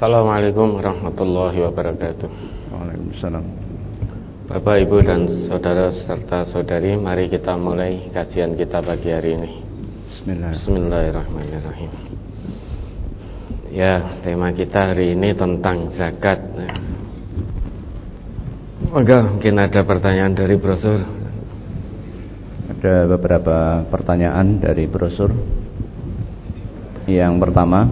Assalamualaikum warahmatullahi wabarakatuh. Waalaikumsalam. Bapak, Ibu, dan saudara serta saudari, mari kita mulai kajian kita pagi hari ini. Bismillahirrahmanirrahim. Ya, tema kita hari ini tentang zakat. Mungkin ada pertanyaan dari brosur. Ada beberapa pertanyaan dari brosur. Yang pertama,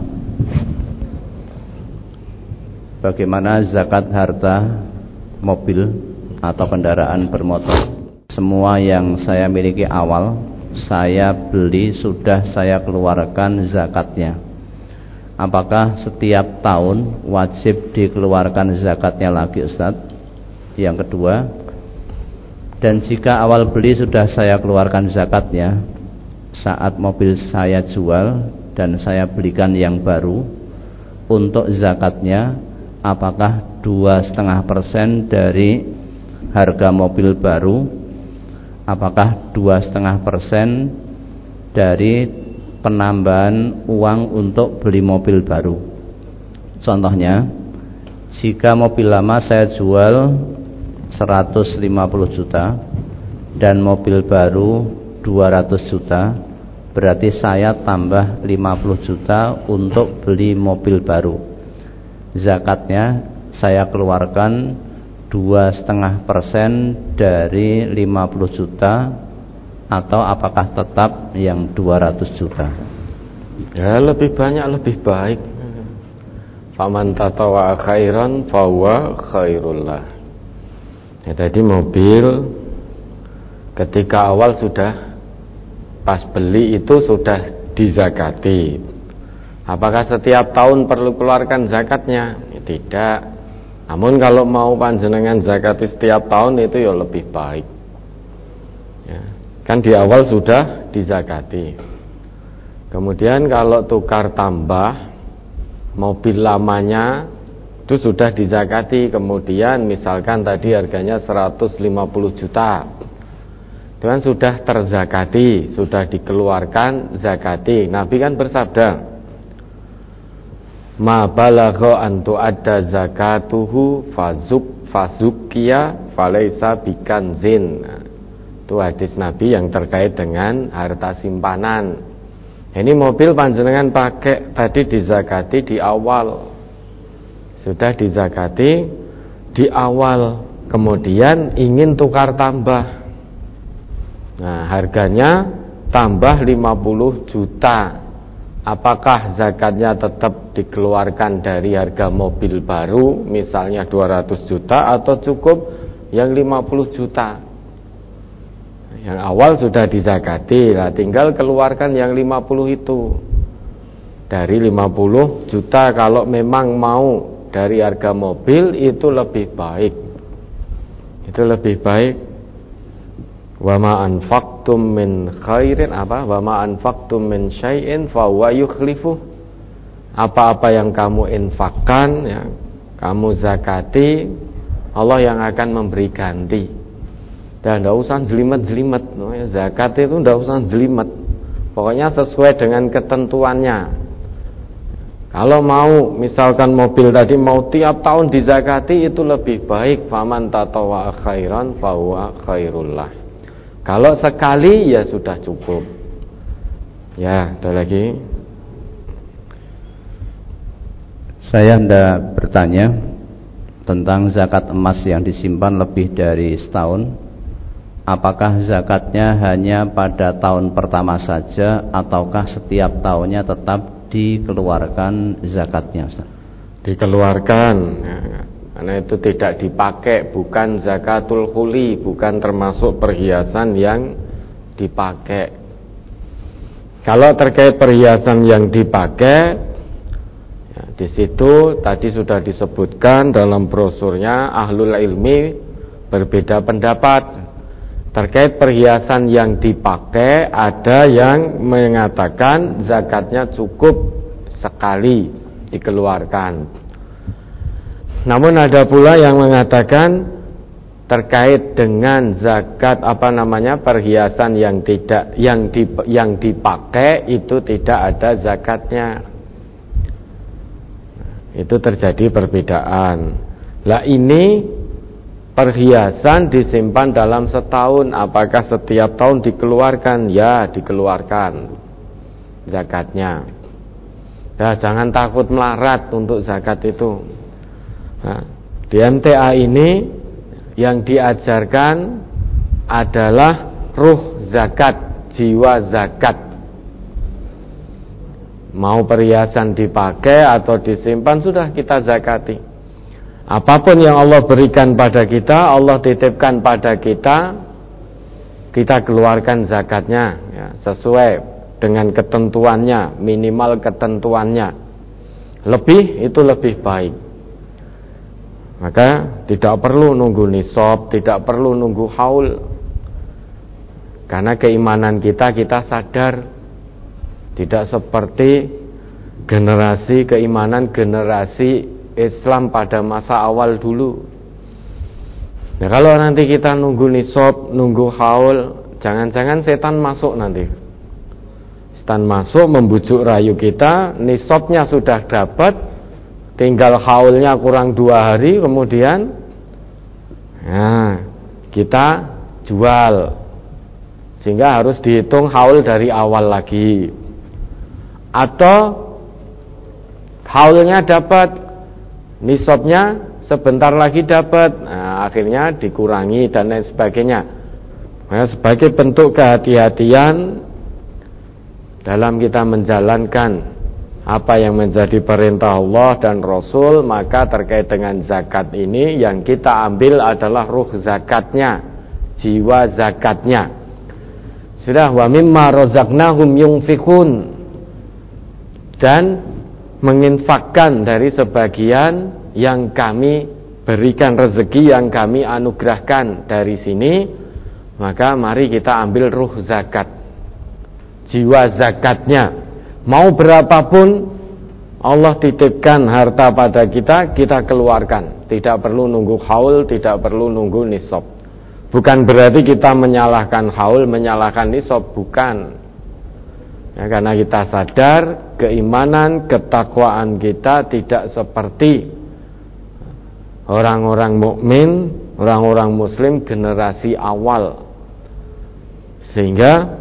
bagaimana zakat harta mobil atau kendaraan bermotor? Semua yang saya miliki awal saya beli sudah saya keluarkan zakatnya. Apakah setiap tahun wajib dikeluarkan zakatnya lagi, Ustaz? Yang kedua, dan jika awal beli sudah saya keluarkan zakatnya, saat mobil saya jual dan saya belikan yang baru, untuk zakatnya apakah 2,5% dari harga mobil baru? Apakah 2,5% dari penambahan uang untuk beli mobil baru? Contohnya, jika mobil lama saya jual 150 juta dan mobil baru 200 juta, berarti saya tambah 50 juta untuk beli mobil baru. Zakatnya saya keluarkan 2,5% dari 50 juta, atau apakah tetap yang 200 juta? Ya, lebih banyak lebih baik. Faman tatawa khairan fahuwa khairullah. Ya, tadi mobil ketika awal sudah pas beli itu sudah dizakati. Apakah setiap tahun perlu keluarkan zakatnya? Ya, tidak. Namun kalau mau panjenengan zakati setiap tahun itu ya lebih baik. Ya, kan di awal sudah dizakati. Kemudian kalau tukar tambah, mobil lamanya itu sudah dizakati. Kemudian misalkan tadi harganya 150 juta, itu kan sudah terzakati, sudah dikeluarkan zakati. Nabi kan bersabda, ma balagha an tu'adda zakatuhu fazukiya falaisa bikanzin. Itu hadis Nabi yang terkait dengan harta simpanan. Ini mobil panjenengan pakai tadi dizakati di awal, sudah dizakati di awal, kemudian ingin tukar tambah. Nah, harganya tambah 50 juta. Apakah zakatnya tetap dikeluarkan dari harga mobil baru, misalnya 200 juta, atau cukup yang 50 juta? Yang awal sudah dizakati, nah tinggal keluarkan yang 50 itu. Dari 50 juta kalau memang mau dari harga mobil, itu lebih baik. Itu lebih baik. Wa ma anfaqtum min khairin wa ma anfaqtum min syai'in fa huwa yukhlifu. Apa-apa yang kamu infakkan, ya, kamu zakati, Allah yang akan memberi ganti. Dan tidak usah jelimet-jelimet. Zakat itu tidak usah jelimet. Pokoknya sesuai dengan ketentuannya. Kalau mau misalkan mobil tadi mau tiap tahun dizakati, itu lebih baik. Faman tatawa khairan fahuwa khairullah. Kalau sekali ya sudah cukup. Ya, ada lagi. Saya hendak bertanya tentang zakat emas yang disimpan lebih dari setahun. Apakah zakatnya hanya pada tahun pertama saja, ataukah setiap tahunnya tetap dikeluarkan zakatnya, Ustaz? Dikeluarkan, ya, karena itu tidak dipakai, bukan zakatul khuli, bukan termasuk perhiasan yang dipakai. Kalau terkait perhiasan yang dipakai, ya, di situ tadi sudah disebutkan dalam brosurnya, ahlul ilmi berbeda pendapat. Terkait perhiasan yang dipakai, ada yang mengatakan zakatnya cukup sekali dikeluarkan. Namun ada pula yang mengatakan terkait dengan zakat perhiasan yang dipakai itu tidak ada zakatnya. Itu terjadi perbedaan. Lah ini perhiasan disimpan dalam setahun, apakah setiap tahun dikeluarkan? Ya, dikeluarkan zakatnya. Nah, jangan takut melarat untuk zakat itu. Nah, di MTA ini yang diajarkan adalah ruh zakat, jiwa zakat. Mau perhiasan dipakai atau disimpan, sudah kita zakati. Apapun yang Allah berikan pada kita, Allah titipkan pada kita, kita keluarkan zakatnya ya, sesuai dengan ketentuannya, minimal ketentuannya. Lebih itu lebih baik. Maka tidak perlu nunggu nisab, tidak perlu nunggu haul. Karena keimanan kita sadar, tidak seperti generasi keimanan generasi Islam pada masa awal dulu. Nah, kalau nanti kita nunggu nisab, nunggu haul, jangan-jangan setan masuk nanti. Setan masuk membujuk rayu kita, nisabnya sudah dapat, tinggal haulnya kurang 2 hari, kemudian nah, kita jual, sehingga harus dihitung haul dari awal lagi. Atau haulnya dapat, nisabnya sebentar lagi dapat, nah, akhirnya dikurangi dan lain sebagainya. Nah, sebagai bentuk kehati-hatian dalam kita menjalankan apa yang menjadi perintah Allah dan Rasul, maka terkait dengan zakat ini yang kita ambil adalah ruh zakatnya, jiwa zakatnya. Sudah, wa mimma razaqnahum yunfikun, dan menginfakkan dari sebagian yang kami berikan, rezeki yang kami anugerahkan dari sini. Maka mari kita ambil ruh zakat, jiwa zakatnya. Mau berapapun Allah titipkan harta pada kita, kita keluarkan. Tidak perlu nunggu haul, tidak perlu nunggu nisab. Bukan berarti kita menyalahkan haul, menyalahkan nisab, bukan. Ya, karena kita sadar keimanan, ketakwaan kita tidak seperti orang-orang mukmin, orang-orang muslim generasi awal. Sehingga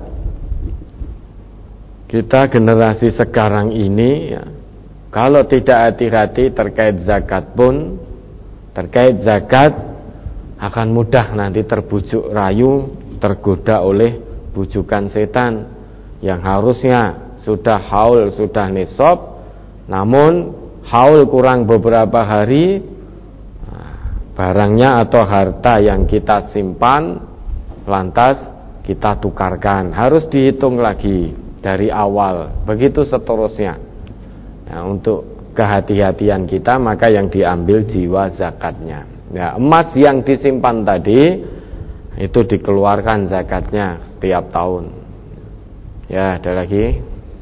kita generasi sekarang ini ya, kalau tidak hati-hati terkait zakat pun, terkait zakat akan mudah nanti terbujuk rayu, tergoda oleh bujukan setan. Yang harusnya sudah haul, sudah nisab, namun haul kurang beberapa hari, barangnya atau harta yang kita simpan lantas kita tukarkan, harus dihitung lagi dari awal, begitu seterusnya. Nah, untuk kehati-hatian kita, maka yang diambil jiwa zakatnya. Ya, emas yang disimpan tadi itu dikeluarkan zakatnya setiap tahun. Ya, ada lagi.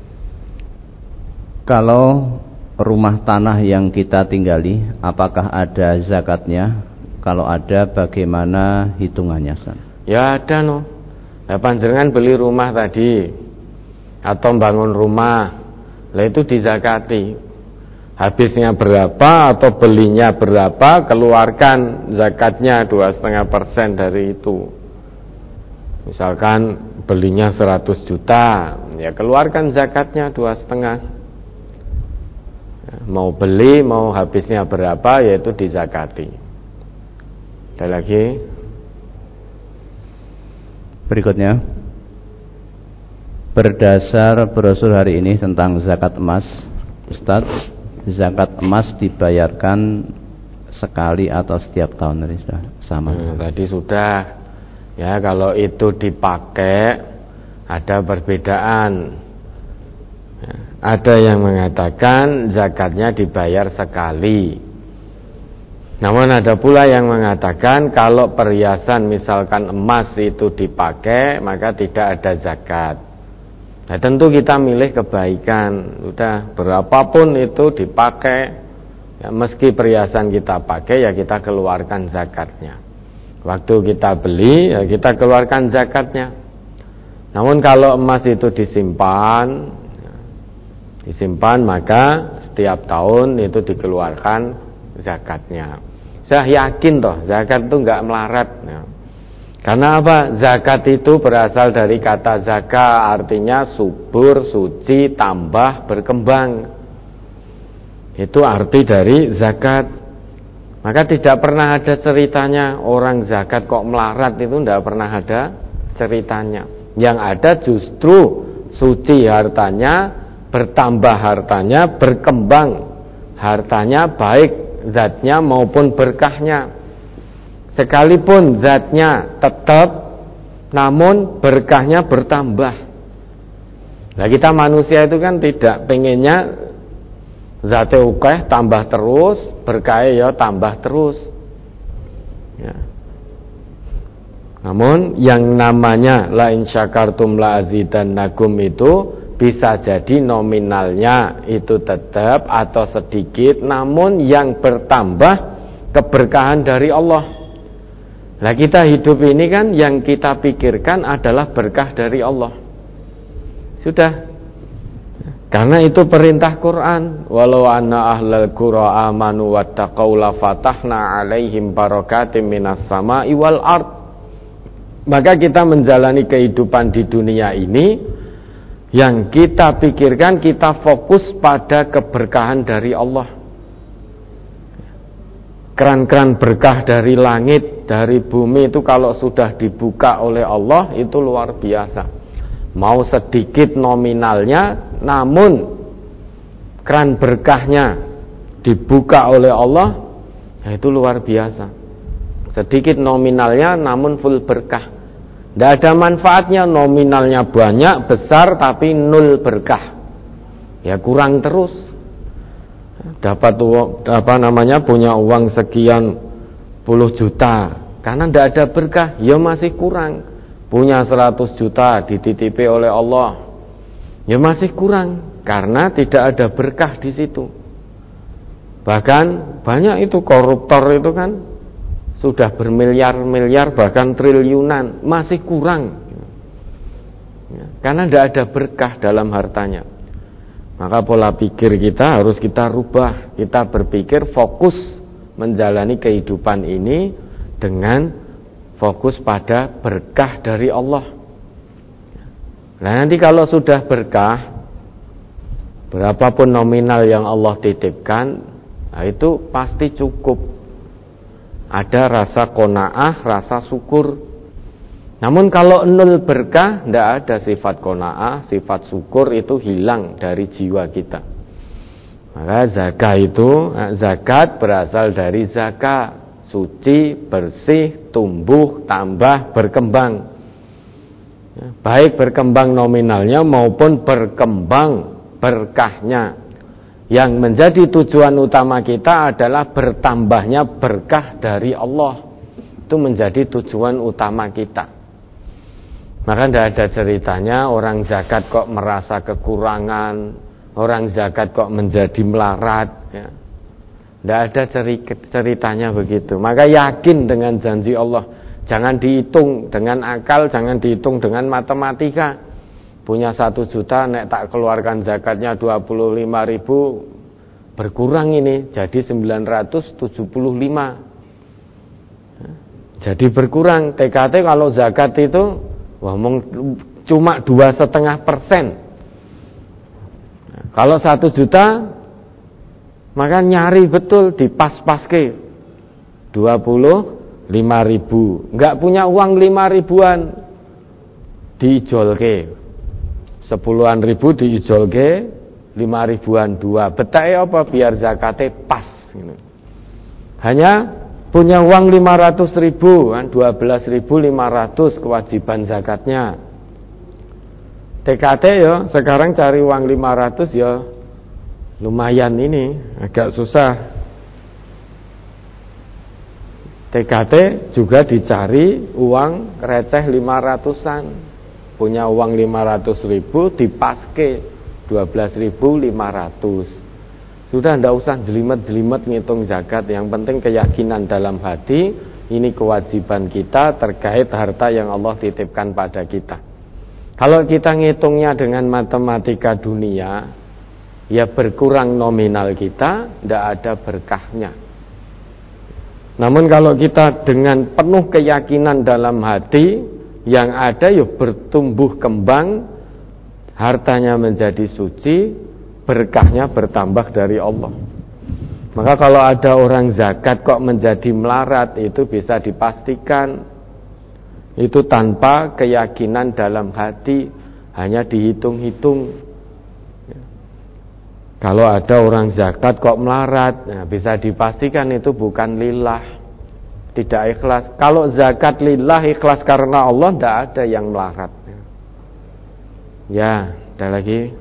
Kalau rumah tanah yang kita tinggali, apakah ada zakatnya? Kalau ada, bagaimana hitungannya? Ya ada no. Nah, panjenengan beli rumah tadi atau bangun rumah, lah itu dizakati. Habisnya berapa atau belinya berapa, keluarkan zakatnya 2,5% dari itu. Misalkan belinya 100 juta, ya keluarkan zakatnya 2,5. Mau beli, mau habisnya berapa, yaitu dizakati. Ada lagi? Berikutnya, berdasar brosur hari ini tentang zakat emas, Ustaz, zakat emas dibayarkan sekali atau setiap tahun? Tadi sudah sama. Tadi sudah. Ya, kalau itu dipakai ada perbedaan. Ya, ada yang mengatakan zakatnya dibayar sekali. Namun ada pula yang mengatakan kalau perhiasan misalkan emas itu dipakai, maka tidak ada zakat. Nah, tentu kita milih kebaikan. Udah berapapun itu dipakai, ya, meski perhiasan kita pakai, ya kita keluarkan zakatnya. Waktu kita beli, ya kita keluarkan zakatnya. Namun kalau emas itu disimpan, disimpan, maka setiap tahun itu dikeluarkan zakatnya. Saya yakin toh zakat itu enggak melarat ya. Karena apa? Zakat itu berasal dari kata zaka, artinya subur, suci, tambah, berkembang. Itu arti dari zakat. Maka tidak pernah ada ceritanya orang zakat kok melarat, itu tidak pernah ada ceritanya. Yang ada justru suci hartanya, bertambah hartanya, berkembang hartanya, baik zatnya maupun berkahnya. Sekalipun zatnya tetap, namun berkahnya bertambah. Nah, kita manusia itu kan tidak pengennya zatnya ukeh tambah terus, berkahnya ya tambah terus ya. Namun yang namanya la in syakartum la azidannakum itu bisa jadi nominalnya itu tetap atau sedikit, namun yang bertambah keberkahan dari Allah. Nah, kita hidup ini kan yang kita pikirkan adalah berkah dari Allah. Sudah. Karena itu perintah Quran. Walau anna ahlal qura amanu wattaqau la fatahna 'alaihim barakatim minas sama'i wal ard. Maka kita menjalani kehidupan di dunia ini, yang kita pikirkan, kita fokus pada keberkahan dari Allah. Keran-keran berkah dari langit, dari bumi itu kalau sudah dibuka oleh Allah itu luar biasa. Mau sedikit nominalnya, namun keran berkahnya dibuka oleh Allah, itu luar biasa. Sedikit nominalnya, namun full berkah. Tidak ada manfaatnya nominalnya banyak, besar, tapi nol berkah. Ya kurang terus. Dapat punya uang sekian puluh juta, karena tidak ada berkah, ya masih kurang. Punya 100 juta dititipi oleh Allah, ya masih kurang, karena tidak ada berkah di situ. Bahkan banyak itu koruptor itu kan sudah bermiliar-miliar, bahkan triliunan, masih kurang ya, karena tidak ada berkah dalam hartanya. Maka pola pikir kita harus kita rubah. Kita berpikir fokus menjalani kehidupan ini dengan fokus pada berkah dari Allah. Nah, nanti kalau sudah berkah, berapapun nominal yang Allah titipkan, nah itu pasti cukup. Ada rasa qanaah, rasa syukur. Namun kalau nol berkah, tidak ada sifat qanaah, sifat syukur, itu hilang dari jiwa kita. Maka zakat berasal dari zaka, suci, bersih, tumbuh, tambah, berkembang. Baik berkembang nominalnya maupun berkembang berkahnya. Yang menjadi tujuan utama kita adalah bertambahnya berkah dari Allah. Itu menjadi tujuan utama kita. Maka tidak ada ceritanya orang zakat kok merasa kekurangan, orang zakat kok menjadi melarat ya. Tidak ada ceritanya begitu. Maka yakin dengan janji Allah. Jangan dihitung dengan akal, jangan dihitung dengan matematika. Punya 1 juta, nek tak keluarkan zakatnya 25.000, berkurang ini jadi 975. Jadi berkurang. TKT kalau zakat itu cuma 2,5%. Kalau 1 juta, maka nyari betul di pas-paske 25.000. Enggak punya uang 5.000-an, diijolke 10-an ribu, diijolke 5.000-an dua. Betai apa biar zakatnya pas gitu. Hanya punya uang 500.000 kan, 12.500 kewajiban zakatnya. TKT ya sekarang cari uang 500 ya lumayan, ini agak susah. TKT juga dicari uang receh 500-an. Punya uang 500.000 dipaske 12.500. Sudah tidak usah jelimet-jelimet ngitung zakat. Yang penting keyakinan dalam hati, ini kewajiban kita terkait harta yang Allah titipkan pada kita. Kalau kita ngitungnya dengan matematika dunia, ya berkurang nominal kita, tidak ada berkahnya. Namun kalau kita dengan penuh keyakinan dalam hati, yang ada ya bertumbuh kembang, hartanya menjadi suci, berkahnya bertambah dari Allah. Maka kalau ada orang zakat kok menjadi melarat, itu bisa dipastikan itu tanpa keyakinan dalam hati, hanya dihitung-hitung. Kalau ada orang zakat kok melarat, nah bisa dipastikan itu bukan lillah, tidak ikhlas. Kalau zakat lillah, ikhlas karena Allah, tidak ada yang melarat. Ya, ada lagi.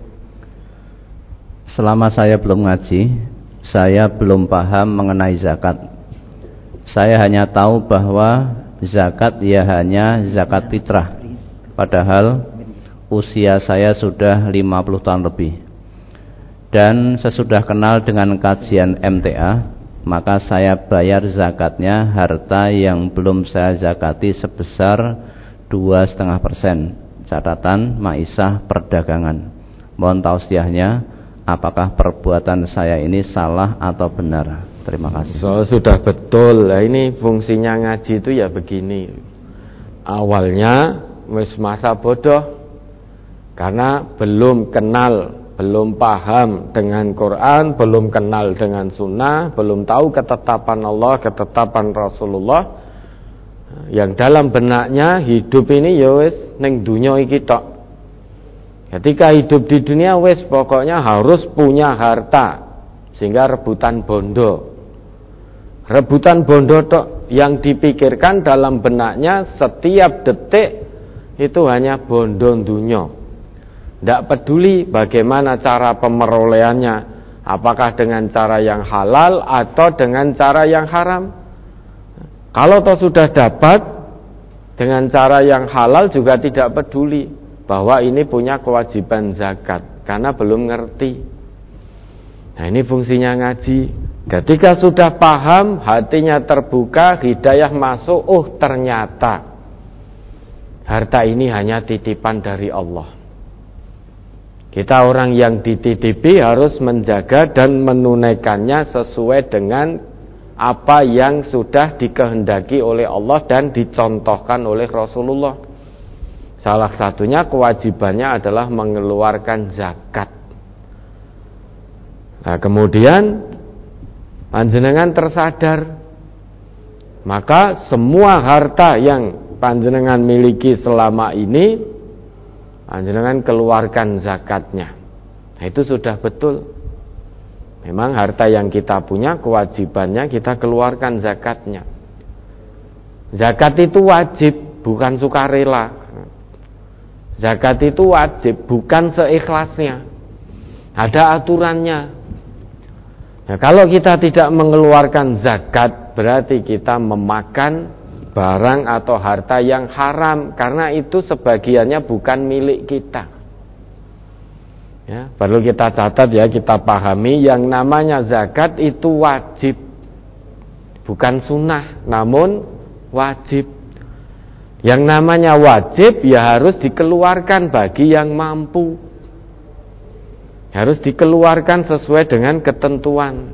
Selama saya belum ngaji, saya belum paham mengenai zakat. Saya hanya tahu bahwa zakat ya hanya zakat fitrah. Padahal usia saya sudah 50 tahun lebih. Dan sesudah kenal dengan kajian MTA, maka saya bayar zakatnya harta yang belum saya zakati sebesar 2,5%. Catatan Maisah Perdagangan. Mohon tausiahnya, apakah perbuatan saya ini salah atau benar? Terima kasih. Sudah betul. Nah, ini fungsinya ngaji itu ya begini. Awalnya wis masa bodoh karena belum kenal, belum paham dengan Quran, belum kenal dengan sunnah, belum tahu ketetapan Allah, ketetapan Rasulullah. Yang dalam benaknya hidup ini ya wis ning dunya iki tok. Ketika hidup di dunia wis pokoknya harus punya harta, sehingga rebutan bondo. Rebutan bondo tok, yang dipikirkan dalam benaknya setiap detik itu hanya bondo dunya. Tidak peduli bagaimana cara pemerolehannya, apakah dengan cara yang halal atau dengan cara yang haram. Kalau toh sudah dapat dengan cara yang halal juga tidak peduli bahwa ini punya kewajiban zakat karena belum ngerti. Nah, ini fungsinya ngaji. Ketika sudah paham, hatinya terbuka, hidayah masuk, oh ternyata harta ini hanya titipan dari Allah. Kita orang yang dititipi harus menjaga dan menunaikannya sesuai dengan apa yang sudah dikehendaki oleh Allah dan dicontohkan oleh Rasulullah. Salah satunya kewajibannya adalah mengeluarkan zakat. Nah, kemudian panjenengan tersadar, maka semua harta yang panjenengan miliki selama ini panjenengan keluarkan zakatnya. Nah, itu sudah betul. Memang harta yang kita punya kewajibannya kita keluarkan zakatnya. Zakat itu wajib, bukan sukarela. Zakat itu wajib, bukan seikhlasnya. Ada aturannya. Nah, kalau kita tidak mengeluarkan zakat, berarti kita memakan barang atau harta yang haram, karena itu sebagiannya bukan milik kita. Ya, perlu kita catat ya, kita pahami yang namanya zakat itu wajib, bukan sunnah, namun wajib. Yang namanya wajib ya harus dikeluarkan bagi yang mampu, harus dikeluarkan sesuai dengan ketentuan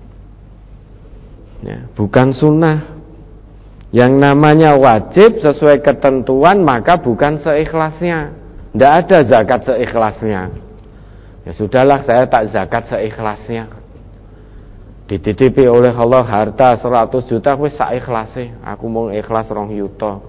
ya, bukan sunnah. Yang namanya wajib sesuai ketentuan, maka bukan seikhlasnya. Tidak ada zakat seikhlasnya. Ya sudahlah, saya tak zakat seikhlasnya. Dititipi oleh Allah harta 100 juta, wis sak ikhlase. Aku mau ikhlas 2 juta.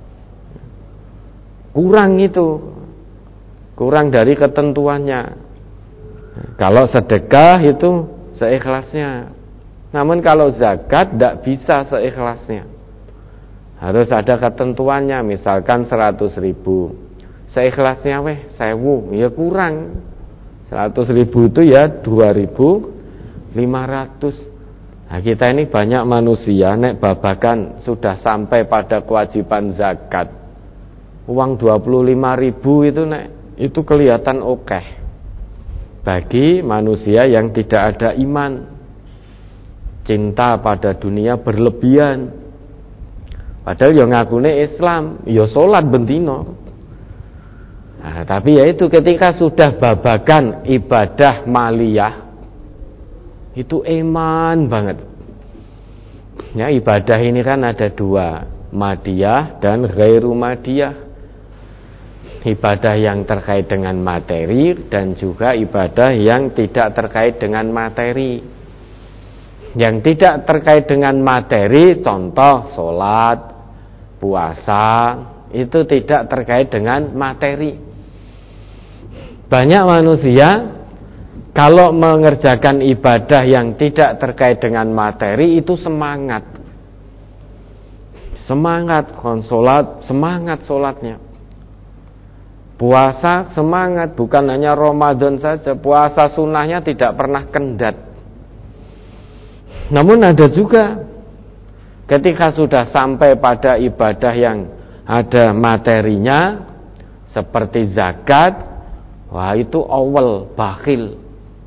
Kurang itu. Kurang dari ketentuannya. Kalau sedekah itu seikhlasnya. Namun kalau zakat tidak bisa seikhlasnya. Harus ada ketentuannya. Misalkan 100.000. Seikhlasnya 1.000, ya kurang. 100.000 itu ya 2.500. Nah, kita ini banyak manusia nek babakan sudah sampai pada kewajiban zakat, uang 25.000 itu nek itu kelihatan oke bagi manusia yang tidak ada iman, cinta pada dunia berlebihan. Padahal yang ngakune Islam, ya salat bendino. Nah, tapi ya itu ketika sudah babakan ibadah maliyah itu iman banget. Ya, ibadah ini kan ada dua, madiyah dan ghairu madiyah. Ibadah yang terkait dengan materi dan juga ibadah yang tidak terkait dengan materi. Yang tidak terkait dengan materi, contoh sholat, puasa, itu tidak terkait dengan materi. Banyak manusia kalau mengerjakan ibadah yang tidak terkait dengan materi itu semangat sholat, semangat sholatnya. Puasa semangat, bukan hanya Ramadan saja, puasa sunnahnya tidak pernah kendat. Namun ada juga ketika sudah sampai pada ibadah yang ada materinya seperti zakat, wah itu awal, bakhil,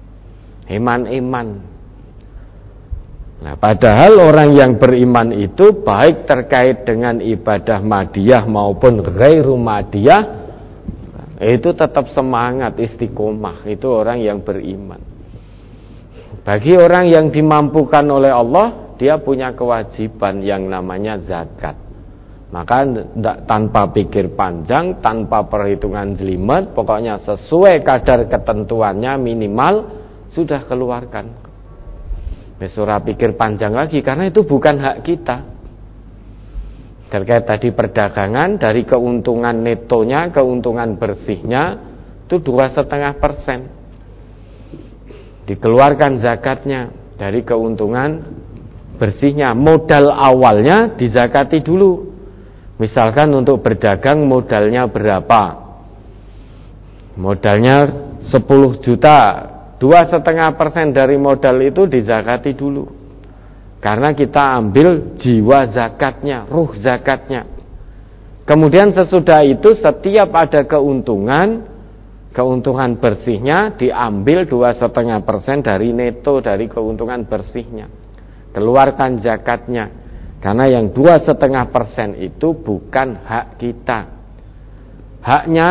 iman. Nah, padahal orang yang beriman itu baik terkait dengan ibadah madiyah maupun ghairu madiyah itu tetap semangat, istiqomah. Itu orang yang beriman. Bagi orang yang dimampukan oleh Allah, dia punya kewajiban yang namanya zakat. Maka tanpa pikir panjang, tanpa perhitungan jelimet, pokoknya sesuai kadar ketentuannya minimal sudah keluarkan. Surah pikir panjang lagi, karena itu bukan hak kita. Terkait tadi perdagangan, dari keuntungan netonya, keuntungan bersihnya itu 2,5%. Dikeluarkan zakatnya dari keuntungan bersihnya. Modal awalnya dizakati dulu. Misalkan untuk berdagang modalnya berapa? Modalnya 10 juta, 2,5% dari modal itu dizakati dulu. Karena kita ambil jiwa zakatnya, ruh zakatnya. Kemudian sesudah itu setiap ada keuntungan bersihnya diambil 2,5% dari neto dari keuntungan bersihnya. Keluarkan zakatnya. Karena yang 2,5% itu bukan hak kita. Haknya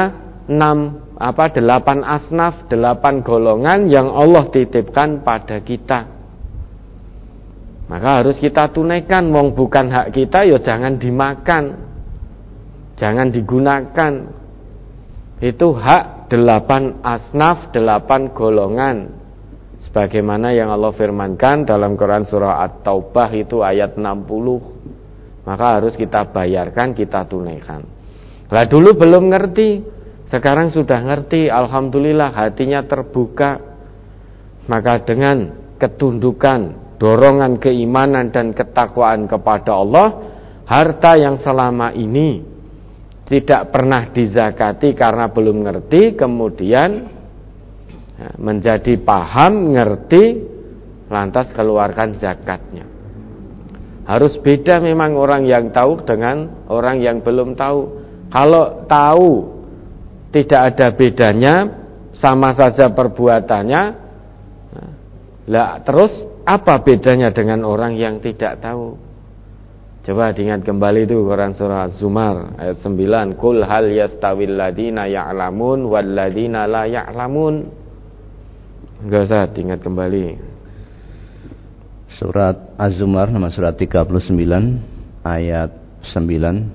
8 asnaf, 8 golongan yang Allah titipkan pada kita. Maka harus kita tunaikan. Wong bukan hak kita, ya jangan dimakan, jangan digunakan. Itu hak 8 asnaf, 8 golongan, sebagaimana yang Allah firmankan dalam Quran surah At-Taubah itu ayat 60. Maka harus kita bayarkan, kita tunaikan. Lah dulu belum ngerti, sekarang sudah ngerti, alhamdulillah hatinya terbuka. Maka dengan ketundukan, dorongan keimanan dan ketakwaan kepada Allah, harta yang selama ini tidak pernah dizakati karena belum ngerti, kemudian menjadi paham, ngerti, lantas keluarkan zakatnya. Harus beda memang orang yang tahu dengan orang yang belum tahu. Kalau tahu tidak ada bedanya, sama saja perbuatannya, lah terus apa bedanya dengan orang yang tidak tahu? Coba diingat kembali itu Quran surah Az-Zumar ayat 9. Qul hal yastawil ladina ya'lamun wal ladina la ya'lamun. Enggak usah diingat kembali. Surat Az-Zumar nomor surat 39 ayat 9.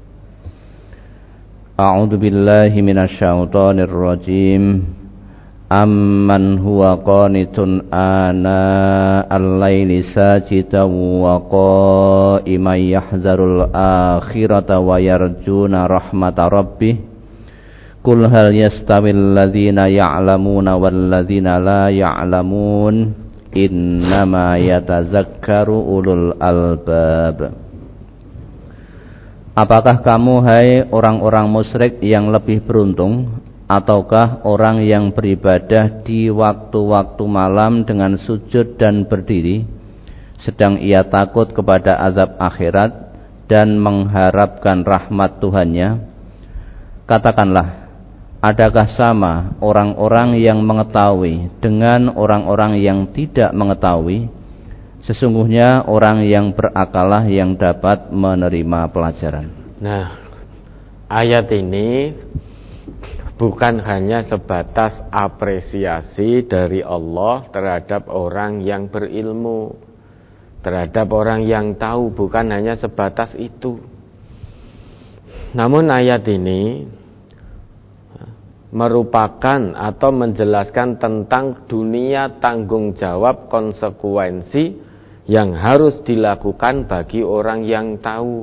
A'udzu billahi minasyaitonir rajim. Amman huwa qanitun ana al-laili sajidan wa qa'iman yahzarul akhirata wa yarjuna rahmata rabbih. Qul hal yastawil ladzina ya'lamuna wal ladzina la ya'lamun innama yatazakkaru ulul albab. Apakah kamu hai orang-orang musyrik yang lebih beruntung, ataukah orang yang beribadah di waktu-waktu malam dengan sujud dan berdiri, sedang ia takut kepada azab akhirat dan mengharapkan rahmat Tuhannya? Katakanlah, adakah sama orang-orang yang mengetahui dengan orang-orang yang tidak mengetahui? Sesungguhnya orang yang berakallah yang dapat menerima pelajaran. Nah, ayat ini bukan hanya sebatas apresiasi dari Allah terhadap orang yang berilmu, terhadap orang yang tahu, bukan hanya sebatas itu. Namun ayat ini merupakan atau menjelaskan tentang dunia tanggung jawab konsekuensi yang harus dilakukan bagi orang yang tahu.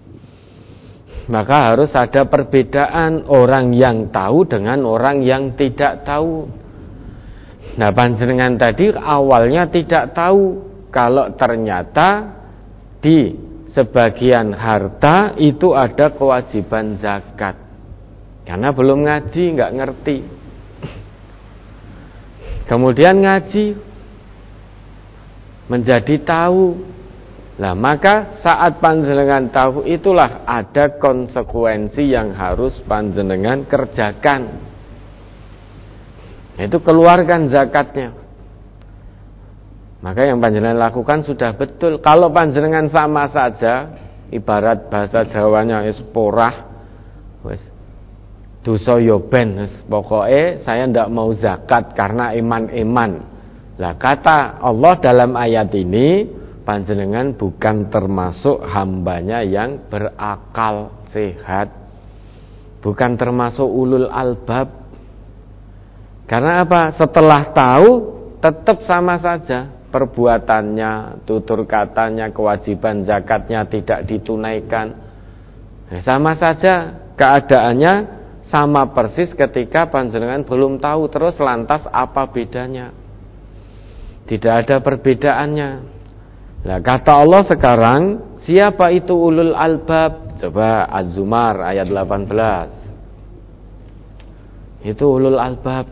Maka harus ada perbedaan orang yang tahu dengan orang yang tidak tahu. Nah, panjenengan tadi awalnya tidak tahu kalau ternyata di sebagian harta itu ada kewajiban zakat. Karena belum ngaji, nggak ngerti. Kemudian ngaji, menjadi tahu. Nah, maka saat panjenengan tahu itulah ada konsekuensi yang harus panjenengan kerjakan. Itu keluarkan zakatnya. Maka yang panjenengan lakukan sudah betul. Kalau panjenengan sama saja, ibarat bahasa Jawanya porah, wes dosa yo ben, pokoknya saya ndak mau zakat karena iman-iman. Lah kata Allah dalam ayat ini, panjenengan bukan termasuk hambanya yang berakal sehat, bukan termasuk ulul albab. Karena apa? Setelah tahu tetap sama saja perbuatannya, tutur katanya, kewajiban zakatnya tidak ditunaikan. Nah, sama saja keadaannya, sama persis ketika panjenengan belum tahu, terus lantas apa bedanya? Tidak ada perbedaannya. Nah, kata Allah sekarang, siapa itu ulul albab? Coba Az-Zumar ayat 18. Itu ulul albab.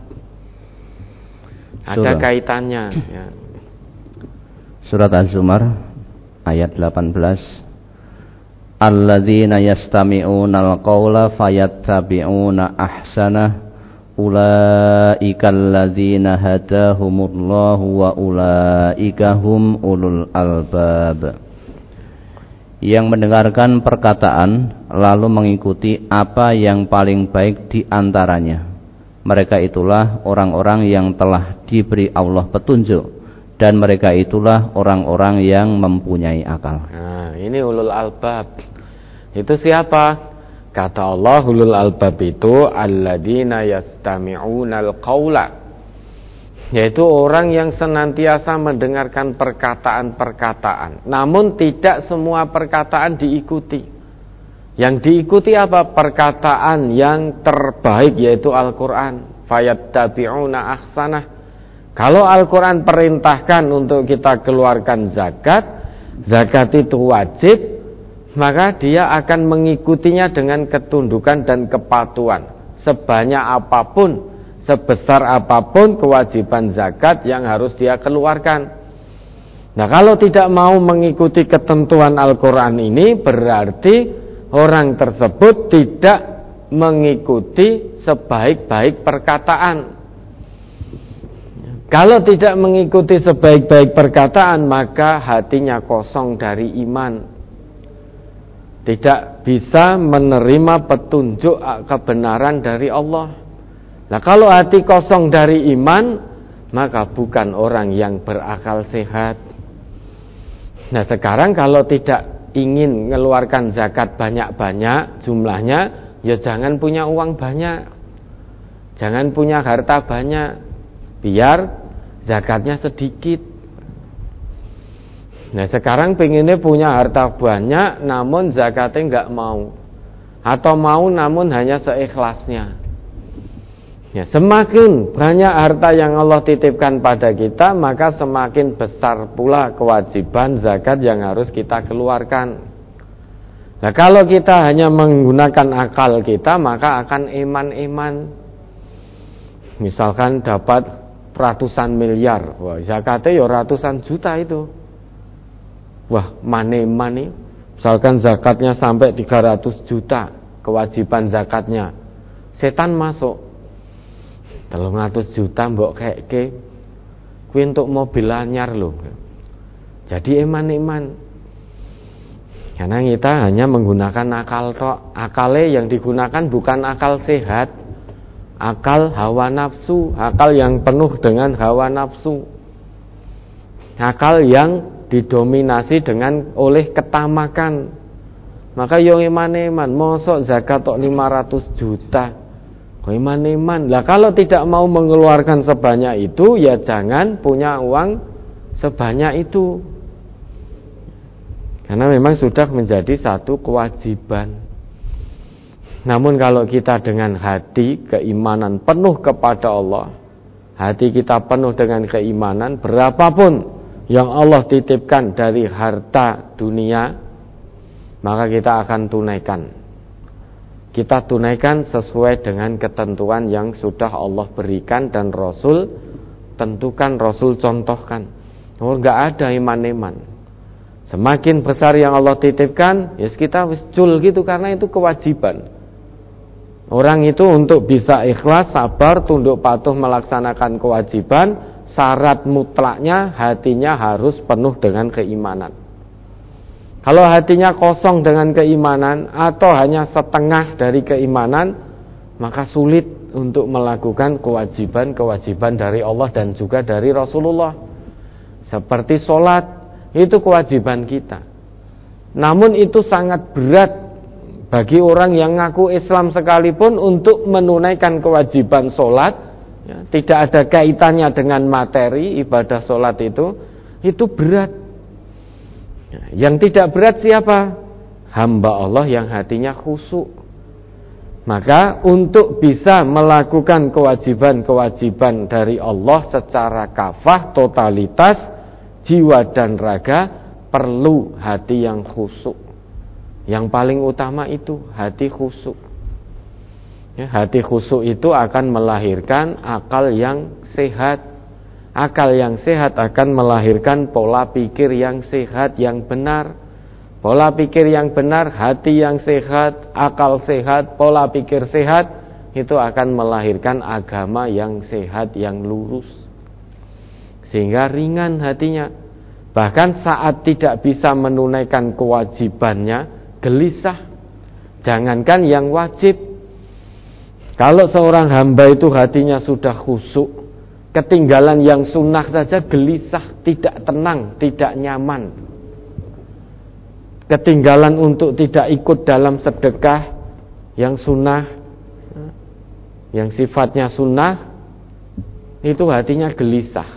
Ada kaitannya ya. Surat Az-Zumar ayat 18. Alladzina yastami'unal qawla fayattabi'una ahsanah ulaika alladzina hadahumullahu wa ulaika hum ulul albab. Yang mendengarkan perkataan lalu mengikuti apa yang paling baik di antaranya, mereka itulah orang-orang yang telah diberi Allah petunjuk, dan mereka itulah orang-orang yang mempunyai akal. Nah, ini ulul albab. Itu siapa? Kata Allah, ulul albab itu alladzina yastami'unal qawla, yaitu orang yang senantiasa mendengarkan perkataan-perkataan, namun tidak semua perkataan diikuti. Yang diikuti apa? Perkataan yang terbaik, yaitu Al-Quran. Fayattabi'una ahsanah. Kalau Al-Quran perintahkan untuk kita keluarkan zakat, zakat itu wajib, maka dia akan mengikutinya dengan ketundukan dan kepatuhan. Sebanyak apapun, sebesar apapun kewajiban zakat yang harus dia keluarkan. Nah, kalau tidak mau mengikuti ketentuan Al-Quran ini, berarti orang tersebut tidak mengikuti sebaik-baik perkataan. Kalau tidak mengikuti sebaik-baik perkataan, maka hatinya kosong dari iman, tidak bisa menerima petunjuk kebenaran dari Allah. Nah, kalau hati kosong dari iman, maka bukan orang yang berakal sehat. Nah, sekarang kalau tidak ingin mengeluarkan zakat banyak-banyak jumlahnya, ya jangan punya uang banyak, jangan punya harta banyak, biar zakatnya sedikit. Nah, sekarang pengennya punya harta banyak namun zakatnya enggak mau, atau mau namun hanya seikhlasnya. Ya, semakin banyak harta yang Allah titipkan pada kita, maka semakin besar pula kewajiban zakat yang harus kita keluarkan. Nah, kalau kita hanya menggunakan akal kita, maka akan eman-eman. Misalkan dapat ratusan miliar, wah zakatnya ya ratusan juta itu. Wah, maneman nih. Misalkan zakatnya sampai 300 juta kewajiban zakatnya, setan masuk. 300 juta mbok keke kuwi untuk mobil anyar loh. Jadi eman-eman. Karena kita hanya menggunakan akal tok. Akale yang digunakan bukan akal sehat, akal hawa nafsu, akal yang penuh dengan hawa nafsu, akal yang didominasi oleh ketamakan. Maka yo iman-iman, mosok zakat tok 500 juta. Kok iman-iman. Lah kalau tidak mau mengeluarkan sebanyak itu, ya jangan punya uang sebanyak itu. Karena memang sudah menjadi satu kewajiban. Namun kalau kita dengan hati keimanan penuh kepada Allah, hati kita penuh dengan keimanan, berapapun yang Allah titipkan dari harta dunia, maka kita akan tunaikan. Kita tunaikan sesuai dengan ketentuan yang sudah Allah berikan dan Rasul tentukan, Rasul contohkan. Enggak ada iman-iman. Semakin besar yang Allah titipkan, ya kita wis cul gitu, karena itu kewajiban. Orang itu untuk bisa ikhlas, sabar, tunduk patuh melaksanakan kewajiban, syarat mutlaknya hatinya harus penuh dengan keimanan. Kalau hatinya kosong dengan keimanan atau hanya setengah dari keimanan, maka sulit untuk melakukan kewajiban-kewajiban dari Allah dan juga dari Rasulullah. Seperti sholat, itu kewajiban kita. Namun itu sangat berat bagi orang yang ngaku Islam sekalipun untuk menunaikan kewajiban sholat, ya, tidak ada kaitannya dengan materi ibadah sholat itu berat. Yang tidak berat siapa? Hamba Allah yang hatinya khusyuk. Maka untuk bisa melakukan kewajiban-kewajiban dari Allah secara kafah, totalitas, jiwa dan raga, perlu hati yang khusyuk. Yang paling utama itu hati khusyuk. Ya, hati khusyuk itu akan melahirkan akal yang sehat. Akal yang sehat akan melahirkan pola pikir yang sehat, yang benar. Pola pikir yang benar, hati yang sehat, akal sehat, pola pikir sehat, itu akan melahirkan agama yang sehat, yang lurus. Sehingga ringan hatinya. Bahkan saat tidak bisa menunaikan kewajibannya, gelisah. Jangankan yang wajib. Kalau seorang hamba itu hatinya sudah khusyuk, ketinggalan yang sunnah saja gelisah, tidak tenang, tidak nyaman. Ketinggalan untuk tidak ikut dalam sedekah yang sunnah, yang sifatnya sunnah, itu hatinya gelisah.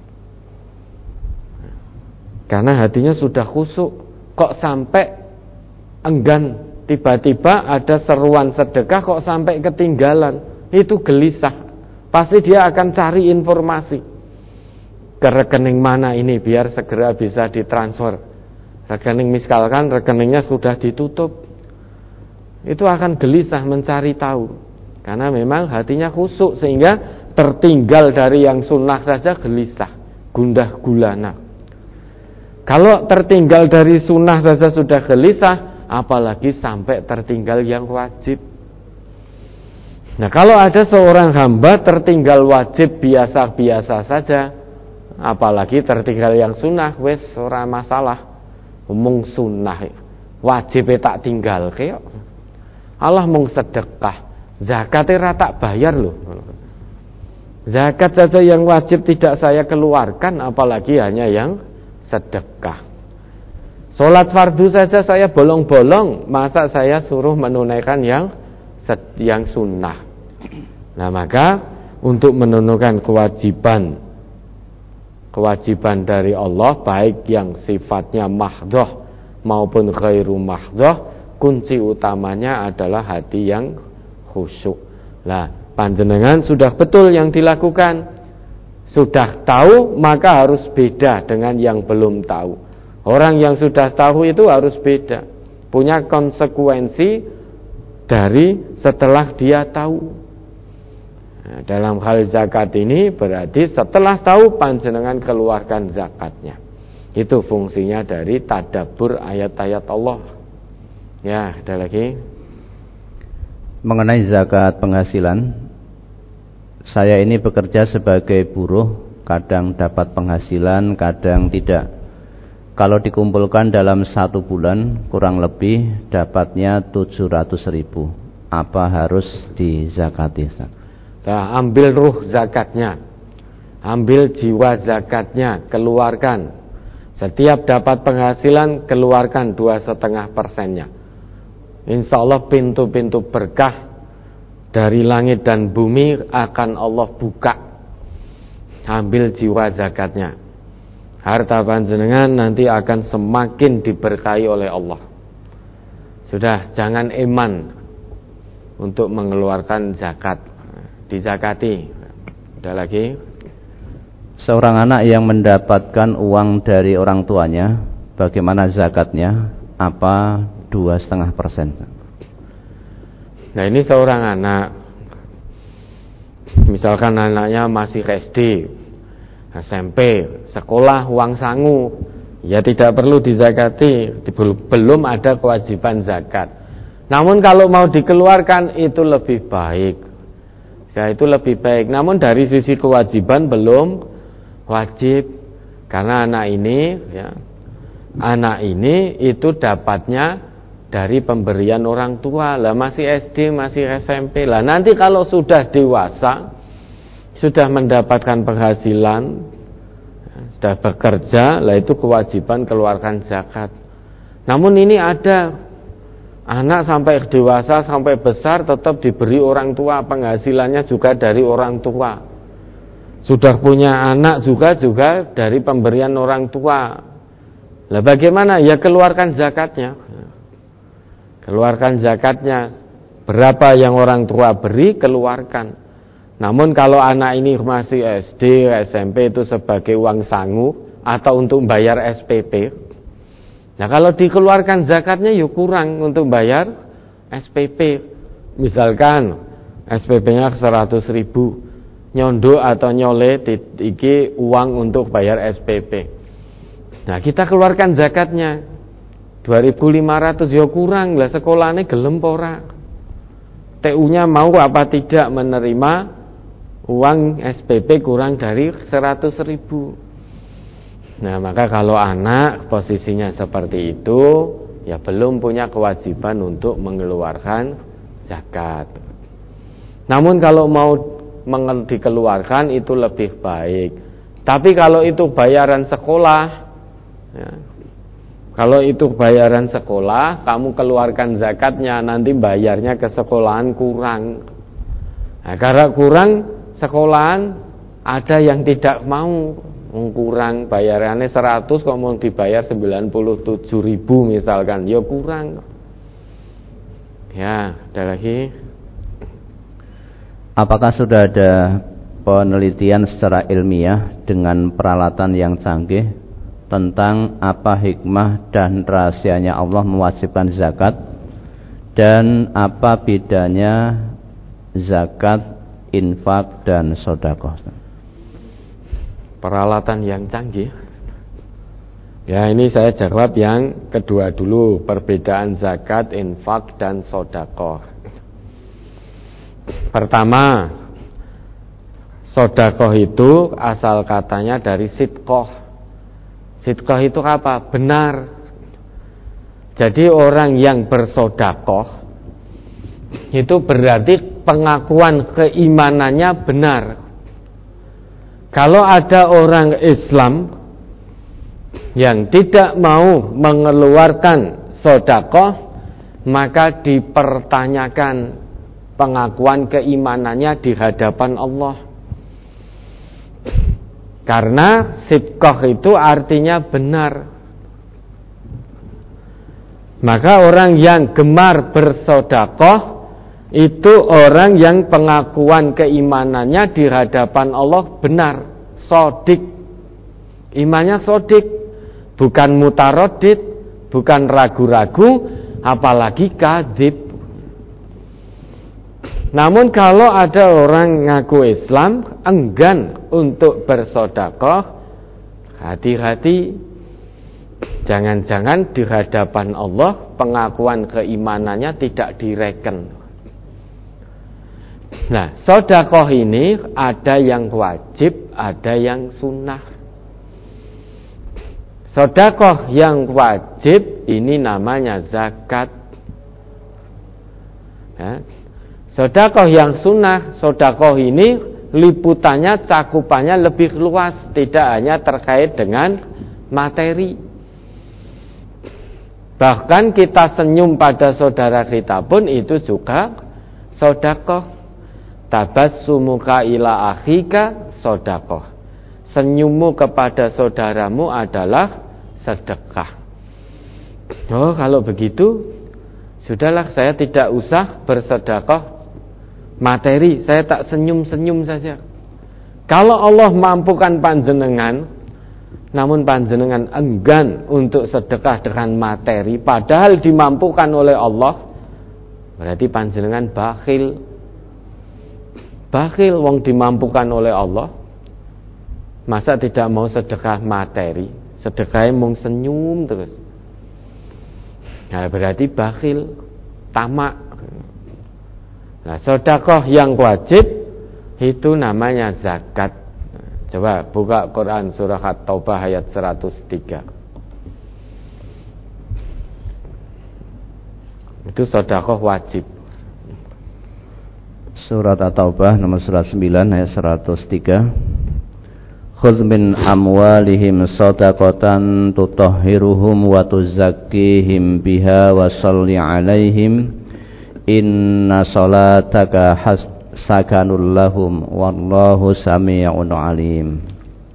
Karena hatinya sudah khusyuk. Kok sampai enggan, tiba-tiba ada seruan sedekah kok sampai ketinggalan, itu gelisah. Pasti dia akan cari informasi ke rekening mana ini biar segera bisa ditransfer. Rekening misalkan rekeningnya sudah ditutup, itu akan gelisah mencari tahu. Karena memang hatinya khusyuk, sehingga tertinggal dari yang sunnah saja gelisah, gundah gulana. Kalau tertinggal dari sunnah saja sudah gelisah, apalagi sampai tertinggal yang wajib. Nah, kalau ada seorang hamba tertinggal wajib biasa-biasa saja, apalagi tertinggal yang sunnah, wes ora masalah. Mung sunnah, wajib tak tinggal kaya. Allah mung sedekah, zakatnya tak bayar loh. Zakat saja yang wajib tidak saya keluarkan, apalagi hanya yang sedekah. Sholat fardu saja saya bolong-bolong, masa saya suruh menunaikan yang sunnah. Nah, maka untuk menunaikan kewajiban dari Allah, baik yang sifatnya mahdhah maupun ghairu mahdhah, kunci utamanya adalah hati yang khusyuk. Lah, panjenengan sudah betul yang dilakukan, sudah tahu, maka harus beda dengan yang belum tahu. Orang yang sudah tahu itu harus beda, punya konsekuensi dari setelah dia tahu. Nah, dalam hal zakat ini berarti setelah tahu panjenengan keluarkan zakatnya. Itu fungsinya dari tadabbur ayat-ayat Allah. Ya, ada lagi. Mengenai zakat penghasilan, saya ini bekerja sebagai buruh, kadang dapat penghasilan, kadang tidak. Kalau dikumpulkan dalam 1 bulan, kurang lebih dapatnya 700.000. Apa harus dizakati? Nah, ambil ruh zakatnya, ambil jiwa zakatnya, keluarkan. Setiap dapat penghasilan, keluarkan 2,5%-nya. Insya Allah pintu-pintu berkah dari langit dan bumi akan Allah buka. Ambil jiwa zakatnya. Harta panjenengan nanti akan semakin diberkahi oleh Allah. Sudah, jangan eman untuk mengeluarkan zakat. Dizakati. Ada lagi? Seorang anak yang mendapatkan uang dari orang tuanya, bagaimana zakatnya? Apa 2,5%? Nah, ini seorang anak, misalkan anaknya masih SD, SMP, sekolah, uang sangu, ya tidak perlu dizakati, belum ada kewajiban zakat. Namun kalau mau dikeluarkan itu lebih baik, ya itu lebih baik. Namun dari sisi kewajiban belum wajib, karena anak ini itu dapatnya dari pemberian orang tua. Lah masih SD, masih SMP. Lah nanti kalau sudah dewasa, sudah mendapatkan penghasilan, sudah bekerja, lah itu kewajiban keluarkan zakat. Namun ini ada anak sampai dewasa, sampai besar tetap diberi orang tua, penghasilannya juga dari orang tua. Sudah punya anak juga dari pemberian orang tua. Lah bagaimana? Ya keluarkan zakatnya. Keluarkan zakatnya. Berapa yang orang tua beri, keluarkan. Namun kalau anak ini masih SD, SMP itu sebagai uang sangu atau untuk bayar SPP. Nah kalau dikeluarkan zakatnya ya kurang untuk bayar SPP. Misalkan SPP-nya 100.000, nyondo atau nyole iki uang untuk bayar SPP. Nah kita keluarkan zakatnya 2.500, ya kurang lah, sekolahnya gelem ora. TU-nya mau apa tidak menerima uang SPP kurang dari 100.000. Nah maka kalau anak posisinya seperti itu, ya belum punya kewajiban untuk mengeluarkan zakat. Namun kalau mau dikeluarkan itu lebih baik. Tapi kalau itu bayaran sekolah, ya, kalau itu bayaran sekolah, kamu keluarkan zakatnya, nanti bayarnya ke sekolahan kurang. Nah, karena kurang, sekolahan ada yang tidak mau, kurang bayarannya 100 kok mau dibayar 97.000 misalkan, ya kurang. Ya, ada lagi. Apakah sudah ada penelitian secara ilmiah dengan peralatan yang canggih tentang apa hikmah dan rahasianya Allah mewajibkan zakat, dan apa bedanya zakat, infak, dan sedekah? Peralatan yang canggih. Ya ini saya jawab yang kedua dulu, perbedaan zakat, infak, dan sedekah. Pertama, sedekah itu asal katanya dari sidqah. Sidqah itu apa? Benar. Jadi orang yang bersedekah itu berarti pengakuan keimanannya benar. Kalau ada orang Islam yang tidak mau mengeluarkan sedekah, maka dipertanyakan pengakuan keimanannya di hadapan Allah. Karena sidqah itu artinya benar. Maka orang yang gemar bersedekah itu orang yang pengakuan keimanannya di hadapan Allah benar, shadiq. Imannya shadiq, bukan mutaradid, bukan ragu-ragu, apalagi kadzib. Namun kalau ada orang ngaku Islam enggan untuk bersedekah, hati-hati, jangan-jangan di hadapan Allah pengakuan keimanannya tidak direken. Nah, sedekah ini ada yang wajib, ada yang sunnah. Sedekah yang wajib ini namanya zakat. Ya. Sedekah yang sunnah, sedekah ini liputannya, cakupannya lebih luas, tidak hanya terkait dengan materi. Bahkan kita senyum pada saudara kita pun itu juga sedekah. Tabassumuka ila akhika sedekah. Senyummu kepada saudaramu adalah sedekah. Oh, kalau begitu sudahlah, saya tidak usah bersedekah materi, saya tak senyum-senyum saja. Kalau Allah mampukan panjenengan, namun panjenengan enggan untuk sedekah dengan materi, padahal dimampukan oleh Allah, berarti panjenengan bakhil. Bakhil, wong dimampukan oleh Allah, masa tidak mau sedekah materi, sedekahnya mau senyum terus. Nah, berarti bakhil, tamak. Nah, sedekah yang wajib itu namanya zakat. Coba buka Quran surah At-Taubah ayat 103. Itu sedekah wajib. Surat At-Taubah nomor surat 9 ayat 103. Khudz min amwalihim shadaqatan tutahhiruhum wa tuzakkihim biha wa shalli 'alaihim inna salataka sakanul lahum wallahu samii'un 'alim.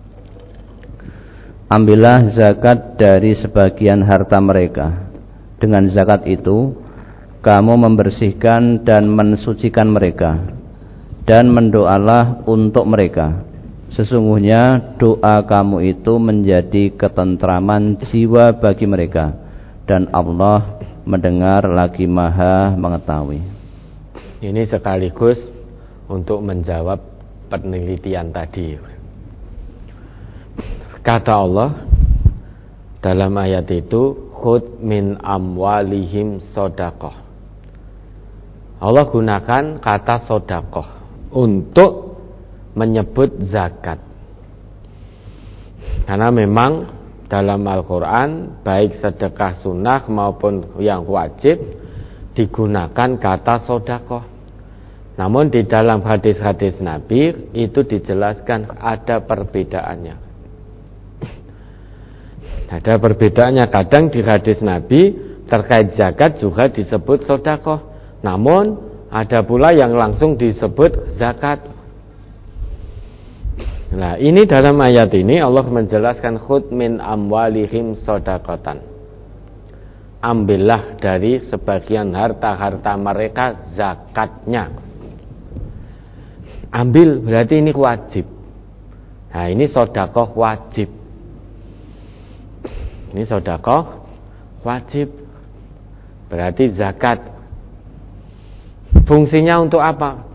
Ambillah zakat dari sebagian harta mereka. Dengan zakat itu kamu membersihkan dan mensucikan mereka, dan mendoalah untuk mereka. Sesungguhnya doa kamu itu menjadi ketentraman jiwa bagi mereka, dan Allah mendengar lagi Maha mengetahui. Ini sekaligus untuk menjawab penelitian tadi. Kata Allah dalam ayat itu, khudz min amwalihim shadaqah. Allah gunakan kata sedekah untuk menyebut zakat. Karena memang dalam Al-Quran, baik sedekah sunnah maupun yang wajib, digunakan kata sedekah. Namun di dalam hadis-hadis Nabi itu dijelaskan ada perbedaannya. Ada perbedaannya, kadang di hadis Nabi terkait zakat juga disebut sedekah. Namun ada pula yang langsung disebut zakat. Nah, ini dalam ayat ini Allah menjelaskan khudz min amwalihim shadaqatan. Ambillah dari sebagian harta-harta mereka zakatnya. Ambil berarti ini wajib. Nah, ini sedekah wajib. Ini sedekah wajib. Berarti zakat. Fungsinya untuk apa?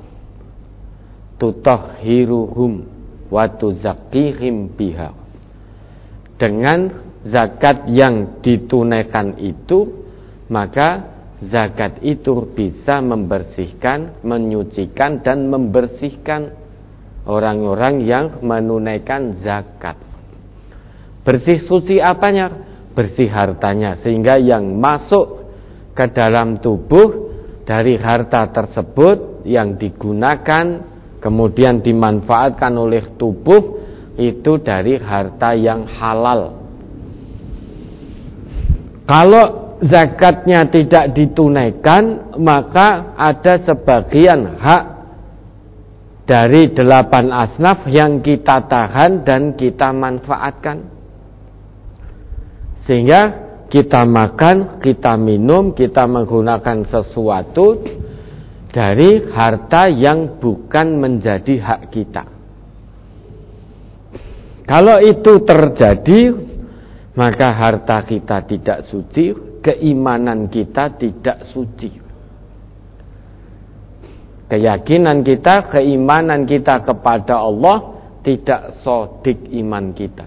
Tutahhiruhum wa tuzakkihim biha. Dengan zakat yang ditunaikan itu, maka zakat itu bisa membersihkan, menyucikan dan membersihkan orang-orang yang menunaikan zakat. Bersih suci apanya? Bersih hartanya, sehingga yang masuk ke dalam tubuh dari harta tersebut yang digunakan kemudian dimanfaatkan oleh tubuh itu dari harta yang halal. Kalau zakatnya tidak ditunaikan, maka ada sebagian hak dari 8 asnaf yang kita tahan dan kita manfaatkan, sehingga kita makan, kita minum, kita menggunakan sesuatu dari harta yang bukan menjadi hak kita. Kalau itu terjadi, maka harta kita tidak suci, keimanan kita tidak suci. Keyakinan kita, keimanan kita kepada Allah tidak shadiq iman kita.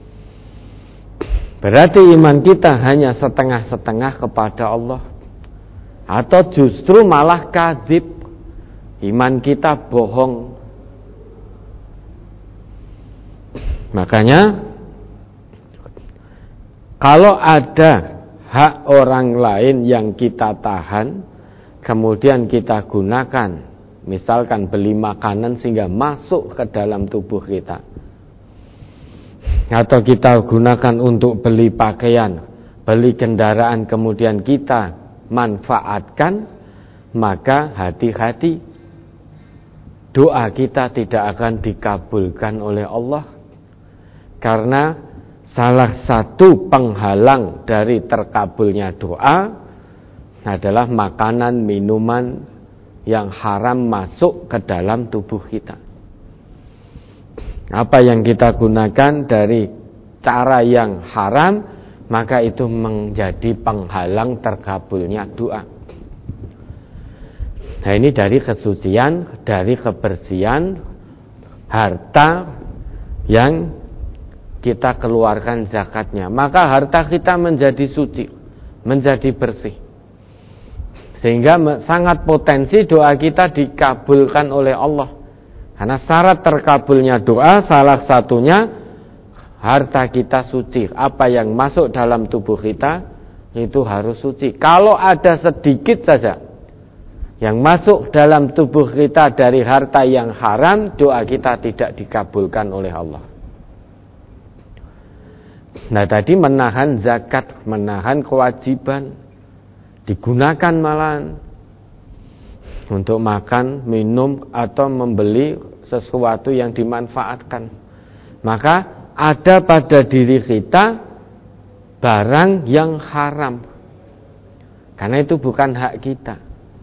Berarti iman kita hanya setengah-setengah kepada Allah, atau justru malah kadzib, iman kita bohong. Makanya kalau ada hak orang lain yang kita tahan kemudian kita gunakan, misalkan beli makanan sehingga masuk ke dalam tubuh kita, atau kita gunakan untuk beli pakaian, beli kendaraan, kemudian kita manfaatkan, maka hati-hati, doa kita tidak akan dikabulkan oleh Allah. Karena salah satu penghalang dari terkabulnya doa adalah makanan, minuman yang haram masuk ke dalam tubuh kita. Apa yang kita gunakan dari cara yang haram, maka itu menjadi penghalang terkabulnya doa. Nah, ini dari kesucian, dari kebersihan harta yang kita keluarkan zakatnya. Maka harta kita menjadi suci, menjadi bersih. Sehingga sangat potensi doa kita dikabulkan oleh Allah. Karena syarat terkabulnya doa salah satunya harta kita suci. Apa yang masuk dalam tubuh kita itu harus suci. Kalau ada sedikit saja yang masuk dalam tubuh kita dari harta yang haram, doa kita tidak dikabulkan oleh Allah. Nah, tadi menahan zakat, menahan kewajiban, digunakan malahan untuk makan, minum, atau membeli sesuatu yang dimanfaatkan. Maka ada pada diri kita barang yang haram, karena itu bukan hak kita.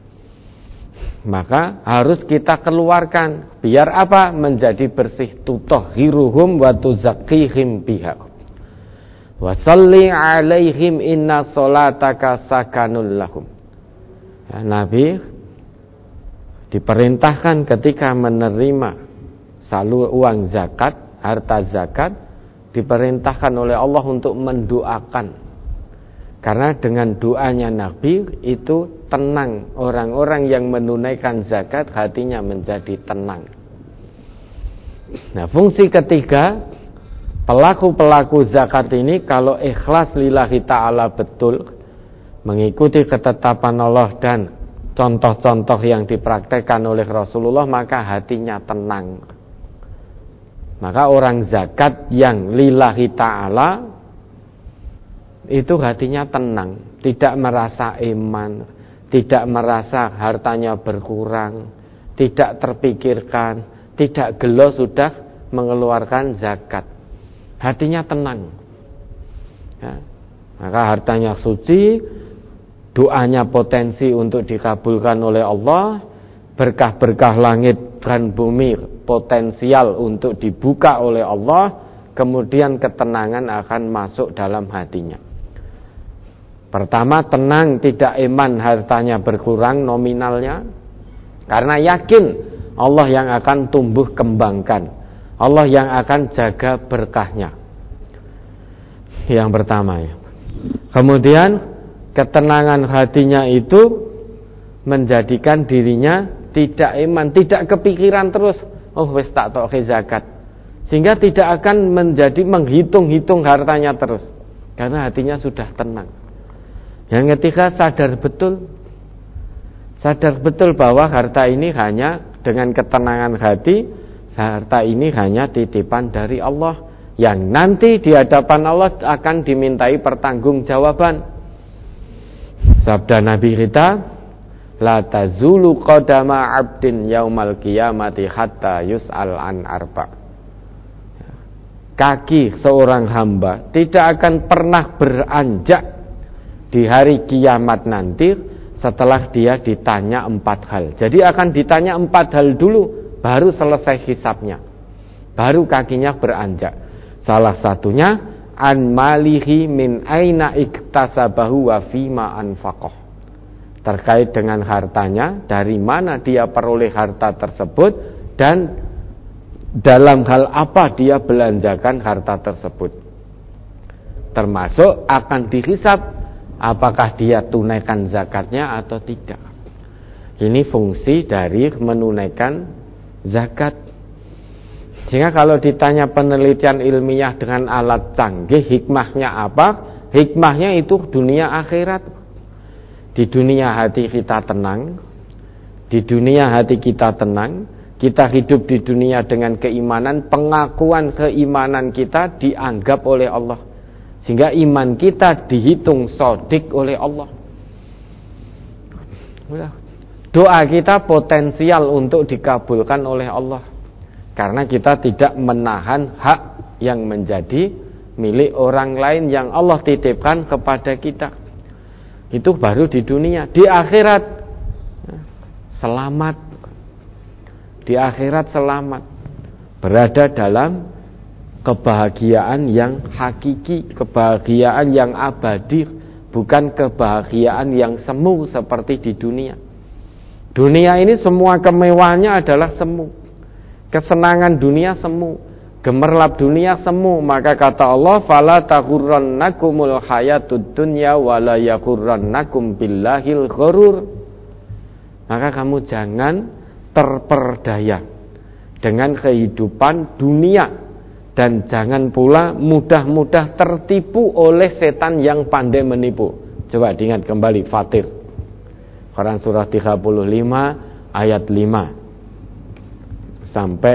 Maka harus kita keluarkan. Biar apa? Menjadi bersih. Tutahhiruhum wa tuzakkihim biha. Wa shalli 'alaihim inna sholataka sakanul lahum. Ya, Nabi diperintahkan ketika menerima uang zakat, harta zakat, diperintahkan oleh Allah untuk mendoakan. Karena dengan doanya Nabi itu tenang, orang-orang yang menunaikan zakat hatinya menjadi tenang. Nah, fungsi ketiga, pelaku-pelaku zakat ini kalau ikhlas lillahi ta'ala betul, mengikuti ketetapan Allah dan contoh-contoh yang dipraktekkan oleh Rasulullah, maka hatinya tenang. Maka orang zakat yang lillahi ta'ala itu hatinya tenang, tidak merasa iman, tidak merasa hartanya berkurang, tidak terpikirkan, tidak gelo sudah mengeluarkan zakat. Hatinya tenang, ya. Maka hartanya suci, doanya potensi untuk dikabulkan oleh Allah, berkah-berkah langit dan bumi potensial untuk dibuka oleh Allah, kemudian ketenangan akan masuk dalam hatinya. Pertama, tenang, tidak iman hartanya berkurang nominalnya, karena yakin Allah yang akan tumbuh kembangkan, Allah yang akan jaga berkahnya. Yang pertama ya. Kemudian ketenangan hatinya itu menjadikan dirinya tidak iman, tidak kepikiran terus, oh wis tak toke zakat. Sehingga tidak akan menjadi menghitung-hitung hartanya terus, karena hatinya sudah tenang. Yang ketiga, sadar betul bahwa harta ini hanya dengan ketenangan hati, harta ini hanya titipan dari Allah yang nanti di hadapan Allah akan dimintai pertanggungjawaban. Sabda Nabi kita, la tazulu qadama 'abdin yaumal qiyamati hatta yus'al an arba. Kaki seorang hamba tidak akan pernah beranjak di hari kiamat nanti setelah dia ditanya 4 hal. Jadi akan ditanya 4 hal dulu, baru selesai hisabnya, baru kakinya beranjak. Salah satunya an malihi min aina iktasabahu wa fima anfaqah. Terkait dengan hartanya, dari mana dia peroleh harta tersebut dan dalam hal apa dia belanjakan harta tersebut. Termasuk akan dihisab apakah dia tunaikan zakatnya atau tidak. Ini fungsi dari menunaikan zakat. Sehingga kalau ditanya penelitian ilmiah dengan alat canggih, hikmahnya apa? Hikmahnya itu dunia akhirat. Di dunia hati kita tenang, di dunia hati kita tenang, kita hidup di dunia dengan keimanan, pengakuan keimanan kita dianggap oleh Allah, sehingga iman kita dihitung shadiq oleh Allah. Doa kita potensial untuk dikabulkan oleh Allah, karena kita tidak menahan hak yang menjadi milik orang lain yang Allah titipkan kepada kita. Itu baru di dunia. Di akhirat selamat. Di akhirat selamat, berada dalam kebahagiaan yang hakiki, kebahagiaan yang abadi, bukan kebahagiaan yang semu seperti di dunia. Dunia ini semua kemewahannya adalah semu, kesenangan dunia semu, gemerlap dunia semu. Maka kata Allah, fala taghurrannakumul hayatud dunya wala yaghurrannakum billahil ghurur. Maka kamu jangan terperdaya dengan kehidupan dunia, dan jangan pula mudah-mudah tertipu oleh setan yang pandai menipu. Coba diingat kembali Fatir, Quran surah 35 ayat 5 sampai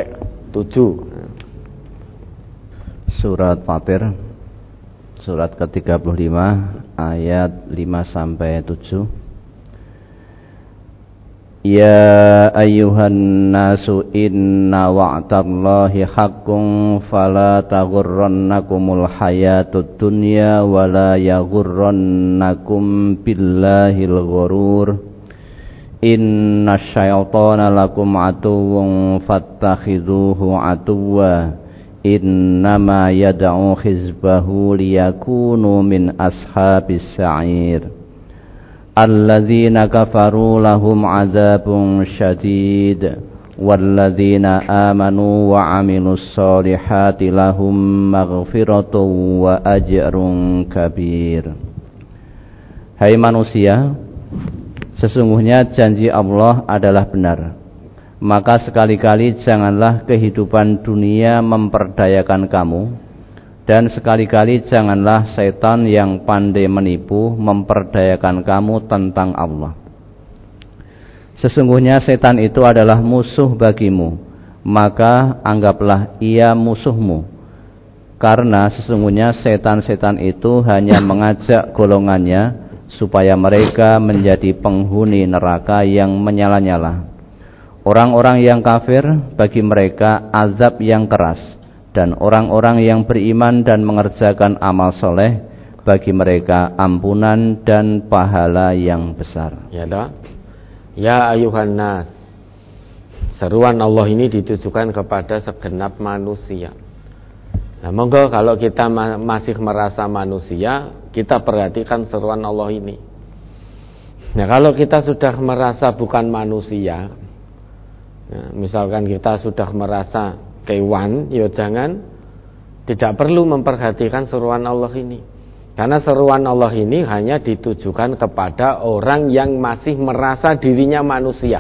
7. Surat Fatir surat ke-35 ayat 5 sampai 7. Ya ayyuhan nasu inna wa'dallahi haqqun fala taghurrannakumul hayatud dunya wala yaghurrannakum billahil ghurur. Inna syaitana lakum aduwwun fattakhidhuhu aduwwa. Innama yad'u hizbahu liyakunu min ashabis sa'ir. Alladzina kafaru lahum azabun syadid walladzina amanu wa amilus solihati lahum maghfiratun wa ajrun kabir. Hai manusia, sesungguhnya janji Allah adalah benar. Maka sekali-kali janganlah kehidupan dunia memperdayakan kamu, dan sekali-kali janganlah setan yang pandai menipu memperdayakan kamu tentang Allah. Sesungguhnya setan itu adalah musuh bagimu, maka anggaplah ia musuhmu. Karena sesungguhnya setan-setan itu hanya mengajak golongannya supaya mereka menjadi penghuni neraka yang menyala-nyala. Orang-orang yang kafir, bagi mereka azab yang keras, dan orang-orang yang beriman dan mengerjakan amal soleh, bagi mereka ampunan dan pahala yang besar. Ya dah. Ya ayuhan nas. Seruan Allah ini ditujukan kepada segenap manusia. Nah, monggo kalau kita masih merasa manusia, kita perhatikan seruan Allah ini. Nah, kalau kita sudah merasa bukan manusia, nah, misalkan kita sudah merasa kewan, ya jangan, tidak perlu memperhatikan seruan Allah ini, karena seruan Allah ini hanya ditujukan kepada orang yang masih merasa dirinya manusia.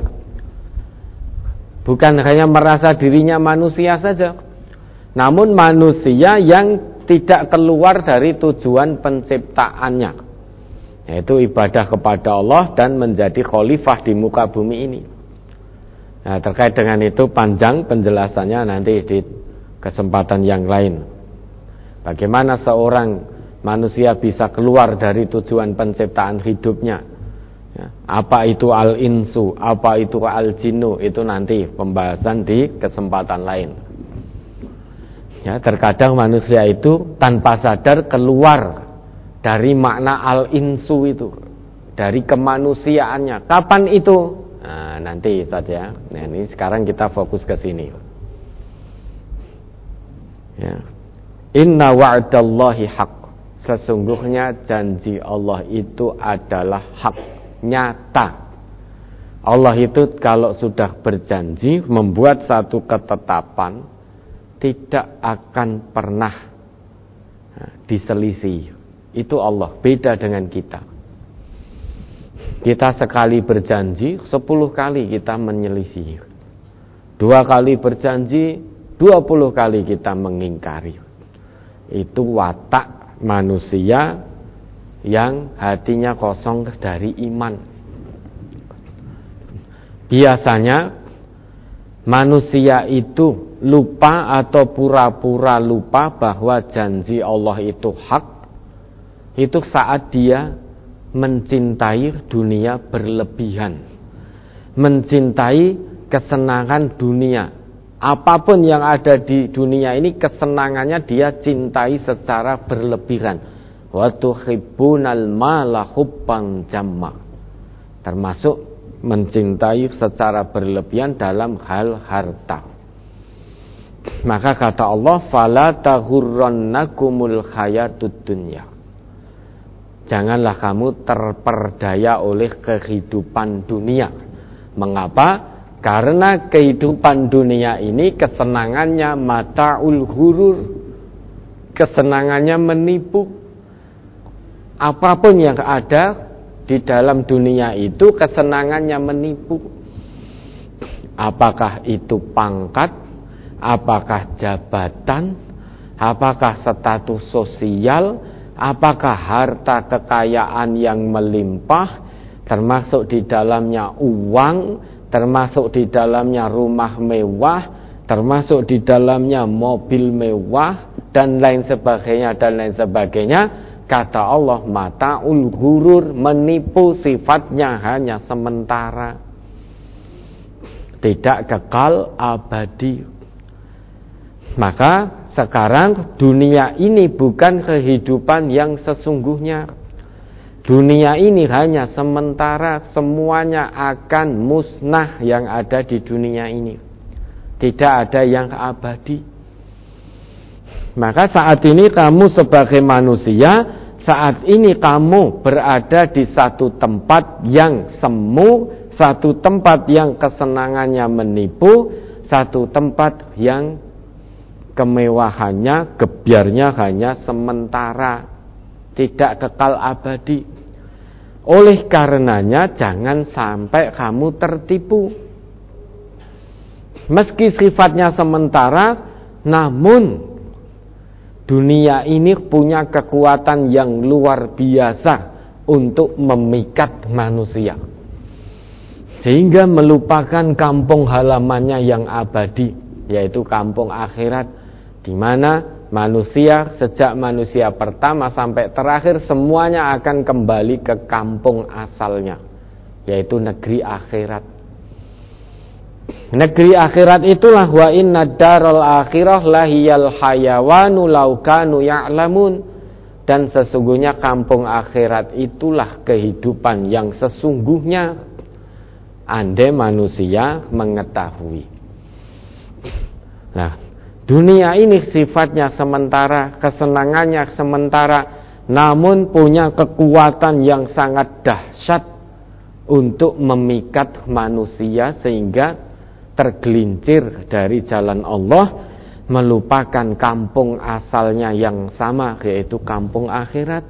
Bukan hanya merasa dirinya manusia saja, namun manusia yang tidak keluar dari tujuan penciptaannya, yaitu ibadah kepada Allah dan menjadi khalifah di muka bumi ini. Nah, terkait dengan itu panjang penjelasannya nanti di kesempatan yang lain. Bagaimana seorang manusia bisa keluar dari tujuan penciptaan hidupnya? Ya, apa itu al-insu, apa itu al-jinnu, itu nanti pembahasan di kesempatan lain. Ya, terkadang manusia itu tanpa sadar keluar dari makna al-insu itu, dari kemanusiaannya. Kapan itu? Nah, nanti saja. Nah, ini sekarang kita fokus ke sini. Ya. Inna wa'dallahi haq. Sesungguhnya janji Allah itu adalah hak, nyata. Allah itu kalau sudah berjanji membuat satu ketetapan, tidak akan pernah diselisih. Itu Allah, beda dengan kita. Kita sekali berjanji, 10 kali kita menyelisih. 2 kali berjanji, 20 kali kita mengingkari. Itu watak manusia yang hatinya kosong dari iman. Biasanya manusia itu lupa atau pura-pura lupa bahwa janji Allah itu hak, itu saat dia mencintai dunia berlebihan, mencintai kesenangan dunia. Apapun yang ada di dunia ini, kesenangannya dia cintai secara berlebihan. Wa tuhibbunal mala hubban jamma, termasuk mencintai secara berlebihan dalam hal harta. Maka kata Allah, fala taghurrannakumul hayatud dunya, janganlah kamu terperdaya oleh kehidupan dunia. Mengapa? Karena kehidupan dunia ini kesenangannya mata'ul ghurur, kesenangannya menipu. Apapun yang ada di dalam dunia itu kesenangannya menipu. Apakah itu pangkat, apakah jabatan, apakah status sosial, apakah harta kekayaan yang melimpah, termasuk di dalamnya uang, termasuk di dalamnya rumah mewah, termasuk di dalamnya mobil mewah, dan lain sebagainya, dan lain sebagainya. Kata Allah, mata'ul ghurur, menipu, sifatnya hanya sementara, tidak kekal abadi. Maka sekarang dunia ini bukan kehidupan yang sesungguhnya. Dunia ini hanya sementara, semuanya akan musnah yang ada di dunia ini. Tidak ada yang abadi. Maka saat ini kamu sebagai manusia, saat ini kamu berada di satu tempat yang semu, satu tempat yang kesenangannya menipu, satu tempat yang kemewahannya, gebyarnya hanya sementara, tidak kekal abadi. Oleh karenanya jangan sampai kamu tertipu. Meski sifatnya sementara, namun dunia ini punya kekuatan yang luar biasa untuk memikat manusia, sehingga melupakan kampung halamannya yang abadi, yaitu kampung akhirat, di mana manusia sejak manusia pertama sampai terakhir semuanya akan kembali ke kampung asalnya, yaitu negeri akhirat. Negeri akhirat itulah wa inna daral akhirah lahiyal hayawanu law kanu ya'lamun, dan sesungguhnya kampung akhirat itulah kehidupan yang sesungguhnya andai manusia mengetahui. Nah, dunia ini sifatnya sementara, kesenangannya sementara, namun punya kekuatan yang sangat dahsyat untuk memikat manusia sehingga tergelincir dari jalan Allah, melupakan kampung asalnya yang sama, yaitu kampung akhirat.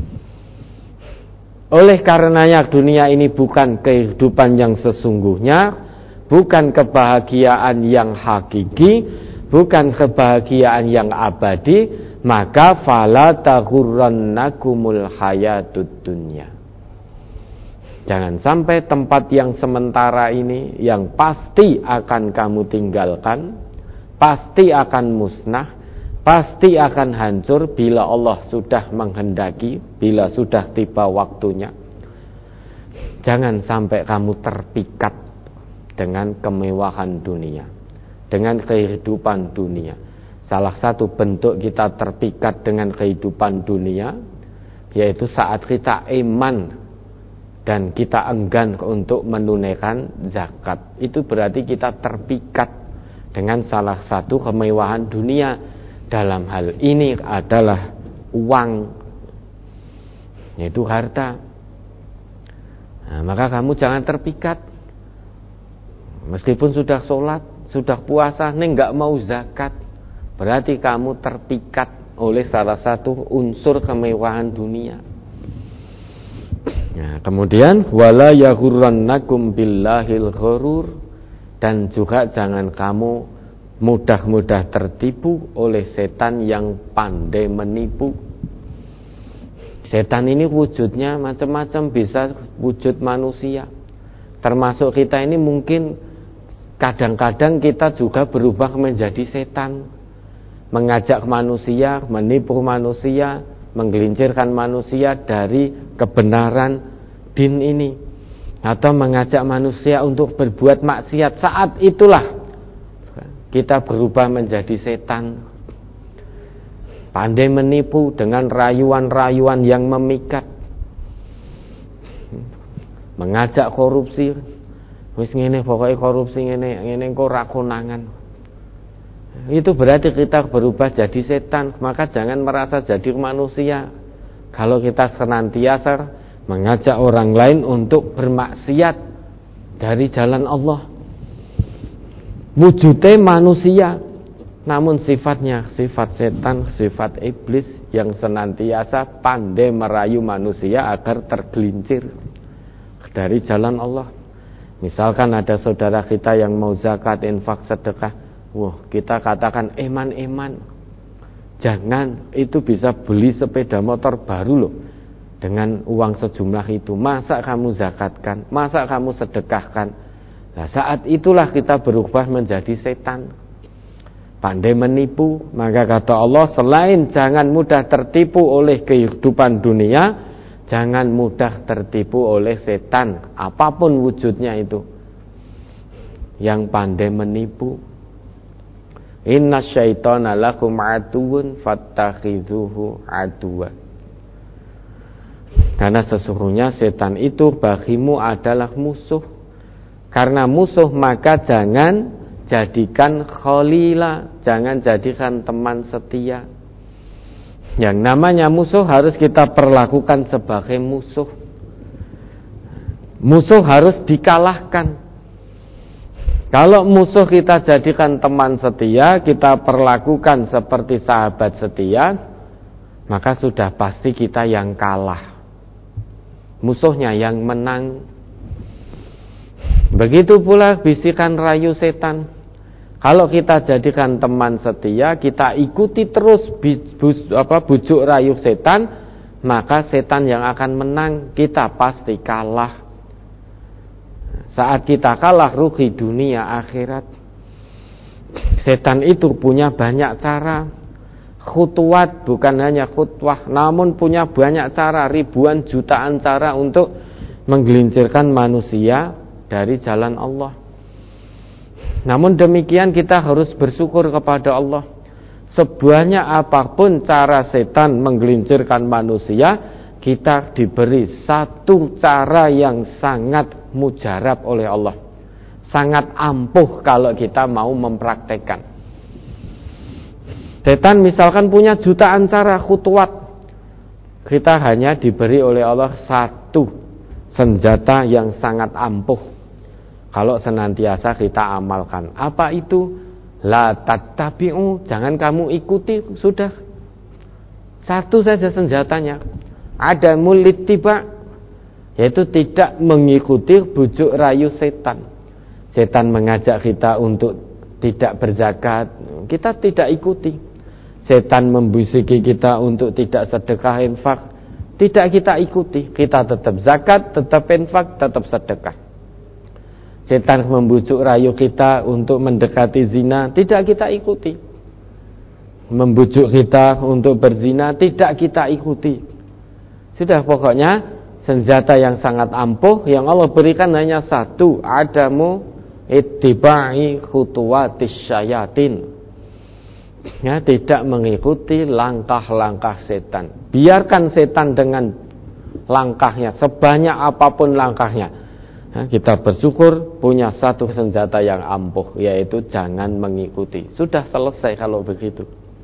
Oleh karenanya dunia ini bukan kehidupan yang sesungguhnya, bukan kebahagiaan yang hakiki, bukan kebahagiaan yang abadi. Maka fala taghurrannakumul hayatud dunya, jangan sampai tempat yang sementara ini, yang pasti akan kamu tinggalkan, pasti akan musnah, pasti akan hancur bila Allah sudah menghendaki, bila sudah tiba waktunya. Jangan sampai kamu terpikat dengan kemewahan dunia, dengan kehidupan dunia. Salah satu bentuk kita terpikat dengan kehidupan dunia, yaitu saat kita iman dan kita enggan untuk menunaikan zakat. Itu berarti kita terpikat dengan salah satu kemewahan dunia. Dalam hal ini adalah uang, yaitu harta. Nah, maka kamu jangan terpikat. Meskipun sudah sholat, sudah puasa, nih nggak mau zakat, berarti kamu terpikat oleh salah satu unsur kemewahan dunia. Nah, kemudian wala yaghurrannakum billahil ghurur, dan juga jangan kamu mudah-mudah tertipu oleh setan yang pandai menipu. Setan ini wujudnya macam-macam, bisa wujud manusia. Termasuk kita ini mungkin kadang-kadang kita juga berubah menjadi setan, mengajak manusia, menipu manusia, menggelincirkan manusia dari kebenaran din ini, atau mengajak manusia untuk berbuat maksiat. Saat itulah kita berubah menjadi setan, pandai menipu dengan rayuan-rayuan yang memikat, mengajak korupsi. Wis ngene pokoknya korupsi ngene engko ra konangan. Itu berarti kita berubah jadi setan. Maka jangan merasa jadi manusia kalau kita senantiasa mengajak orang lain untuk bermaksiat dari jalan Allah. Wujudnya manusia, namun sifatnya sifat setan, sifat iblis yang senantiasa pandai merayu manusia agar tergelincir dari jalan Allah. Misalkan ada saudara kita yang mau zakat, infak, sedekah, wah kita katakan eman. Jangan, itu bisa beli sepeda motor baru loh dengan uang sejumlah itu. Masa kamu zakatkan, masa kamu sedekahkan? Nah, saat itulah kita berubah menjadi setan, pandai menipu. Maka kata Allah, selain jangan mudah tertipu oleh kehidupan dunia, jangan mudah tertipu oleh setan, apapun wujudnya itu, yang pandai menipu. Inna syaitana lakum aduun fattakhidhuhu aduwa. Karena sesungguhnya setan itu bagimu adalah musuh. Karena musuh maka jangan jadikan khalila, jangan jadikan teman setia. Yang namanya musuh harus kita perlakukan sebagai musuh. Musuh harus dikalahkan. Kalau musuh kita jadikan teman setia, kita perlakukan seperti sahabat setia, maka sudah pasti kita yang kalah, musuhnya yang menang. Begitu pula bisikan rayu setan. Kalau kita jadikan teman setia, kita ikuti terus bujuk rayu setan, maka setan yang akan menang, kita pasti kalah. Saat kita kalah, rugi dunia akhirat. Setan itu punya banyak cara. Khutuwat, bukan hanya khutwah, namun punya banyak cara, ribuan jutaan cara untuk menggelincirkan manusia dari jalan Allah. Namun demikian kita harus bersyukur kepada Allah. Sebanyak apapun cara setan menggelincirkan manusia, kita diberi satu cara yang sangat mujarab oleh Allah, sangat ampuh kalau kita mau mempraktekkan. Setan misalkan punya jutaan cara khutuwat, kita hanya diberi oleh Allah satu senjata yang sangat ampuh kalau senantiasa kita amalkan. Apa itu? La tattabi'u, jangan kamu ikuti, sudah. Satu saja senjatanya. Ada mulittiba, yaitu tidak mengikuti bujuk rayu setan. Setan mengajak kita untuk tidak berzakat, kita tidak ikuti. Setan membisiki kita untuk tidak sedekah infak, tidak kita ikuti. Kita tetap zakat, tetap infak, tetap sedekah. Setan membujuk rayu kita untuk mendekati zina, tidak kita ikuti. Membujuk kita untuk berzina, tidak kita ikuti. Sudah, pokoknya senjata yang sangat ampuh yang Allah berikan hanya satu, adamu ittiba'i khutuwatis syayatin. Ya, tidak mengikuti langkah-langkah setan. Biarkan setan dengan langkahnya, sebanyak apapun langkahnya. Nah, kita bersyukur punya satu senjata yang ampuh, yaitu jangan mengikuti. Sudah selesai kalau begitu.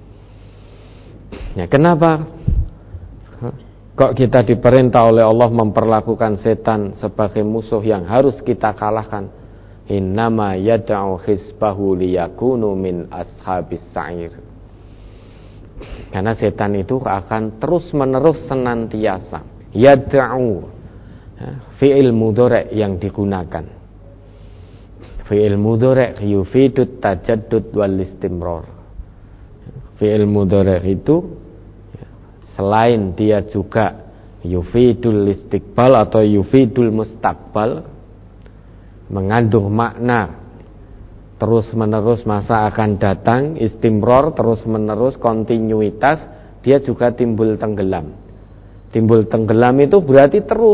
Ya, kenapa kok kita diperintah oleh Allah memperlakukan setan sebagai musuh yang harus kita kalahkan? Innama yad'u hisbahu liyakunu min ashabis sa'ir. Karena setan itu akan terus-menerus senantiasa yad'u, fi'il mudhari' yang digunakan. Fi'il mudhari' yufidut tajaddud wal istimrar. Fi'il mudhari' itu selain dia juga yufidul istiqbal atau yufidul mustaqbal, mengandung makna terus menerus masa akan datang, istimror terus menerus, kontinuitas. Dia juga timbul tenggelam. Timbul tenggelam itu berarti terus,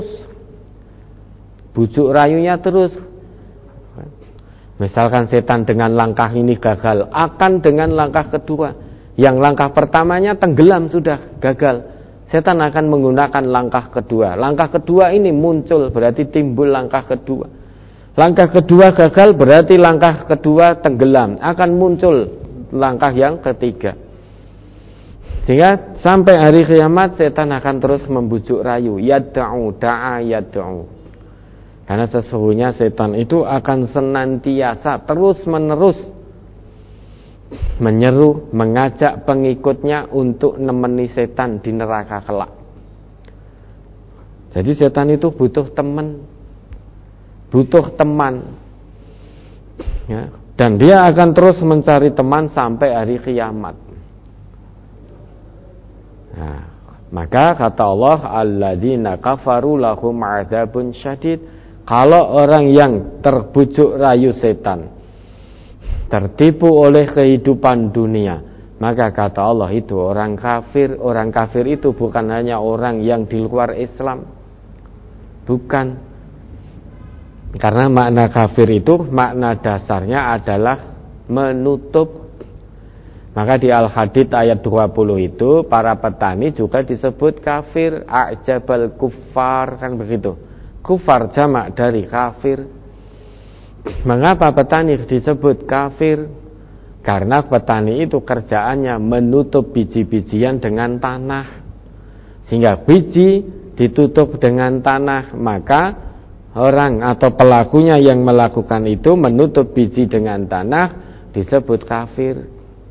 bujuk rayunya terus. Misalkan setan dengan langkah ini gagal, akan dengan langkah kedua. Yang langkah pertamanya tenggelam sudah gagal, setan akan menggunakan langkah kedua. Langkah kedua ini muncul, berarti timbul langkah kedua. Langkah kedua gagal, berarti langkah kedua tenggelam, akan muncul langkah yang ketiga. Sehingga sampai hari kiamat setan akan terus membujuk rayu, yad'u da'a yad'u. Karena sesungguhnya setan itu akan senantiasa terus menerus menyeru, mengajak pengikutnya untuk nemeni setan di neraka kelak. Jadi setan itu butuh teman, ya, dan dia akan terus mencari teman sampai hari kiamat. Nah, maka kata Allah, alladzina kafaru lahum adzabun syadid. Kalau orang yang terbujuk rayu setan, tertipu oleh kehidupan dunia, maka kata Allah itu orang kafir. Orang kafir itu bukan hanya orang yang di luar Islam, bukan. Karena makna kafir itu, makna dasarnya adalah menutup. Maka di Al-Hadid ayat 20 itu, para petani juga disebut kafir. A'jabal kuffar, kan begitu. Kufar jamak dari kafir. Mengapa petani disebut kafir? Karena petani itu kerjaannya menutup biji-bijian dengan tanah. Sehingga biji ditutup dengan tanah, maka orang atau pelakunya yang melakukan itu menutup biji dengan tanah disebut kafir.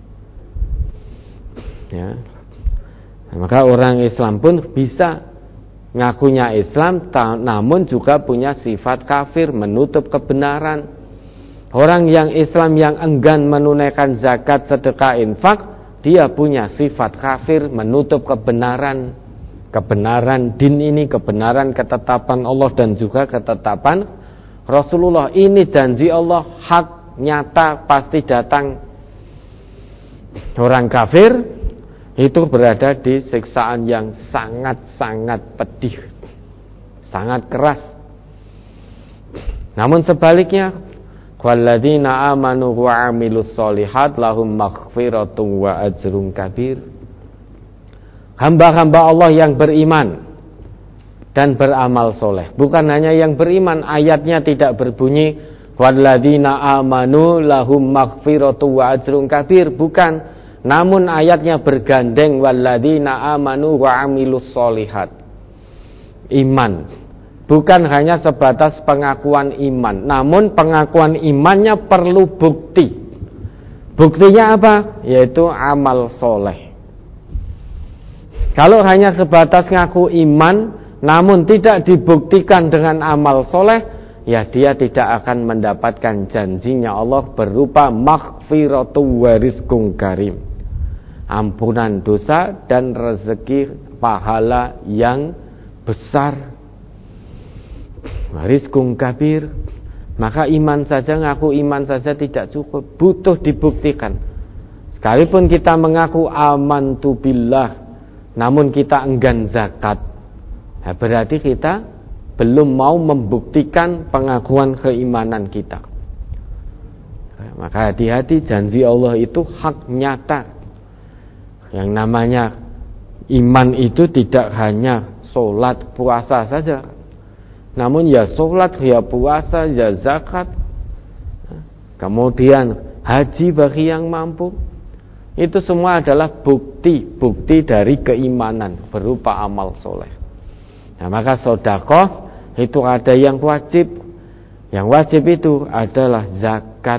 Ya. Maka orang Islam pun bisa ngakunya Islam, namun juga punya sifat kafir, menutup kebenaran. Orang yang Islam yang enggan menunaikan zakat, sedekah, infak, dia punya sifat kafir, menutup kebenaran. Kebenaran din ini, kebenaran ketetapan Allah dan juga ketetapan Rasulullah. Ini janji Allah, hak, nyata, pasti datang. Orang kafir itu berada di siksaan yang sangat-sangat pedih, sangat keras. Namun sebaliknya, walladzina amanu wa 'amilus sholihat lahum maghfiratun wa ajrun kabir. Hamba-hamba Allah yang beriman dan beramal soleh. Bukan hanya yang beriman, ayatnya tidak berbunyi walladzina amanu lahum maghfiratun wa ajrun kabir, bukan. Namun ayatnya bergandeng walladzina amanu wa 'amilus sholihat. Iman bukan hanya sebatas pengakuan iman, namun pengakuan imannya perlu bukti. Buktinya apa? Yaitu amal soleh. Kalau hanya sebatas ngaku iman namun tidak dibuktikan dengan amal soleh, ya dia tidak akan mendapatkan janjinya Allah berupa maghfiratu wa rizqun karim, ampunan dosa dan rezeki pahala yang besar. Rizqun kabir. Maka iman saja, ngaku iman saja tidak cukup, butuh dibuktikan. Sekalipun kita mengaku amantu billah, namun kita enggan zakat, ya berarti kita belum mau membuktikan pengakuan keimanan kita. Maka hati-hati, janji Allah itu hak nyata. Yang namanya iman itu tidak hanya sholat puasa saja, namun ya sholat, ya puasa, ya zakat, kemudian haji bagi yang mampu. Itu semua adalah bukti dari keimanan berupa amal soleh. Nah, maka sedekah itu ada yang wajib. Yang wajib itu adalah zakat.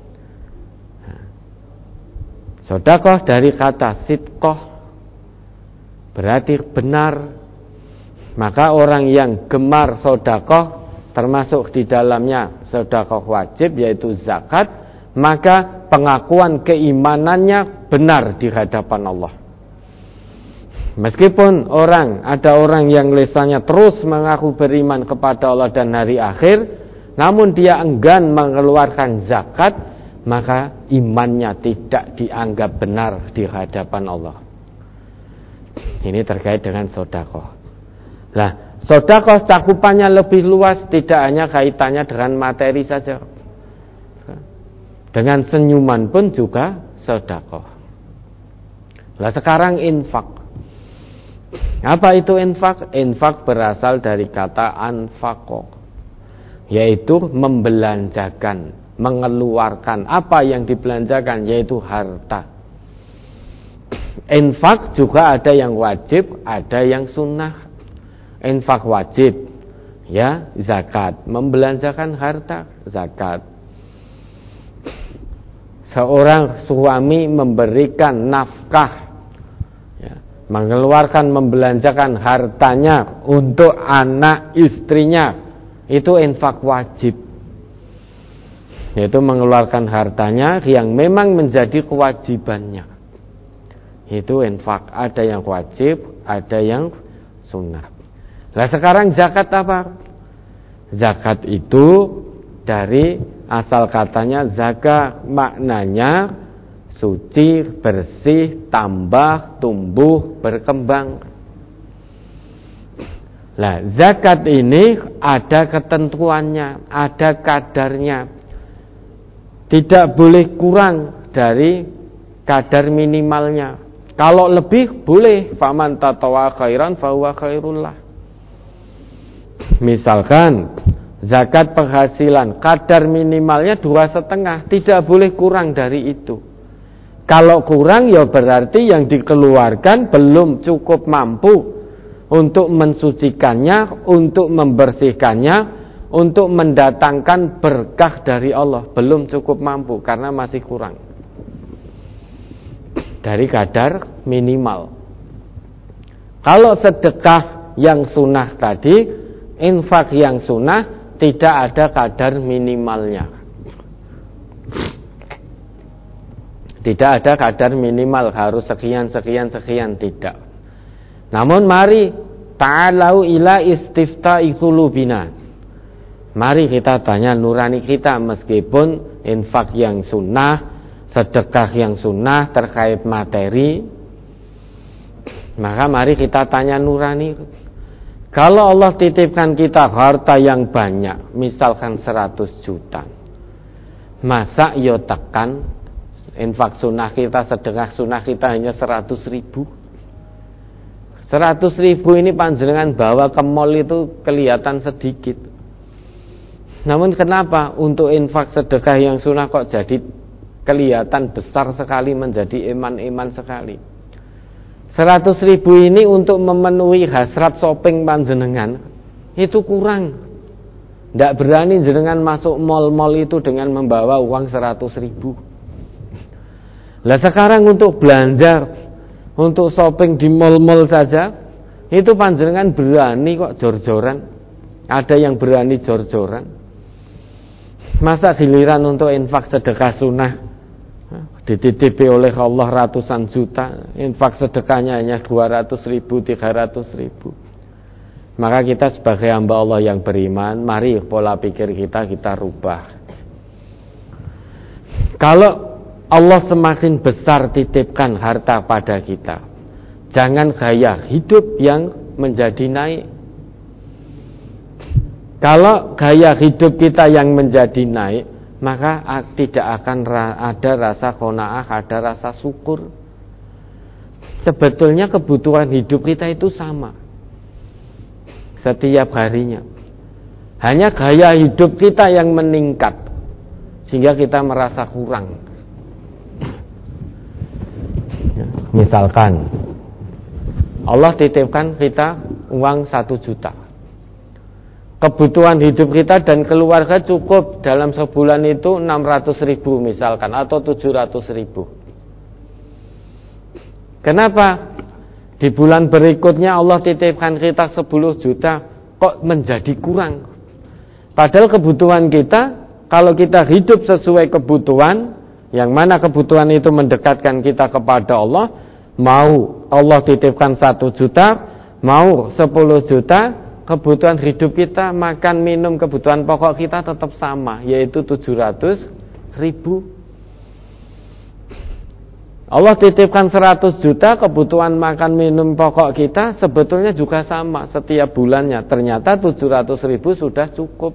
Sedekah dari kata sidqah, berarti benar. Maka orang yang gemar sedekah, termasuk di dalamnya sedekah wajib yaitu zakat, maka pengakuan keimanannya benar di hadapan Allah. Meskipun ada orang yang lisannya terus mengaku beriman kepada Allah dan hari akhir, namun dia enggan mengeluarkan zakat, maka imannya tidak dianggap benar di hadapan Allah. Ini terkait dengan sedekah. Nah, sedekah cakupannya lebih luas, tidak hanya kaitannya dengan materi saja. Dengan senyuman pun juga sedekah. Nah, sekarang infak. Apa itu infak? Infak berasal dari kata anfaqo, yaitu membelanjakan, mengeluarkan apa yang dibelanjakan, yaitu harta. Infak juga ada yang wajib, ada yang sunnah. Infak wajib, ya, zakat, membelanjakan harta, zakat. Seorang suami memberikan nafkah, ya, mengeluarkan, membelanjakan hartanya untuk anak istrinya, itu infak wajib, yaitu mengeluarkan hartanya yang memang menjadi kewajibannya. Itu infak, ada yang wajib, ada yang sunnah. Nah, sekarang zakat apa? Zakat itu dari asal katanya zakat, maknanya suci, bersih, tambah, tumbuh, berkembang. Nah, zakat ini ada ketentuannya, ada kadarnya. Tidak boleh kurang dari kadar minimalnya. Kalau lebih boleh, faman tatawa khairan fahuwa khairullah. Misalkan zakat penghasilan kadar minimalnya 2,5, tidak boleh kurang dari itu. Kalau kurang ya berarti yang dikeluarkan belum cukup mampu untuk mensucikannya, untuk membersihkannya, untuk mendatangkan berkah dari Allah, belum cukup mampu karena masih kurang dari kadar minimal. Kalau sedekah yang sunnah tadi, infak yang sunnah, tidak ada kadar minimalnya. Tidak ada kadar minimal harus sekian, tidak. Namun mari ta'alau ila istifta'i qulubina. Mari kita tanya nurani kita, meskipun infak yang sunnah, sedekah yang sunnah terkait materi, maka mari kita tanya nurani. Kalau Allah titipkan kita harta yang banyak, misalkan 100 juta, masa yo tekan infak sunnah kita, sedekah sunnah kita hanya 100 ribu? 100 ribu ini panjenengan bawa ke mall itu kelihatan sedikit. Namun kenapa untuk infak sedekah yang sunnah kok jadi kelihatan besar sekali, menjadi eman-eman sekali? 100 ribu ini untuk memenuhi hasrat shopping panjenengan itu kurang. Tidak berani jenengan masuk mall-mall itu dengan membawa uang 100 ribu. Lah sekarang untuk belanja, untuk shopping di mall-mall saja, itu panjenengan berani kok jor-joran. Ada yang berani jor-joran. Masa giliran untuk infak sedekah sunnah dititipi oleh Allah ratusan juta, infak sedekahnya hanya 200 ribu, 300 ribu. Maka kita sebagai hamba Allah yang beriman, mari pola pikir kita rubah. Kalau Allah semakin besar titipkan harta pada kita, jangan gaya hidup yang menjadi naik. Kalau gaya hidup kita yang menjadi naik, maka tidak akan ada rasa qanaah, ada rasa syukur. Sebetulnya kebutuhan hidup kita itu sama setiap harinya. Hanya gaya hidup kita yang meningkat sehingga kita merasa kurang. Misalkan Allah titipkan kita uang 1 juta. Kebutuhan hidup kita dan keluarga cukup dalam sebulan itu 600 ribu misalkan, atau 700 ribu. Kenapa di bulan berikutnya Allah titipkan kita 10 juta kok menjadi kurang? Padahal kebutuhan kita, kalau kita hidup sesuai kebutuhan, yang mana kebutuhan itu mendekatkan kita kepada Allah, mau Allah titipkan 1 juta, mau 10 juta, kebutuhan hidup kita, makan, minum, kebutuhan pokok kita tetap sama, yaitu 700.000. Allah titipkan 100 juta, kebutuhan makan, minum, pokok kita sebetulnya juga sama setiap bulannya. Ternyata 700.000 sudah cukup.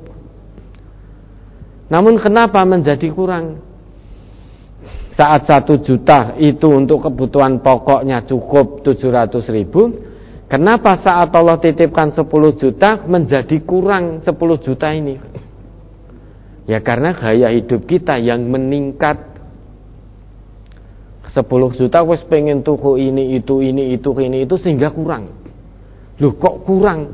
Namun kenapa menjadi kurang? Saat 1 juta itu untuk kebutuhan pokoknya cukup 700.000, kenapa saat Allah titipkan 10 juta menjadi kurang 10 juta ini? Ya karena gaya hidup kita yang meningkat. 10 juta wes pengen tuku ini itu sehingga kurang. Loh kok kurang?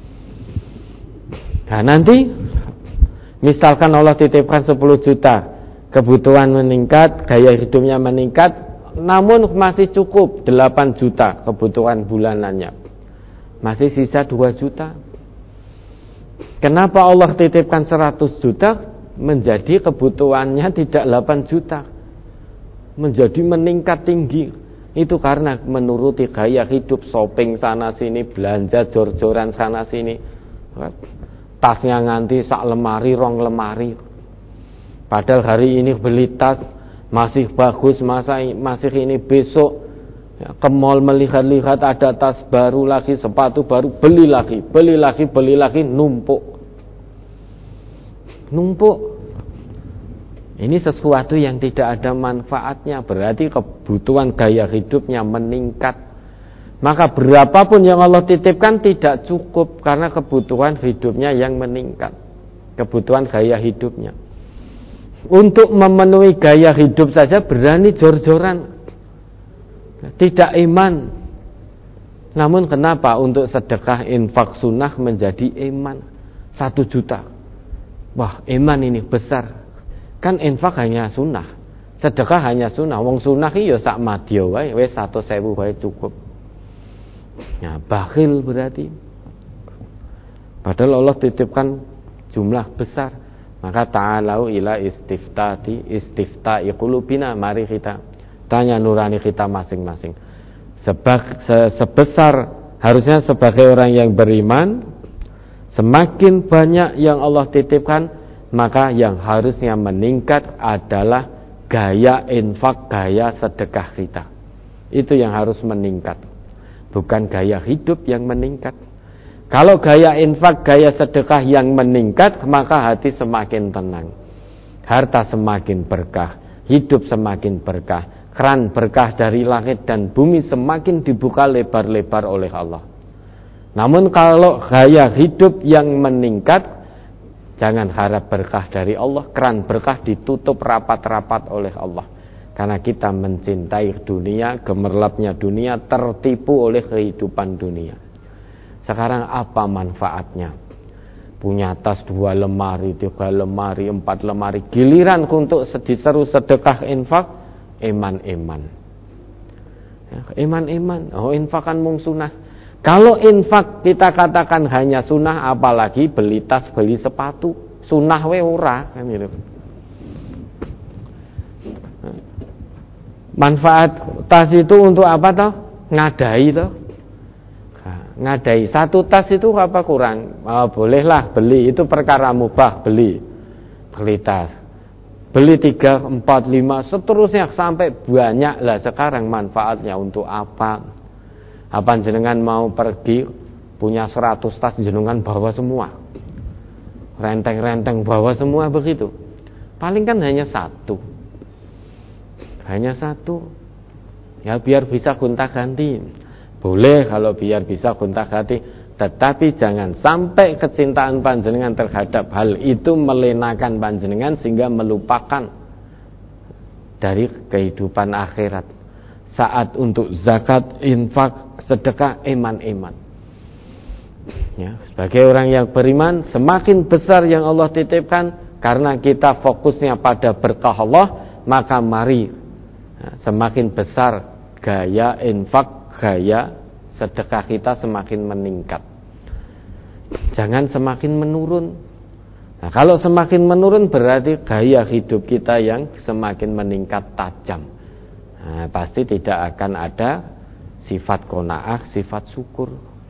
Nah nanti misalkan Allah titipkan 10 juta, kebutuhan meningkat, gaya hidupnya meningkat, namun masih cukup 8 juta kebutuhan bulanannya, masih sisa 2 juta. Kenapa Allah titipkan 100 juta menjadi kebutuhannya tidak 8 juta, menjadi meningkat tinggi? Itu karena menuruti gaya hidup, shopping sana sini, belanja jor-joran sana sini, tasnya nganti sak lemari, rong lemari. Padahal hari ini beli tas masih bagus, masih ini, besok ya, ke mall melihat-lihat ada tas baru lagi, sepatu baru, beli lagi, numpuk. Ini sesuatu yang tidak ada manfaatnya, berarti kebutuhan gaya hidupnya meningkat. Maka berapapun yang Allah titipkan tidak cukup karena kebutuhan hidupnya yang meningkat, kebutuhan gaya hidupnya. Untuk memenuhi gaya hidup saja berani jor-joran, tidak iman. Namun kenapa untuk sedekah infak sunnah menjadi iman? 1 juta, wah iman ini besar. Kan infak hanya sunnah, sedekah hanya sunnah. Wong sunnah iki ya sak madya wae, wis 100.000 wae cukup. Ya bakhil berarti. Padahal Allah titipkan jumlah besar. Maka ta'alau ila istifta'i qulubina, mari kita tanya nurani kita masing-masing. Sebesar harusnya sebagai orang yang beriman, semakin banyak yang Allah titipkan, maka yang harusnya meningkat adalah gaya infak, gaya sedekah kita. Itu yang harus meningkat, bukan gaya hidup yang meningkat. Kalau gaya infak, gaya sedekah yang meningkat, maka hati semakin tenang, harta semakin berkah, hidup semakin berkah, keran berkah dari langit dan bumi semakin dibuka lebar-lebar oleh Allah. Namun kalau gaya hidup yang meningkat, jangan harap berkah dari Allah, keran berkah ditutup rapat-rapat oleh Allah. Karena kita mencintai dunia, gemerlapnya dunia, tertipu oleh kehidupan dunia. Sekarang apa manfaatnya? Punya tas 2 lemari, 3 lemari, 4 lemari, giliran untuk diseru sedekah infak, eman-eman. Oh infak kan mung sunah. Kalau infak kita katakan hanya sunnah, apalagi beli tas, beli sepatu, sunnah we ora kan gitu. Manfaat tas itu untuk apa toh? Ngadai toh. Ngadai 1 tas itu apa kurang? Bolehlah beli, itu perkara mubah, beli tas. Beli 3, 4, 5 seterusnya sampai banyak lah. Sekarang manfaatnya untuk apa? Apa jenengan mau pergi punya 100 tas, jenengan bawa semua, renteng-renteng bawa semua begitu? Paling kan hanya satu, ya biar bisa gonta-ganti. Boleh kalau biar bisa gonta-ganti, tetapi jangan sampai kecintaan panjenengan terhadap hal itu melenakan panjenengan sehingga melupakan dari kehidupan akhirat. Saat untuk zakat, infak, sedekah, eman-eman. Ya, sebagai orang yang beriman, semakin besar yang Allah titipkan, karena kita fokusnya pada berkah Allah, maka mari semakin besar gaya infak, gaya sedekah kita semakin meningkat. Jangan semakin menurun. Nah, kalau semakin menurun berarti gaya hidup kita yang semakin meningkat tajam. Nah, pasti tidak akan ada sifat qanaah, sifat syukur.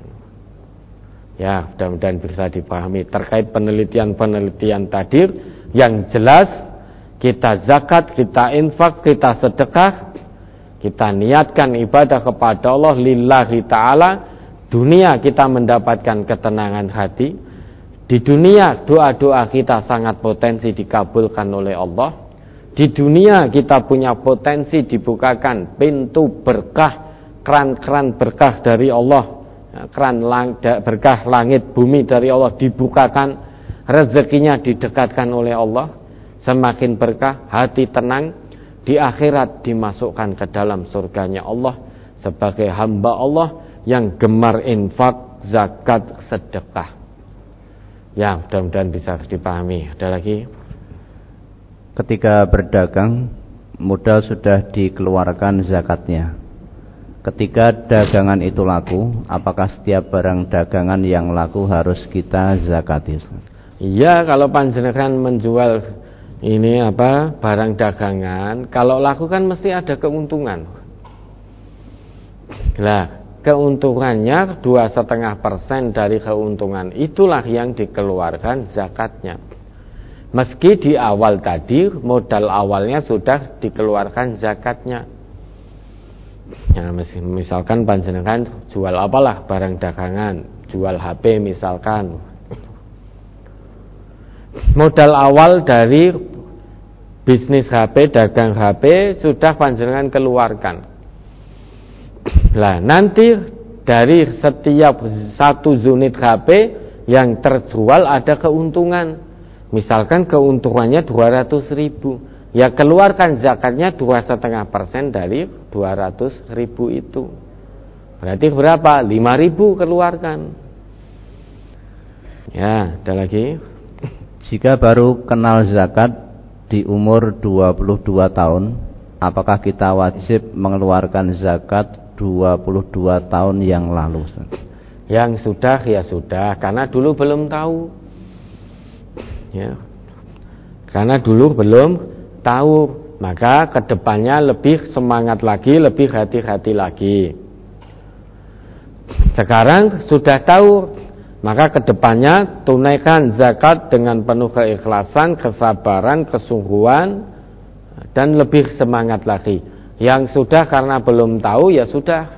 Ya, mudah-mudahan bisa dipahami terkait penelitian-penelitian tadi. Yang jelas kita zakat, kita infak, kita sedekah, kita niatkan ibadah kepada Allah lillahi ta'ala. Dunia kita mendapatkan ketenangan hati. Di dunia doa-doa kita sangat potensi dikabulkan oleh Allah. Di dunia kita punya potensi dibukakan pintu berkah, keran-keran berkah dari Allah. Berkah langit bumi dari Allah dibukakan, rezekinya didekatkan oleh Allah, semakin berkah, hati tenang. Di akhirat dimasukkan ke dalam surganya Allah sebagai hamba Allah yang gemar infak, zakat, sedekah. Ya, mudah-mudahan bisa dipahami. Ada lagi? Ketika berdagang, modal sudah dikeluarkan zakatnya. Ketika dagangan itu laku, apakah setiap barang dagangan yang laku harus kita zakati? Iya, kalau panjenengan menjual ini barang dagangan, kalau laku kan mesti ada keuntungan. Lah, keuntungannya 2,5% dari keuntungan itulah yang dikeluarkan zakatnya. Meski di awal tadi modal awalnya sudah dikeluarkan zakatnya. Ya, misalkan panjenengan jual apalah barang dagangan, jual HP misalkan. Modal awal dari bisnis HP, dagang HP sudah panjenengan keluarkan. Lah, nanti dari setiap satu unit HP yang terjual ada keuntungan. Misalkan keuntungannya 200.000, ya keluarkan zakatnya 2,5% dari 200.000 itu. Berarti berapa? 5.000 keluarkan. Ya, ada lagi. Jika baru kenal zakat di umur 22 tahun, apakah kita wajib mengeluarkan zakat 22 tahun yang lalu? Yang sudah ya sudah, karena dulu belum tahu. Ya. Karena dulu belum tahu, maka kedepannya lebih semangat lagi, lebih hati-hati lagi. Sekarang sudah tahu, maka kedepannya tunaikan zakat dengan penuh keikhlasan, kesabaran, kesungguhan, dan lebih semangat lagi. Yang sudah karena belum tahu ya sudah.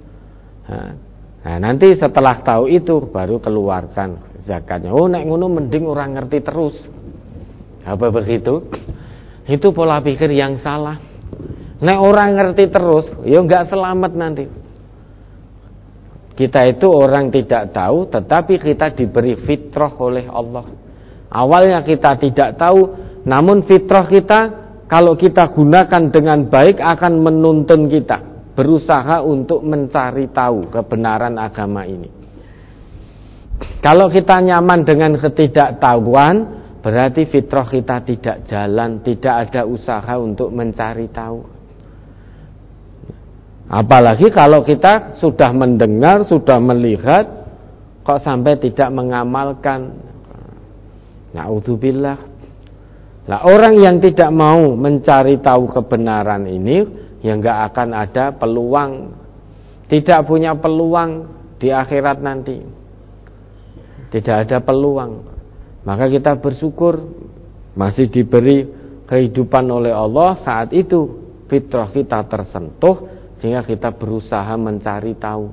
Nah, nanti setelah tahu itu baru keluarkan zakatnya. Oh, nek ngono mending orang ngerti terus. Apa begitu? Itu pola pikir yang salah. Nek orang ngerti terus, ya enggak selamat nanti. Kita itu orang tidak tahu, tetapi kita diberi fitrah oleh Allah. Awalnya kita tidak tahu, namun fitrah kita kalau kita gunakan dengan baik akan menuntun kita berusaha untuk mencari tahu kebenaran agama ini. Kalau kita nyaman dengan ketidaktahuan, berarti fitrah kita tidak jalan, tidak ada usaha untuk mencari tahu. Apalagi kalau kita sudah mendengar, sudah melihat, kok sampai tidak mengamalkan. Na'udzubillah. Nah, orang yang tidak mau mencari tahu kebenaran ini, ya enggak akan ada peluang, tidak punya peluang di akhirat nanti. Tidak ada peluang. Maka kita bersyukur masih diberi kehidupan oleh Allah. Saat itu fitrah kita tersentuh, sehingga kita berusaha mencari tahu.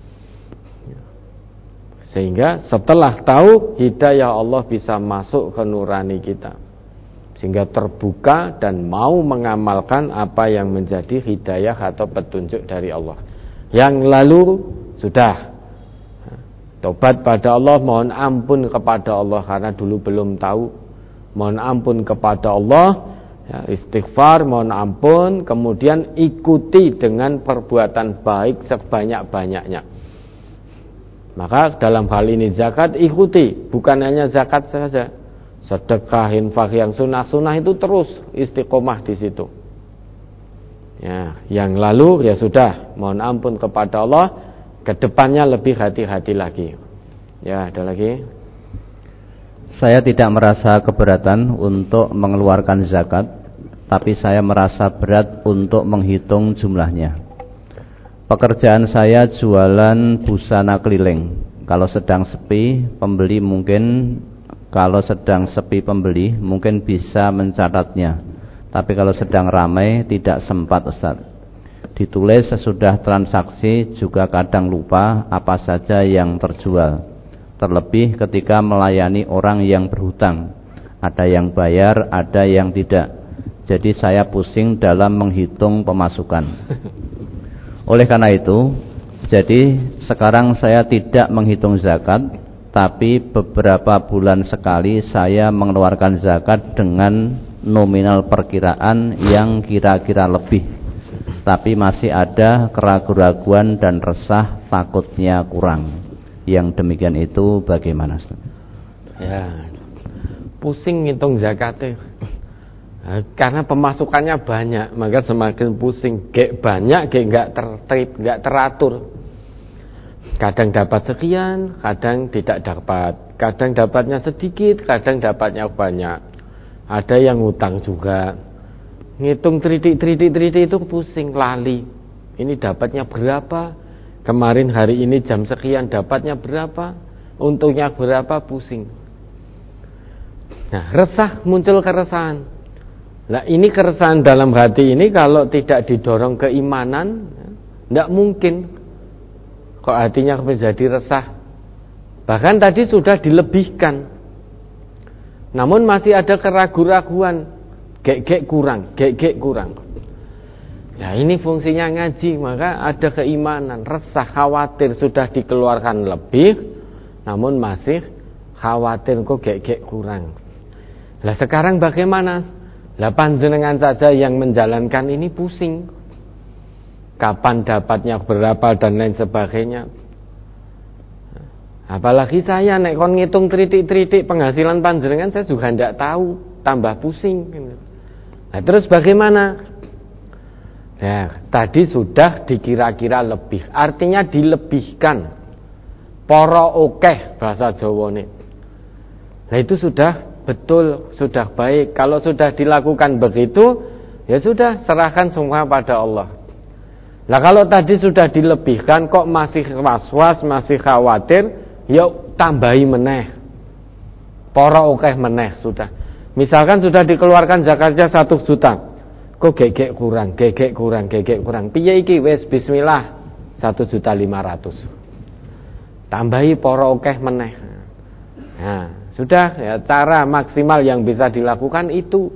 Sehingga setelah tahu, hidayah Allah bisa masuk ke nurani kita, sehingga terbuka dan mau mengamalkan apa yang menjadi hidayah atau petunjuk dari Allah. Yang lalu sudah tobat pada Allah, mohon ampun kepada Allah karena dulu belum tahu. Mohon ampun kepada Allah, ya, istighfar, mohon ampun, kemudian ikuti dengan perbuatan baik sebanyak-banyaknya. Maka dalam hal ini zakat ikuti, bukan hanya zakat saja. Sedekah, infak yang sunnah-sunnah itu terus istiqomah di situ. Ya, yang lalu ya sudah, mohon ampun kepada Allah. Kedepannya lebih hati-hati lagi. Ya, ada lagi. Saya tidak merasa keberatan untuk mengeluarkan zakat, tapi saya merasa berat untuk menghitung jumlahnya. Pekerjaan saya jualan busana keliling. Kalau sedang sepi pembeli mungkin bisa mencatatnya. Tapi kalau sedang ramai tidak sempat, Ustaz. Ditulis sesudah transaksi, juga kadang lupa apa saja yang terjual. Terlebih ketika melayani orang yang berhutang. Ada yang bayar, ada yang tidak. Jadi saya pusing dalam menghitung pemasukan. Oleh karena itu, jadi sekarang saya tidak menghitung zakat, tapi beberapa bulan sekali saya mengeluarkan zakat dengan nominal perkiraan yang kira-kira lebih, tapi masih ada keraguan-raguan dan resah takutnya kurang. Yang demikian itu bagaimana, Ustaz? Ya, pusing ngitung zakatnya. Karena pemasukannya banyak, maka semakin pusing. Gek banyak, gek nggak tertib, nggak teratur. Kadang dapat sekian, kadang tidak dapat. Kadang dapatnya sedikit, kadang dapatnya banyak. Ada yang ngutang juga. Ngitung tridik itu pusing, lali. Ini dapatnya berapa? Kemarin hari ini jam sekian dapatnya berapa? Untungnya berapa? Pusing. Nah, resah, muncul keresahan. Nah, ini keresahan dalam hati ini kalau tidak didorong keimanan, tidak mungkin kok hatinya menjadi resah. Bahkan tadi sudah dilebihkan. Namun masih ada keraguan-raguan, gek kurang. Nah, ini fungsinya ngaji, maka ada keimanan, resah, khawatir sudah dikeluarkan lebih, namun masih khawatir kok gek kurang. Lah sekarang bagaimana? Lah panjenengan saja yang menjalankan ini pusing. Kapan dapatnya berapa dan lain sebagainya. Apalagi saya nek kon ngitung tritik penghasilan panjenengan saya juga tidak tahu, tambah pusing. Nah, terus bagaimana? Ya, tadi sudah dikira-kira lebih, artinya dilebihkan. Poro okeh bahasa Jawa nih. Nah, itu sudah betul, sudah baik. Kalau sudah dilakukan begitu, ya sudah serahkan semua pada Allah. Nah, kalau tadi sudah dilebihkan kok masih was-was, masih khawatir, ya tambahi meneh, poro okeh meneh sudah. Misalkan sudah dikeluarkan zakatnya 1 juta, kok gek kurang. Piye iki wis bismillah 1.500.000. Tambahi poro okeh meneh. Nah, sudah ya, cara maksimal yang bisa dilakukan itu.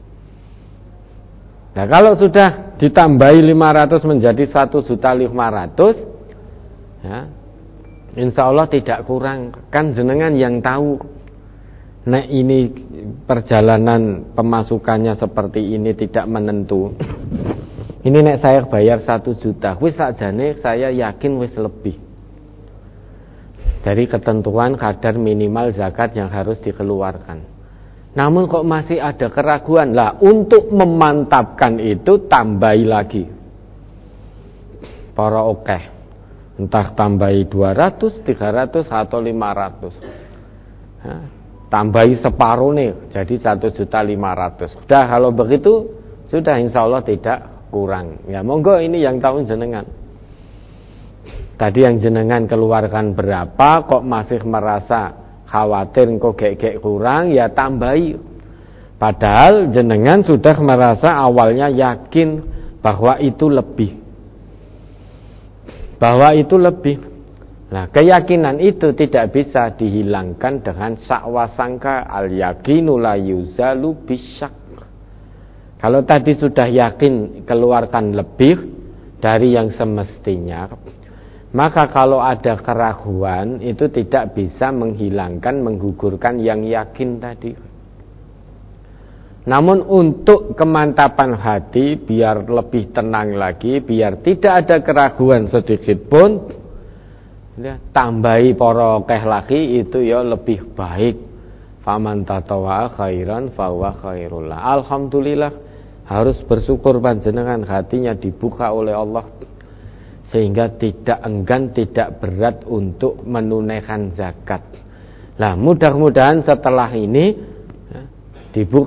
Nah, kalau sudah ditambahi 500 menjadi 1.500.000, ya, insya Allah tidak kurang. Kan jenengan yang tahu. Nek ini perjalanan pemasukannya seperti ini tidak menentu. Ini nek saya bayar 1 juta, wis sakjane saya yakin wis lebih dari ketentuan kadar minimal zakat yang harus dikeluarkan. Namun kok masih ada keraguan. Lah, untuk memantapkan itu tambahi lagi. Para okeh. Entah tambahi 200, 300 atau 500. Nah, tambahi separuh nih, jadi 1.500.000. Sudah, kalau begitu sudah insya Allah tidak kurang. Ya monggo, ini yang tahu jenengan. Tadi yang jenengan keluarkan berapa, kok masih merasa khawatir kok gek kurang, ya tambahi. Padahal jenengan sudah merasa awalnya yakin bahwa itu lebih. Nah, keyakinan itu tidak bisa dihilangkan dengan sakwasangka, al yakinu la yuzalu bisyak. Kalau tadi sudah yakin keluarkan lebih dari yang semestinya, maka kalau ada keraguan itu tidak bisa menghilangkan, menggugurkan yang yakin tadi. Namun untuk kemantapan hati, biar lebih tenang lagi, biar tidak ada keraguan sedikit pun, ya, tambahi porokeh lagi, itu ya lebih baik. Faman tatawa khairan fahuwa khairullah. Alhamdulillah, harus bersyukur panjenengan, hatinya dibuka oleh Allah, sehingga tidak enggan, tidak berat untuk menunaikan zakat. Nah, mudah-mudahan setelah ini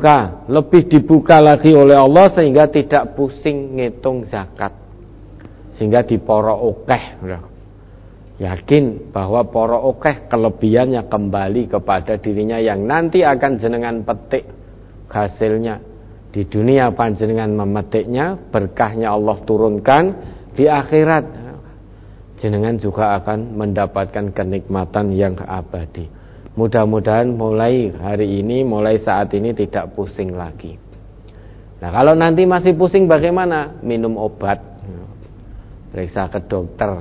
lebih dibuka lagi oleh Allah, sehingga tidak pusing ngitung zakat. sehingga diporo okeh. Yakin bahwa poro okeh kelebihannya kembali kepada dirinya yang nanti akan jenengan petik hasilnya di dunia. Panjenengan memetiknya, berkahnya Allah turunkan di akhirat, jenengan juga akan mendapatkan kenikmatan yang abadi. Mudah-mudahan mulai hari ini, mulai saat ini tidak pusing lagi. Nah, kalau nanti masih pusing bagaimana? Minum obat, periksa ke dokter.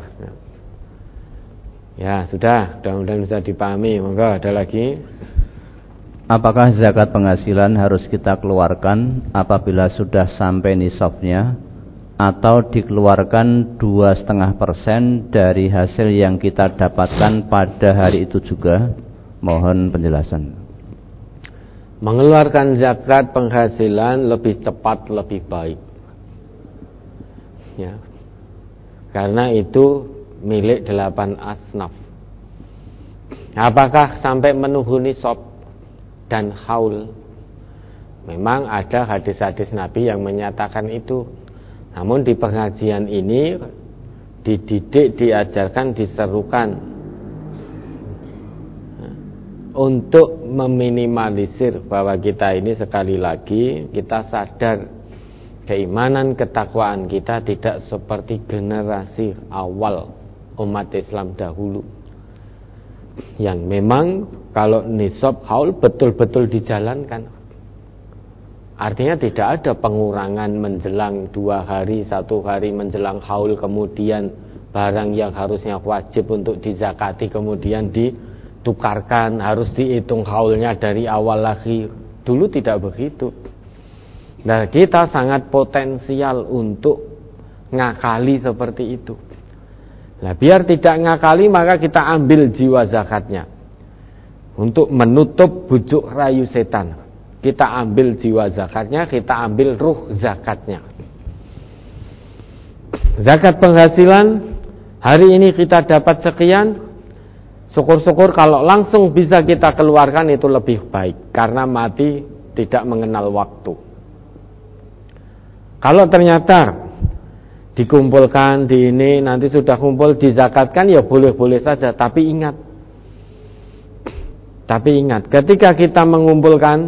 Ya sudah, mudah-mudahan bisa dipahami. Monggo, ada lagi. Apakah zakat penghasilan harus kita keluarkan apabila sudah sampai nisabnya, atau dikeluarkan 2,5% dari hasil yang kita dapatkan pada hari itu juga? Mohon penjelasan. Mengeluarkan zakat penghasilan lebih cepat, lebih baik. Ya. Karena itu milik 8 asnaf. Apakah sampai menunggu nisab dan haul? Memang ada hadis-hadis Nabi yang menyatakan itu. Namun di pengajian ini dididik, diajarkan, diserukan untuk meminimalisir bahwa kita ini, sekali lagi kita sadar keimanan, ketakwaan kita tidak seperti generasi awal umat Islam dahulu, yang memang kalau nisab haul betul-betul dijalankan. Artinya tidak ada pengurangan menjelang 2 hari, 1 hari menjelang haul, kemudian barang yang harusnya wajib untuk dizakati kemudian ditukarkan, harus dihitung haulnya dari awal lagi. Dulu tidak begitu. Nah, kita sangat potensial untuk ngakali seperti itu. Nah, biar tidak ngakali, maka kita ambil jiwa zakatnya untuk menutup bujuk rayu setan. Kita ambil jiwa zakatnya, kita ambil ruh zakatnya. Zakat penghasilan hari ini kita dapat sekian, syukur-syukur kalau langsung bisa kita keluarkan itu lebih baik, karena mati tidak mengenal waktu. Kalau ternyata dikumpulkan di ini, nanti sudah kumpul dizakatkan, ya boleh-boleh saja. Tapi ingat, ketika kita mengumpulkan,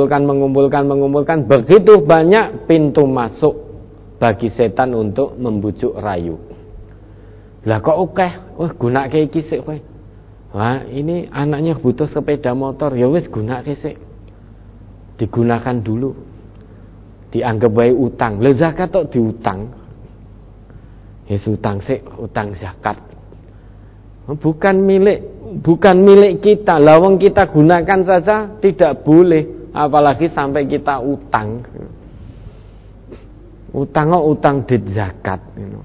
begitu banyak pintu masuk bagi setan untuk membujuk rayu. Lah kok oke, gunake iki sik kowe. Wah, ini anaknya butuh sepeda motor, ya wis gunake sik. Digunakan dulu. Dianggap wae utang. Lah zakat tok diutang. Ya utang sik, utang zakat. Bukan milik kita. Lawang kita gunakan saja tidak boleh, apalagi sampai kita utang. Utang dit zakat.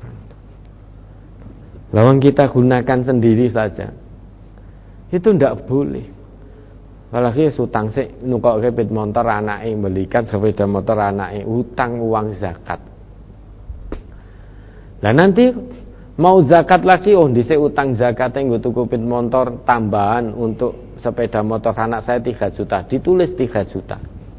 Lawang kita gunakan sendiri saja, itu tidak boleh. Apalagi utang sik, nukokke sepeda motor anake, belikan sepeda motor anake, utang uang zakat. Lah nanti mau zakat lagi, dhisik utang zakatnya nggo tuku sepeda motor tambahan untuk sepeda motor anak saya 3 juta, ditulis 3 juta.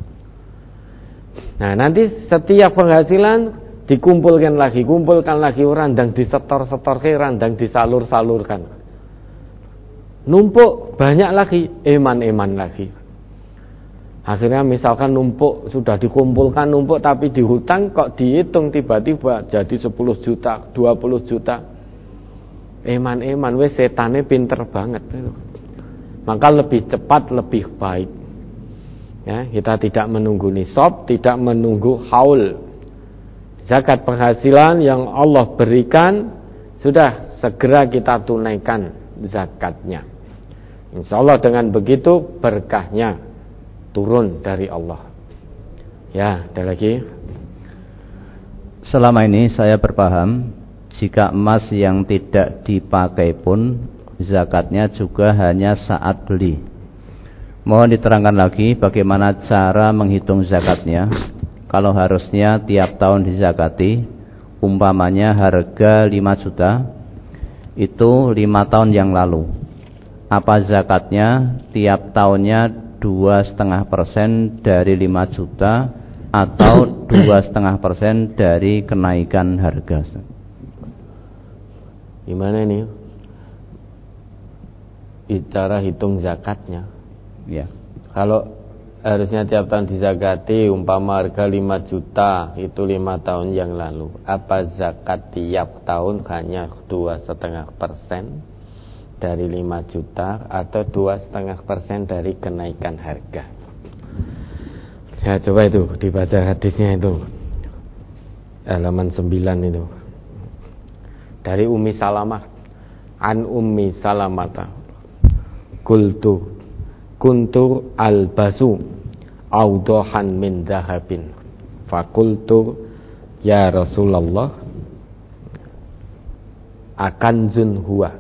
Nah, nanti setiap penghasilan dikumpulkan lagi, randang disetor-setorke, randang disalur-salurkan. Numpuk banyak lagi, eman-eman lagi. Akhirnya misalkan numpuk, sudah dikumpulkan numpuk, tapi dihutang kok dihitung tiba-tiba jadi 10 juta, 20 juta. Eman-eman, wes setane pinter banget. Maka lebih cepat, lebih baik. Ya, kita tidak menunggu nisab, tidak menunggu haul. Zakat penghasilan yang Allah berikan, sudah segera kita tunaikan zakatnya. Insya Allah dengan begitu berkahnya turun dari Allah. Ya, ada lagi. Selama ini saya berpaham, jika emas yang tidak dipakai pun zakatnya juga hanya saat beli. Mohon diterangkan lagi bagaimana cara menghitung zakatnya. Kalau harusnya tiap tahun dizakati, umpamanya harga 5 juta, itu 5 tahun yang lalu. Apa zakatnya tiap tahunnya 2,5% dari 5 juta atau 2,5% dari kenaikan harga? Gimana ini? Cara hitung zakatnya. Ya. Kalau harusnya tiap tahun dizakati, umpama harga 5 juta itu 5 tahun yang lalu, apa zakat tiap tahun hanya 2,5% dari 5 juta atau 2,5% dari kenaikan harga? Ya coba itu dibaca hadisnya itu, halaman 9 itu, dari Ummi Salamah. An Ummi Salamata kuntu albasu awdahan min dhahabin fakultu ya Rasulullah akanzun huwa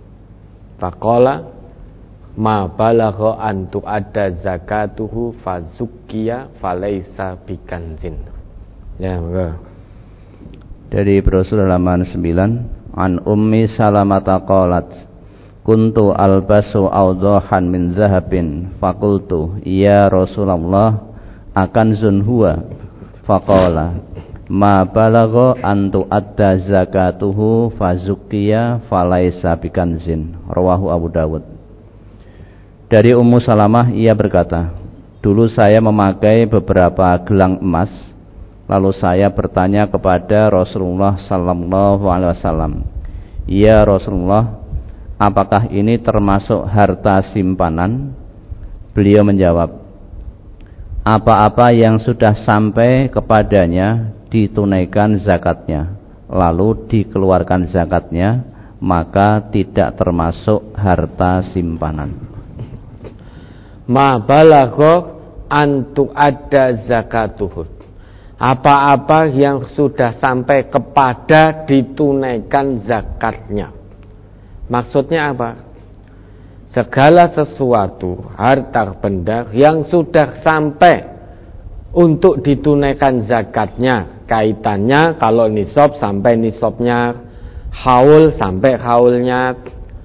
faqala ma balagha an tu'adda zakatuhu fazukkiya falaysa bikanzin. Ya, enggak. Dari brosur halaman 9, an Ummi Salamata qalat kuntu albasu awdahan min zahabin fakultu ya Rasulullah akanzun huwa faqala ma balagha an tu'adda zakatuhu fazukkiya falaysa bikanzin. Rawahu Abu Dawud. Dari Ummu Salamah, ia berkata, dulu saya memakai beberapa gelang emas, lalu saya bertanya kepada Rasulullah sallallahu alaihi wasallam, ya Rasulullah, apakah ini termasuk harta simpanan? Beliau menjawab, apa-apa yang sudah sampai kepadanya ditunaikan zakatnya, lalu dikeluarkan zakatnya, maka tidak termasuk harta simpanan. Ma balagha an tu'adda zakatuhu, apa-apa yang sudah sampai kepada ditunaikan zakatnya. Maksudnya apa? Segala sesuatu, harta benda yang sudah sampai untuk ditunaikan zakatnya, kaitannya kalau nisab sampai nisabnya, haul sampai haulnya,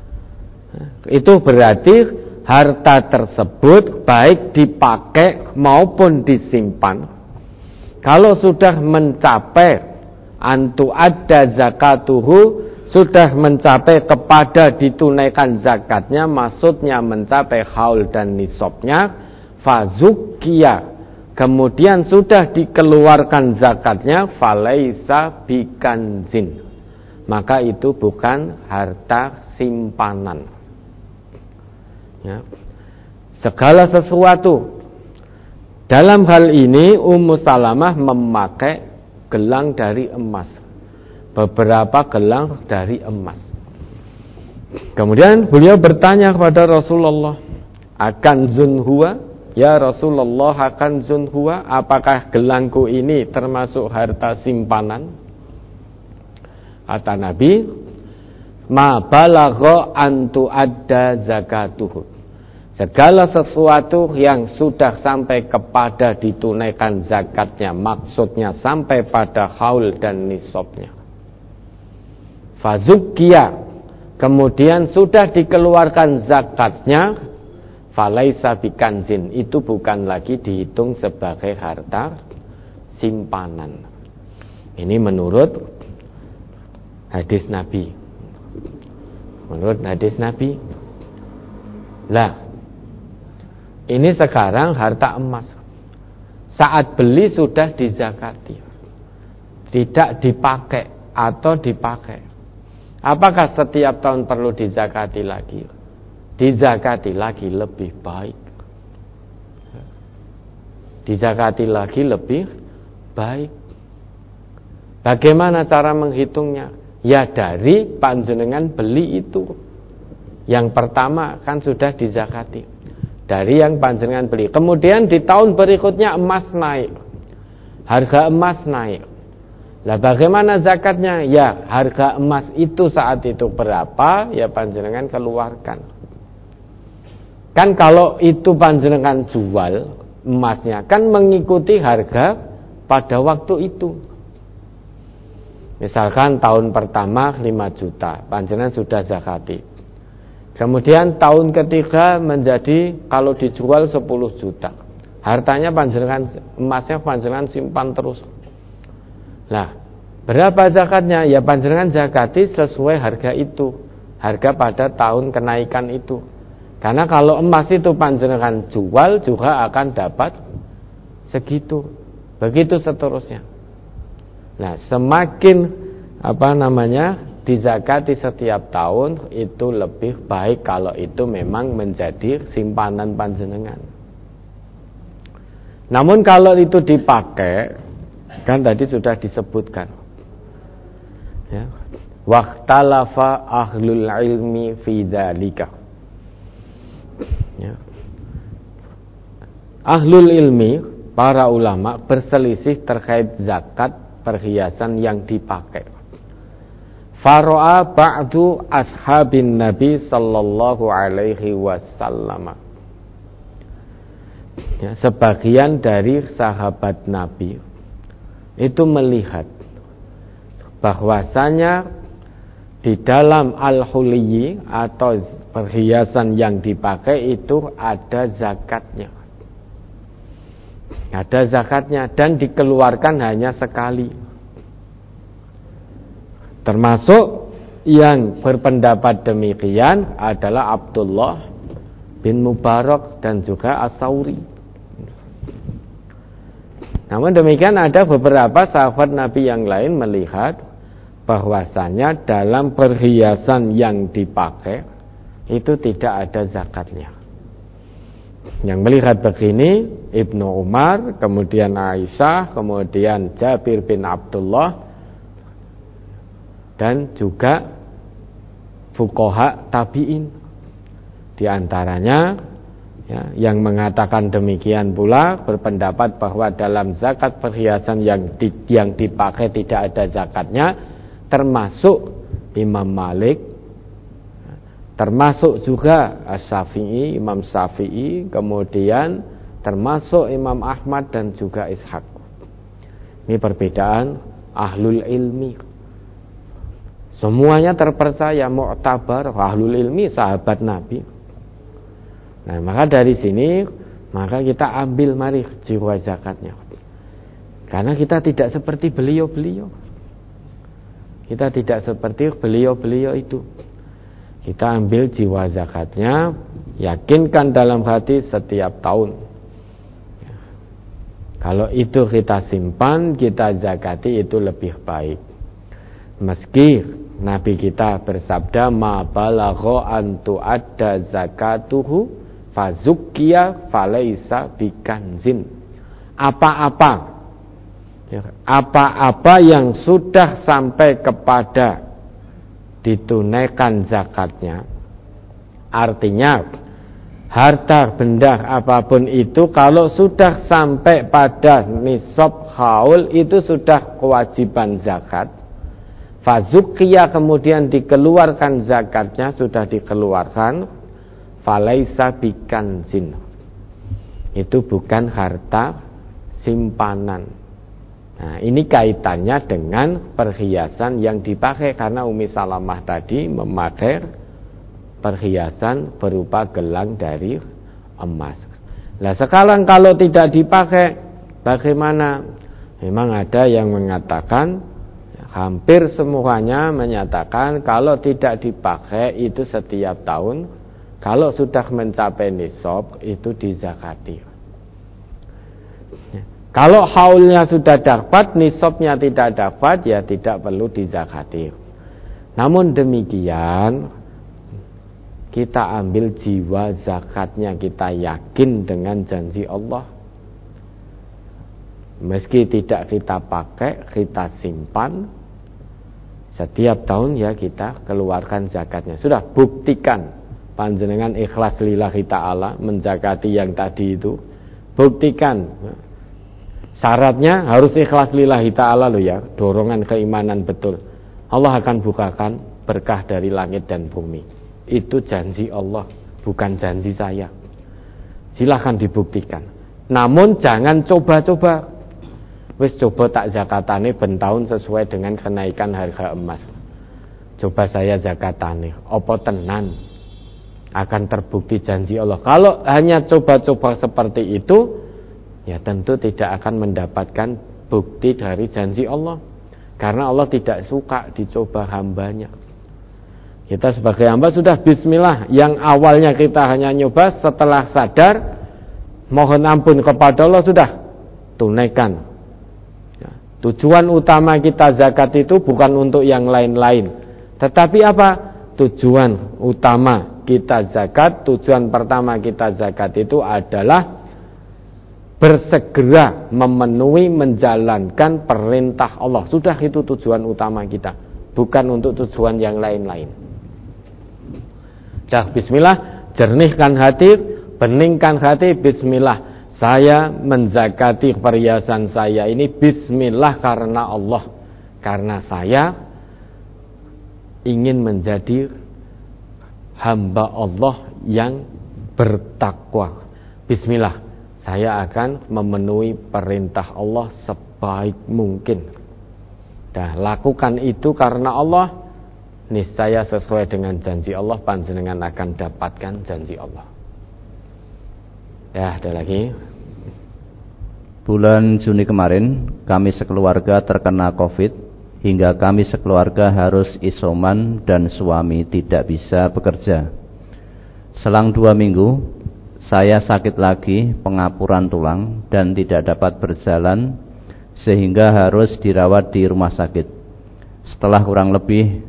itu berarti harta tersebut baik dipakai maupun disimpan, kalau sudah mencapai antu ada zakatuhu, sudah mencapai kepada ditunaikan zakatnya, maksudnya mencapai haul dan nisabnya, fazukiya, kemudian sudah dikeluarkan zakatnya, falaisa bikanzin, maka itu bukan harta simpanan. Ya. Segala sesuatu, dalam hal ini Ummu Salamah memakai gelang dari emas, beberapa gelang dari emas. Kemudian beliau bertanya kepada Rasulullah, akan zunhuwa, ya Rasulullah, akan zunhuwa, apakah gelangku ini termasuk harta simpanan? Kata Nabi, ma balagha antu adda zakatuhu, segala sesuatu yang sudah sampai kepada ditunaikan zakatnya, maksudnya sampai pada haul dan nisabnya, fazukiya, kemudian sudah dikeluarkan zakatnya, falaisa bikanzin, itu bukan lagi dihitung sebagai harta simpanan. Ini menurut hadis Nabi. Menurut hadis Nabi. Lah, ini sekarang harta emas, saat beli sudah dizakati, tidak dipakai atau dipakai, apakah setiap tahun perlu dizakati lagi? Dizakati lagi lebih baik. Dizakati lagi lebih baik. Bagaimana cara menghitungnya? Ya dari panjenengan beli itu. Yang pertama kan sudah dizakati, dari yang panjenengan beli. Kemudian di tahun berikutnya emas naik, harga emas naik. Lah bagaimana zakatnya? Ya harga emas itu saat itu berapa, ya panjenengan keluarkan. Kan kalau itu panjenengan jual emasnya, kan mengikuti harga pada waktu itu. Misalkan tahun pertama 5 juta, panjenengan sudah zakati. Kemudian tahun ketiga menjadi kalau dijual 10 juta. Hartanya panjenengan, emasnya panjenengan simpan terus. Nah, Berapa zakatnya? Ya panjenengan zakati sesuai harga itu, harga pada tahun kenaikan itu. Karena kalau emas itu panjenengan jual juga akan dapat segitu. Begitu seterusnya. Nah, semakin dizakati setiap tahun itu lebih baik kalau itu memang menjadi simpanan panjenengan. Namun kalau itu dipakai, kan tadi sudah disebutkan, ya, waqtalafa ahlul ilmi fi dzalika. Ya. Ahlul ilmi, para ulama berselisih terkait zakat perhiasan yang dipakai. Faro'a ba'du ashabin Nabi sallallahu alaihi wasallam. Ya, sebagian dari sahabat Nabi itu melihat bahwasanya di dalam al-huliyyi atau perhiasan yang dipakai itu ada zakatnya. Ada zakatnya dan dikeluarkan hanya sekali. Termasuk yang berpendapat demikian adalah Abdullah bin Mubarak dan juga As-Sauri. Namun demikian ada beberapa sahabat Nabi yang lain melihat bahwasanya dalam perhiasan yang dipakai itu tidak ada zakatnya. Yang melihat begini Ibnu Umar, kemudian Aisyah, kemudian Jabir bin Abdullah, dan juga fuqaha tabi'in. Di antaranya ya, yang mengatakan demikian pula berpendapat bahwa dalam zakat perhiasan yang dipakai tidak ada zakatnya, termasuk Imam Malik, termasuk juga Asy-Syafi'i, Imam Syafi'i, kemudian termasuk Imam Ahmad dan juga Ishaq. Ini perbedaan ahlul ilmi. Semuanya terpercaya, mu'tabar, ahlul ilmi, sahabat Nabi. Nah, maka dari sini maka kita ambil mari jiwa zakatnya. Karena kita tidak seperti beliau-beliau. Kita tidak seperti beliau-beliau itu. Kita ambil jiwa zakatnya, yakinkan dalam hati setiap tahun. Kalau itu kita simpan, kita zakati, itu lebih baik. Meski Nabi kita bersabda, ma balagha an tu'adda zakatuhu fazukkiya falaisa bikanzin. Apa-apa yang sudah sampai kepada ditunaikan zakatnya, artinya harta benda apapun itu kalau sudah sampai pada nisab haul itu sudah kewajiban zakat. Fazukiyah kemudian dikeluarkan zakatnya, sudah dikeluarkan, falaisa bikanzin, itu bukan harta simpanan. Nah, ini kaitannya dengan perhiasan yang dipakai, karena Ummi Salamah tadi memakai perhiasan berupa gelang dari emas. Nah, sekarang kalau tidak dipakai, bagaimana? Memang ada yang mengatakan, hampir semuanya menyatakan kalau tidak dipakai itu setiap tahun, kalau sudah mencapai nisab itu dizakati. Kalau haulnya sudah dapat, nisabnya tidak dapat, ya tidak perlu dizakati. Namun demikian, kita ambil jiwa zakatnya, kita yakin dengan janji Allah. Meski tidak kita pakai, kita simpan, setiap tahun ya kita keluarkan zakatnya. Sudah, buktikan panjenengan ikhlas lillahi ta'ala menzakati yang tadi itu. Buktikan. Syaratnya harus ikhlas lillahi ta'ala loh ya, dorongan keimanan betul. Allah akan bukakan berkah dari langit dan bumi. Itu janji Allah, bukan janji saya. Silahkan dibuktikan. Namun jangan coba-coba. Wis coba tak zakatane ben tahun sesuai dengan kenaikan harga emas. Coba saya zakatane, apa tenan akan terbukti janji Allah. Kalau hanya coba-coba seperti itu, ya tentu tidak akan mendapatkan bukti dari janji Allah. Karena Allah tidak suka dicoba hambanya. Kita sebagai hamba sudah bismillah. Yang awalnya kita hanya nyoba, setelah sadar mohon ampun kepada Allah, sudah tunaikan. Ya, tujuan utama kita zakat itu bukan untuk yang lain-lain. Tetapi apa? Tujuan utama kita zakat, tujuan pertama kita zakat itu adalah bersegera memenuhi, menjalankan perintah Allah. Sudah, itu tujuan utama kita, bukan untuk tujuan yang lain-lain. Dah bismillah, jernihkan hati, beningkan hati, bismillah. Saya menzakati perhiasan saya ini bismillah karena Allah. Karena saya ingin menjadi hamba Allah yang bertakwa. Bismillah, saya akan memenuhi perintah Allah sebaik mungkin. Dah, lakukan itu karena Allah, niscaya sesuai dengan janji Allah, panjenengan akan dapatkan janji Allah. Ya, ada lagi. Bulan Juni kemarin kami sekeluarga terkena COVID, hingga kami sekeluarga harus isoman dan suami tidak bisa bekerja. Selang 2 minggu saya sakit lagi, pengapuran tulang dan tidak dapat berjalan, sehingga harus dirawat di rumah sakit. Setelah kurang lebih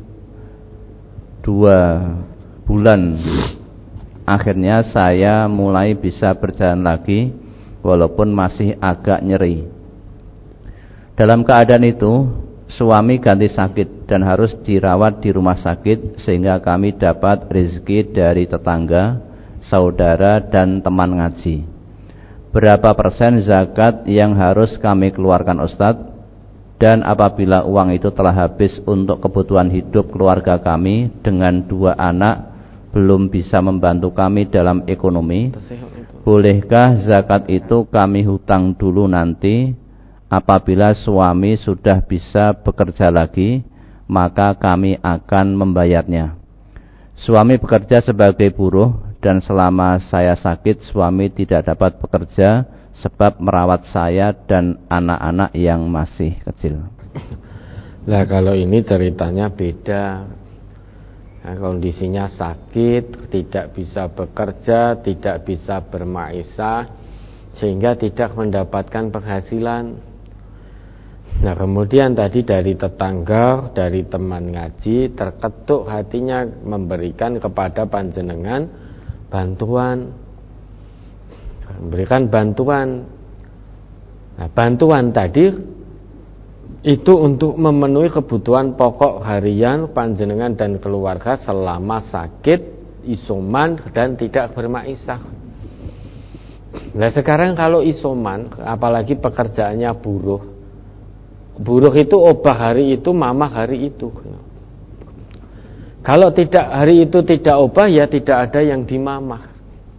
2 bulan, akhirnya saya mulai bisa berjalan lagi, walaupun masih agak nyeri. Dalam keadaan itu, suami ganti sakit dan harus dirawat di rumah sakit, sehingga kami dapat rezeki dari tetangga, saudara dan teman ngaji. Berapa persen zakat yang harus kami keluarkan Ustadz? Dan apabila uang itu telah habis untuk kebutuhan hidup keluarga kami dengan 2 anak belum bisa membantu kami dalam ekonomi, bolehkah zakat itu kami hutang dulu nanti? Apabila suami sudah bisa bekerja lagi, maka kami akan membayarnya. Suami bekerja sebagai buruh, dan selama saya sakit suami tidak dapat bekerja sebab merawat saya dan anak-anak yang masih kecil. Nah, kalau ini ceritanya beda. Nah, kondisinya sakit, tidak bisa bekerja, tidak bisa bermaisah, sehingga tidak mendapatkan penghasilan. Nah, kemudian tadi dari tetangga, dari teman ngaji, terketuk hatinya memberikan kepada panjenengan bantuan, memberikan bantuan. Nah, bantuan tadi itu untuk memenuhi kebutuhan pokok harian panjenengan dan keluarga selama sakit, isoman dan tidak bermaisah. Nah, sekarang kalau isoman, apalagi pekerjaannya buruh itu obah hari itu, mamah hari itu. Kalau tidak hari itu tidak obah, ya tidak ada yang dimamah.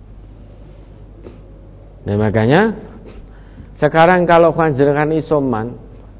Nah, makanya sekarang kalau panjenengan isoman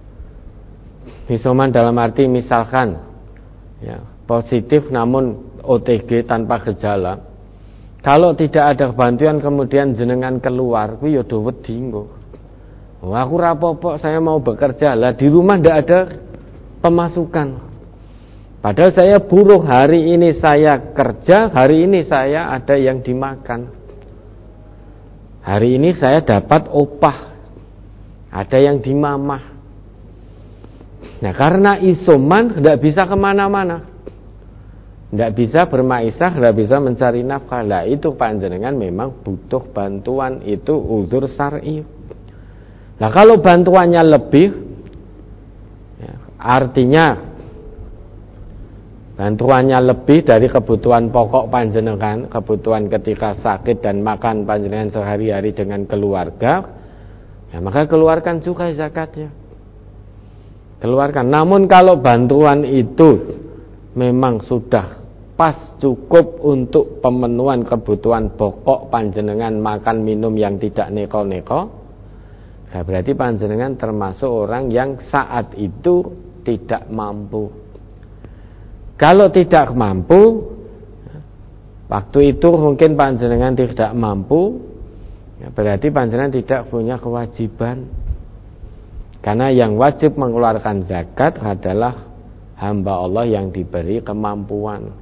dalam arti misalkan ya, positif namun OTG tanpa gejala, kalau tidak ada bantuan kemudian jenengan keluar, kuwi ya do wedi engko. Aku rapopo, saya mau bekerja, lah di rumah ndak ada pemasukan. Padahal saya buruh, hari ini saya kerja, hari ini saya ada yang dimakan, hari ini saya dapat upah, ada yang dimamah. Nah, karena isoman tidak bisa kemana-mana, tidak bisa bermaisah, tidak bisa mencari nafkah. Lah itu panjenengan memang butuh bantuan, itu uzur syar'i. Nah, kalau bantuannya lebih, ya, artinya bantuannya lebih dari kebutuhan pokok panjenengan, kebutuhan ketika sakit dan makan panjenengan sehari-hari dengan keluarga, ya maka keluarkan juga zakatnya. Keluarkan. Namun kalau bantuan itu memang sudah pas cukup untuk pemenuhan kebutuhan pokok panjenengan makan minum yang tidak neko-neko, ya berarti panjenengan termasuk orang yang saat itu tidak mampu. Kalau tidak mampu, waktu itu mungkin panjenengan tidak mampu, ya berarti panjenengan tidak punya kewajiban. Karena yang wajib mengeluarkan zakat adalah hamba Allah yang diberi kemampuan.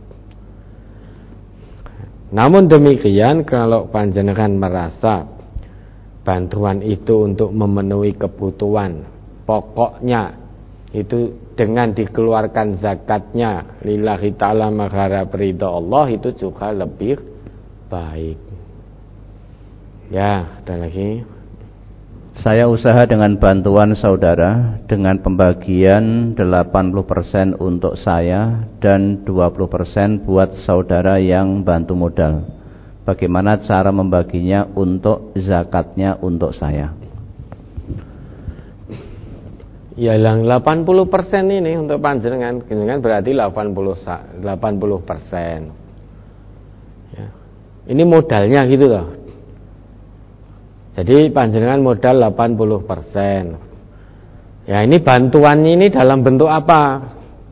Namun demikian, kalau panjenengan merasa bantuan itu untuk memenuhi kebutuhan pokoknya itu dengan dikeluarkan zakatnya lillahi ta'ala mengharap ridha Allah, itu juga lebih baik. Ya, ada lagi. Saya usaha dengan bantuan saudara dengan pembagian 80% untuk saya dan 20% buat saudara yang bantu modal. Bagaimana cara membaginya untuk zakatnya untuk saya? Ya, yang 80% ini untuk panjenengan berarti 80%. Ya. Ini modalnya gitu loh. Jadi panjenengan modal 80%. Ya, ini bantuannya ini dalam bentuk apa?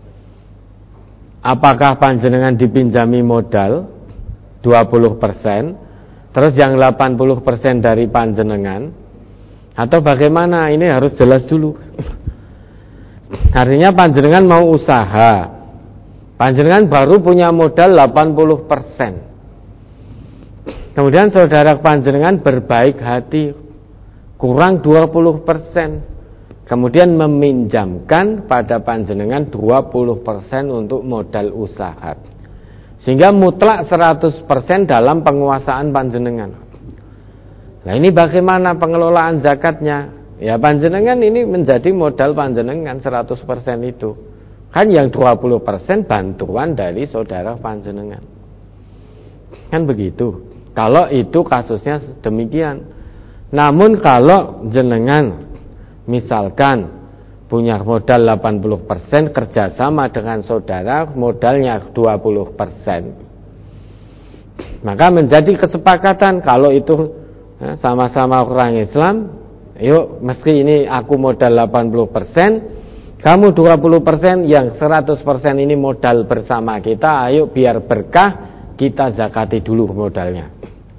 Apakah panjenengan dipinjami modal 20%, terus yang 80% dari panjenengan, atau bagaimana? Ini harus jelas dulu. Artinya panjenengan mau usaha, panjenengan baru punya modal 80%. Kemudian saudara panjenengan berbaik hati, kurang 20%, kemudian meminjamkan pada panjenengan 20% untuk modal usaha, sehingga mutlak 100% dalam penguasaan panjenengan. Nah, ini bagaimana pengelolaan zakatnya? Ya, panjenengan ini menjadi modal panjenengan 100% itu. Kan yang 20% bantuan dari saudara panjenengan. Kan begitu. Kalau itu kasusnya demikian. Namun kalau jenengan misalkan punya modal 80%, kerjasama dengan saudara modalnya 20%, maka menjadi kesepakatan kalau itu sama-sama orang Islam, yuk meski ini aku modal 80%, kamu 20%, yang 100% ini modal bersama kita, ayo biar berkah, kita zakati dulu modalnya.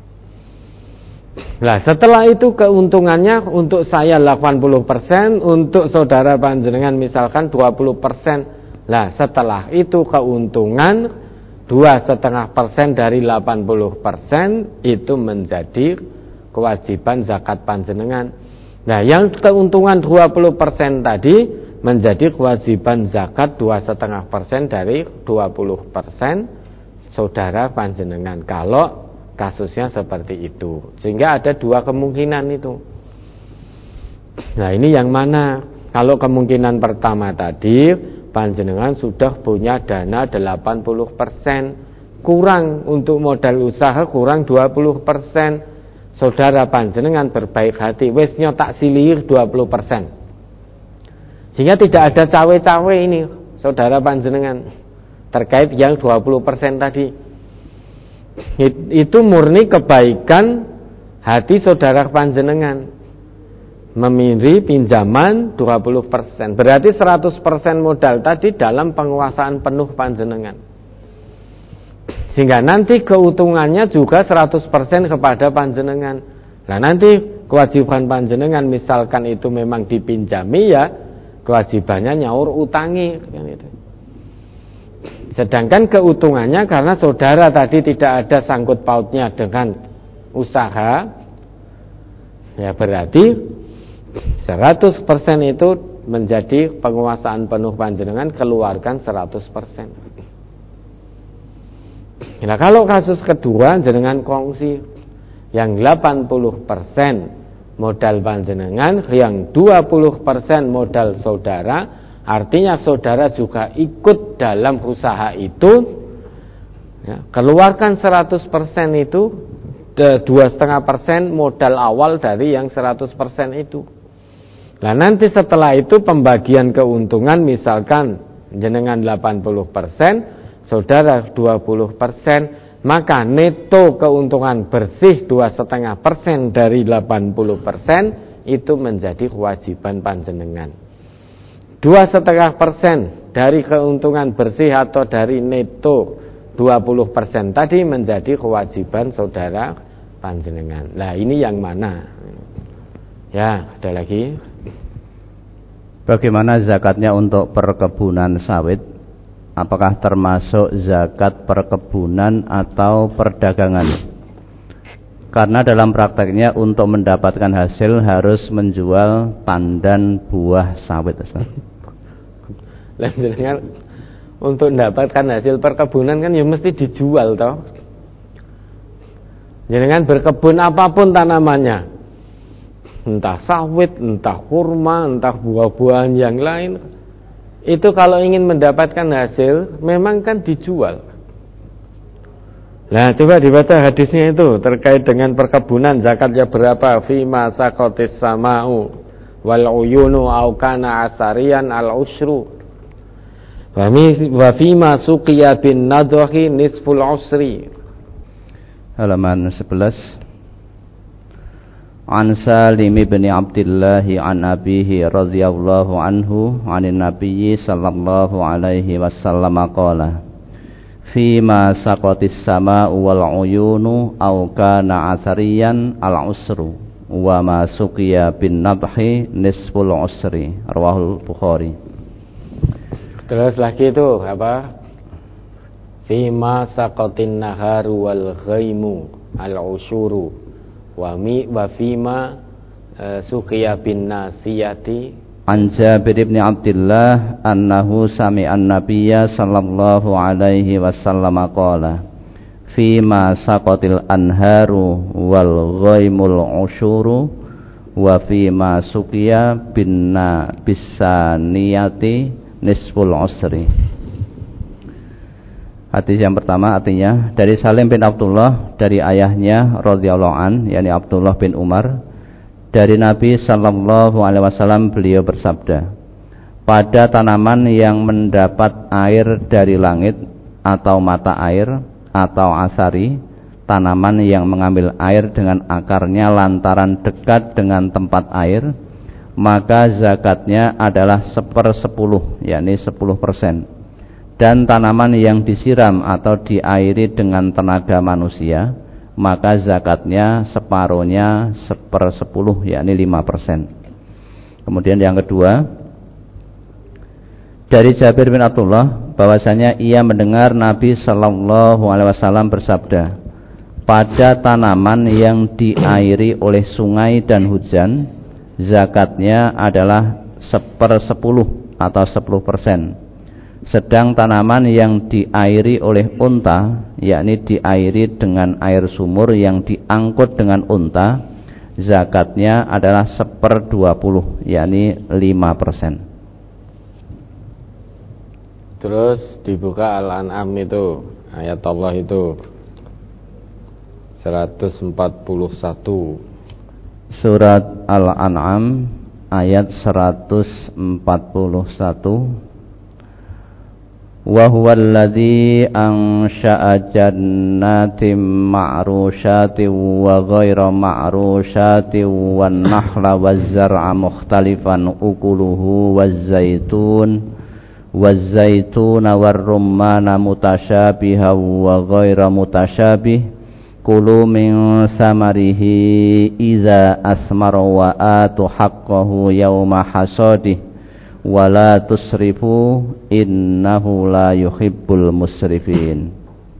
Nah, setelah itu keuntungannya untuk saya 80%, untuk saudara panjenengan misalkan 20%. Nah, setelah itu keuntungan 2,5% dari 80% itu menjadi kewajiban zakat panjenengan. Nah, yang keuntungan 20% tadi menjadi kewajiban zakat 2,5% dari 20% saudara panjenengan. Kalau kasusnya seperti itu, sehingga ada dua kemungkinan itu. Nah, ini yang mana? Kalau kemungkinan pertama tadi, panjenengan sudah punya dana 80%, kurang untuk modal usaha, kurang 20%. Saudara panjenengan berbaik hati, wis nyotak silir 20%. Sehingga tidak ada cawe-cawe ini, saudara panjenengan, terkait yang 20% tadi. Itu murni kebaikan hati saudara panjenengan, memilih pinjaman 20%, berarti 100% modal tadi dalam penguasaan penuh panjenengan, sehingga nanti keuntungannya juga 100% kepada panjenengan. Nah, nanti kewajiban panjenengan misalkan itu memang dipinjami, ya kewajibannya nyaur utangi kan itu. Sedangkan keuntungannya karena saudara tadi tidak ada sangkut pautnya dengan usaha, ya berarti 100% itu menjadi penguasaan penuh panjenengan, keluarkan 100%. Nah, kalau kasus kedua jenengan kongsi, yang 80% modal panjenengan, yang 20% modal saudara. Artinya saudara juga ikut dalam usaha itu, ya, keluarkan 100% itu, 2,5% modal awal dari yang 100% itu. Nah, nanti setelah itu pembagian keuntungan, misalkan jenengan 80%, saudara 20%, maka neto keuntungan bersih 2,5% dari 80% itu menjadi kewajiban panjenengan. 2,5% dari keuntungan bersih atau dari neto 20% tadi menjadi kewajiban saudara panjenengan. Nah, ini yang mana? Ya, ada lagi. Bagaimana zakatnya untuk perkebunan sawit? Apakah termasuk zakat perkebunan atau perdagangan? Karena dalam prakteknya untuk mendapatkan hasil harus menjual tandan buah sawit. Untuk mendapatkan hasil perkebunan kan ya mesti dijual toh. Jangan berkebun apapun tanamannya, entah sawit, entah kurma, entah buah-buahan yang lain, itu kalau ingin mendapatkan hasil memang kan dijual. Nah, coba dibaca hadisnya itu terkait dengan perkebunan, zakatnya berapa? Fima saqatis sama'u wal uyunu au kana asarian al usru wa fima suqiya bin nadhi nisful usri. Halaman 11. An Salim bin Abdullah an abihi radhiyallahu anhu anin nabiyyi sallallahu alaihi wasallam qala fima saqatis sama'u wal uyunu au kana asariyan al usru wa ma suqiya bin nadhi nisful usri. Rawahul Bukhari. Terus lagi itu apa? Fima saqatin naharu wal ghaimu al ushuru wa fima suqiya bin nasiyati. An Jabir bin Abdullah annahu sami'a an-nabiyya sallallahu alaihi wasallam qala fima saqatil anharu wal ghaimul ushuru wa fima suqiya bin bisaniyati nisful usri. Hadis yang pertama artinya dari Salim bin Abdullah dari ayahnya radhiyallahu an, yakni Abdullah bin Umar, dari Nabi sallallahu alaihi wasallam beliau bersabda, pada tanaman yang mendapat air dari langit atau mata air atau asari, tanaman yang mengambil air dengan akarnya lantaran dekat dengan tempat air, maka zakatnya adalah 1/10, yakni 10%. Dan tanaman yang disiram atau diairi dengan tenaga manusia, maka zakatnya separuhnya 1/10, yakni 5%. Kemudian yang kedua, dari Jabir bin Abdullah bahwasanya ia mendengar Nabi sallallahu alaihi wasallam bersabda, pada tanaman yang diairi oleh sungai dan hujan, zakatnya adalah 1/10 atau 10%. Sedang tanaman yang diairi oleh unta, yakni diairi dengan air sumur yang diangkut dengan unta, zakatnya adalah 1/20, yakni 5%. Terus dibuka Al-An'am itu, ayat Allah itu 141. Surat Al-An'am ayat 141. Wa huwal ladzi ansha'a jannatin ma'rushatin wa ghaira ma'rushatin wan nakhla waz zar'a mukhtalifan ukuluhu waz zaitun war rumman mutasyabihan wa ghaira mutasyabih kulu min samarihi idza asmara wa atu haqqahu yawma hasadih wala tusrifu innahu la yuhibbul musrifin.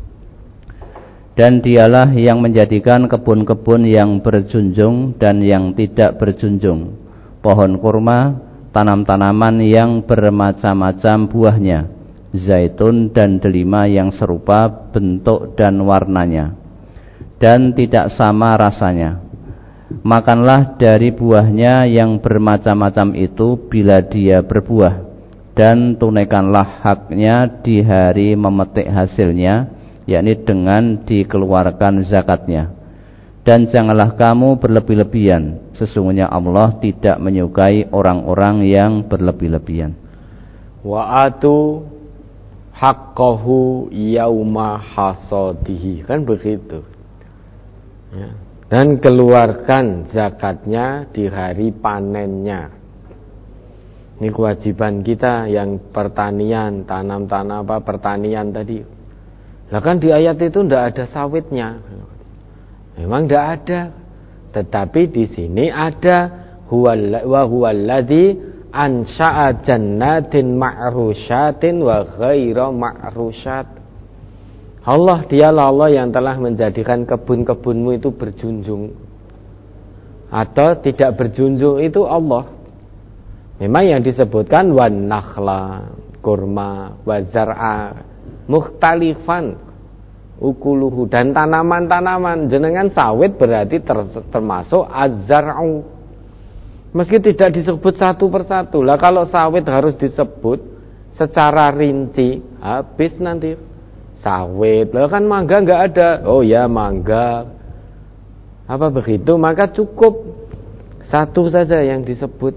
Dan dialah yang menjadikan kebun-kebun yang berjunjung dan yang tidak berjunjung, pohon kurma, tanam-tanaman yang bermacam-macam buahnya, zaitun dan delima yang serupa bentuk dan warnanya dan tidak sama rasanya. Makanlah dari buahnya yang bermacam-macam itu bila dia berbuah, dan tunaikanlah haknya di hari memetik hasilnya, yakni dengan dikeluarkan zakatnya. Dan janganlah kamu berlebih-lebihan, sesungguhnya Allah tidak menyukai orang-orang yang berlebih-lebihan. Wa atu haqqahu yauma hasadihi, kan begitu ya. Dan keluarkan zakatnya di hari panennya. Ini kewajiban kita yang pertanian, tanam-tanam pertanian tadi. Lah kan di ayat itu tidak ada sawitnya. Memang tidak ada. Tetapi di sini ada wa huwallazi ansya'a jannatin ma'rusyatin wa ghaira ma'rusyat. Allah, dialah Allah yang telah menjadikan kebun-kebunmu itu berjunjung atau tidak berjunjung, itu Allah. Memang yang disebutkan wan nakhla, kurma, wa zar'a mukhtalifan ukuluhu, dan tanaman-tanaman. Jenengan sawit berarti termasuk az-zar'u, meski tidak disebut satu persatu. Lah kalau sawit harus disebut secara rinci, habis nanti sawit. Lah kan mangga enggak ada. Oh ya, mangga. Apa begitu? Maka cukup satu saja yang disebut.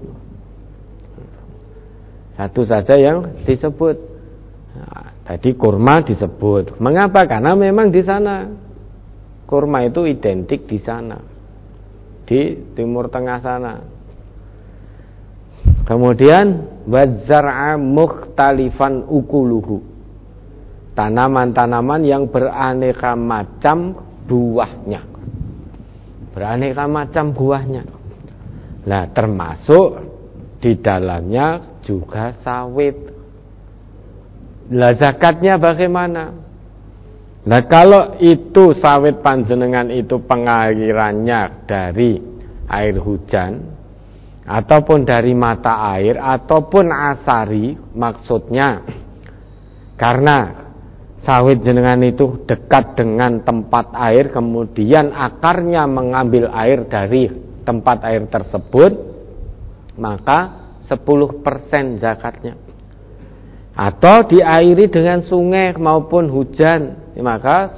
Satu saja yang disebut. Nah, tadi kurma disebut. Mengapa? Karena memang di sana kurma itu identik di sana, di Timur Tengah sana. Kemudian wazar'a mukhtalifan ukuluhu, tanaman-tanaman yang beraneka macam buahnya. Beraneka macam buahnya. Lah termasuk di dalamnya juga sawit. Lah zakatnya bagaimana? Nah kalau itu sawit panjenengan itu pengairannya dari air hujan ataupun dari mata air ataupun asari, maksudnya karena sawit jenengan itu dekat dengan tempat air, kemudian akarnya mengambil air dari tempat air tersebut, maka 10% zakatnya. Atau diairi dengan sungai maupun hujan, maka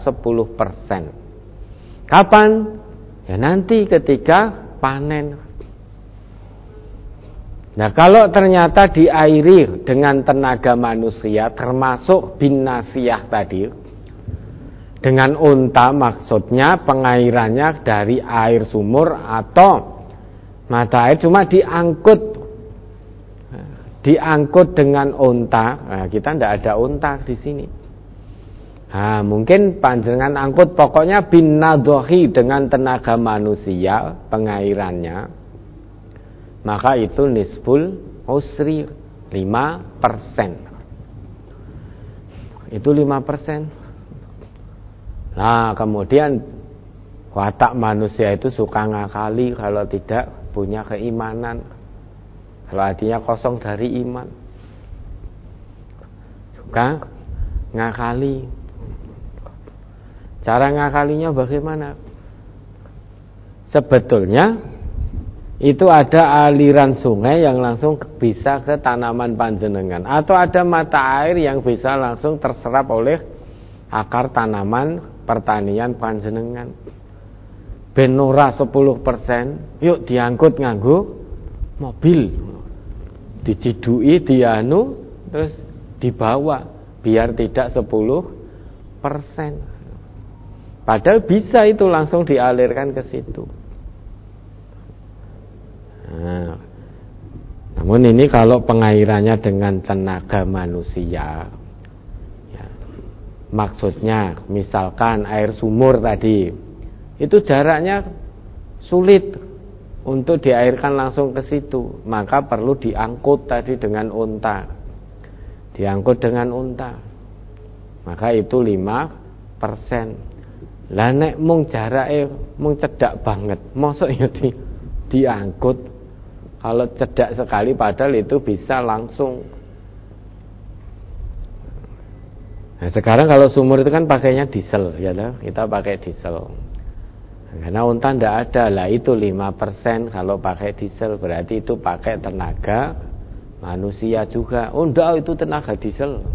10%. Kapan? Ya nanti ketika panen. Nah kalau ternyata diairi dengan tenaga manusia, termasuk bin nasiyah tadi, dengan unta, maksudnya pengairannya dari air sumur atau mata air, cuma diangkut dengan unta. Nah, kita tidak ada unta di sini. Nah, mungkin panjenengan angkut, pokoknya bin nadhohi dengan tenaga manusia pengairannya, maka itu nisful usri, 5%. Itu 5%. Nah kemudian watak manusia itu suka ngakali kalau tidak punya keimanan, kalau hatinya kosong dari iman, suka ngakali. Cara ngakalinya bagaimana? Sebetulnya itu ada aliran sungai yang langsung bisa ke tanaman panjenengan, atau ada mata air yang bisa langsung terserap oleh akar tanaman pertanian panjenengan. Ben ora 10%, yuk diangkut nganggo mobil, dicidui, dianu, terus dibawa biar tidak 10%. Padahal bisa itu langsung dialirkan ke situ. Nah, namun ini kalau pengairannya dengan tenaga manusia, ya, maksudnya misalkan air sumur tadi, itu jaraknya sulit untuk diairkan langsung ke situ, maka perlu diangkut tadi dengan unta, diangkut dengan unta, maka itu 5%. Lah nek mung jarake mung cedak banget, mosok ya diangkut. Kalau cedak sekali padahal itu bisa langsung. Nah sekarang kalau sumur itu kan pakainya diesel, ya lah, kita pakai diesel. Karena unta ndak ada, lah itu 5% kalau pakai diesel, berarti itu pakai tenaga manusia juga. Oh ndak, itu tenaga diesel.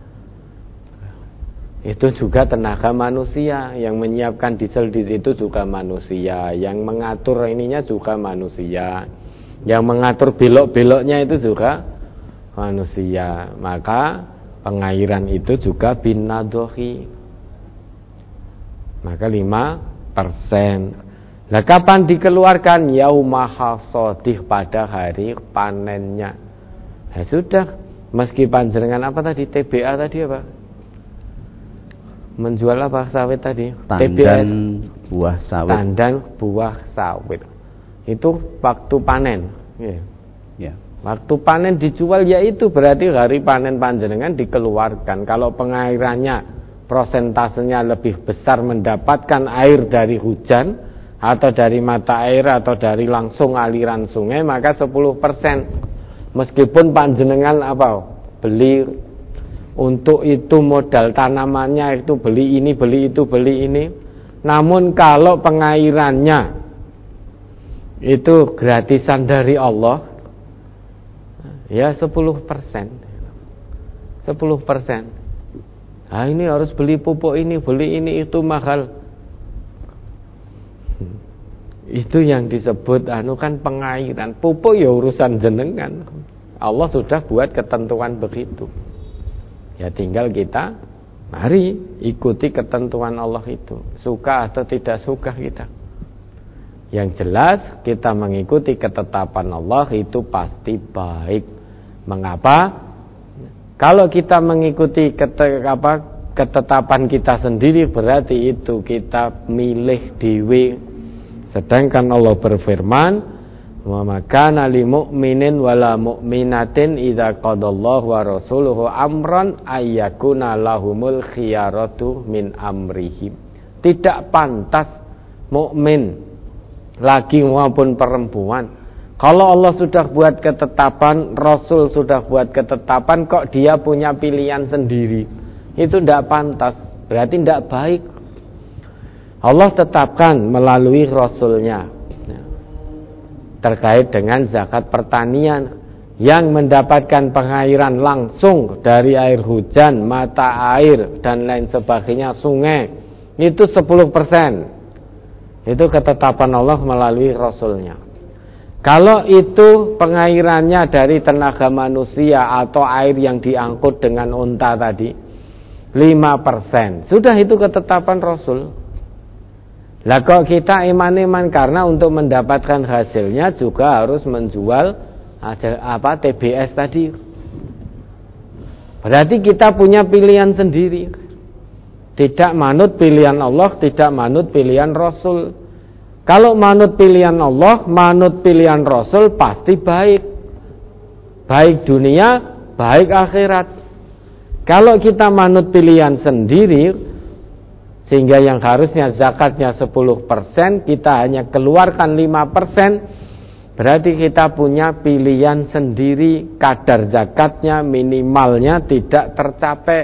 Itu juga tenaga manusia, yang menyiapkan diesel di situ juga manusia, yang mengatur ininya juga manusia, yang mengatur belok-beloknya itu juga manusia. Maka pengairan itu juga bin nadhohi, maka 5%. Nah kapan dikeluarkan? Yauma hasadih, pada hari panennya. Nah sudah, meski panjenengan apa tadi, TBA tadi apa? Menjual apa sawit tadi? Tandan buah sawit. Tandan buah sawit. Itu waktu panen. Ya. Waktu panen dijual yaitu berarti hari panen panjenengan dikeluarkan. Kalau pengairannya prosentasenya lebih besar mendapatkan air dari hujan atau dari mata air atau dari langsung aliran sungai, maka 10%. Meskipun panjenengan beli untuk itu modal tanamannya itu beli ini, beli itu, beli ini. Namun kalau pengairannya itu gratisan dari Allah, ya 10%. 10%. Nah, ini harus beli pupuk ini, beli ini, itu mahal. Itu yang disebut kan pengairan. Pupuk ya urusan jenengan. Allah sudah buat ketentuan begitu. Ya tinggal kita mari ikuti ketentuan Allah itu. Suka atau tidak suka kita. Yang jelas kita mengikuti ketetapan Allah itu pasti baik. Mengapa? Kalau kita mengikuti ketetapan kita sendiri berarti itu kita milih dewe. Sedangkan Allah berfirman, "Wa ma kana lil mu'minin wala mu'minatin idza qadallahu wa rasuluhu amran ayyakuna lahumul khiyaratu min amrihim." Tidak pantas mukmin laki maupun perempuan, kalau Allah sudah buat ketetapan, Rasul sudah buat ketetapan, kok dia punya pilihan sendiri, itu tidak pantas, berarti tidak baik. Allah tetapkan melalui Rasulnya terkait dengan zakat pertanian yang mendapatkan pengairan langsung dari air hujan, mata air dan lain sebagainya, sungai, itu 10%. Itu ketetapan Allah melalui Rasulnya. Kalau itu pengairannya dari tenaga manusia atau air yang diangkut dengan unta tadi 5%, sudah itu ketetapan Rasul. Lah kok kita iman-iman karena untuk mendapatkan hasilnya juga harus menjual TBS tadi. Berarti kita punya pilihan sendiri. Tidak manut pilihan Allah, tidak manut pilihan Rasul. Kalau manut pilihan Allah, manut pilihan Rasul pasti baik. Baik dunia, baik akhirat. Kalau kita manut pilihan sendiri, sehingga yang harusnya zakatnya 10%, kita hanya keluarkan 5%, berarti kita punya pilihan sendiri, kadar zakatnya minimalnya tidak tercapai.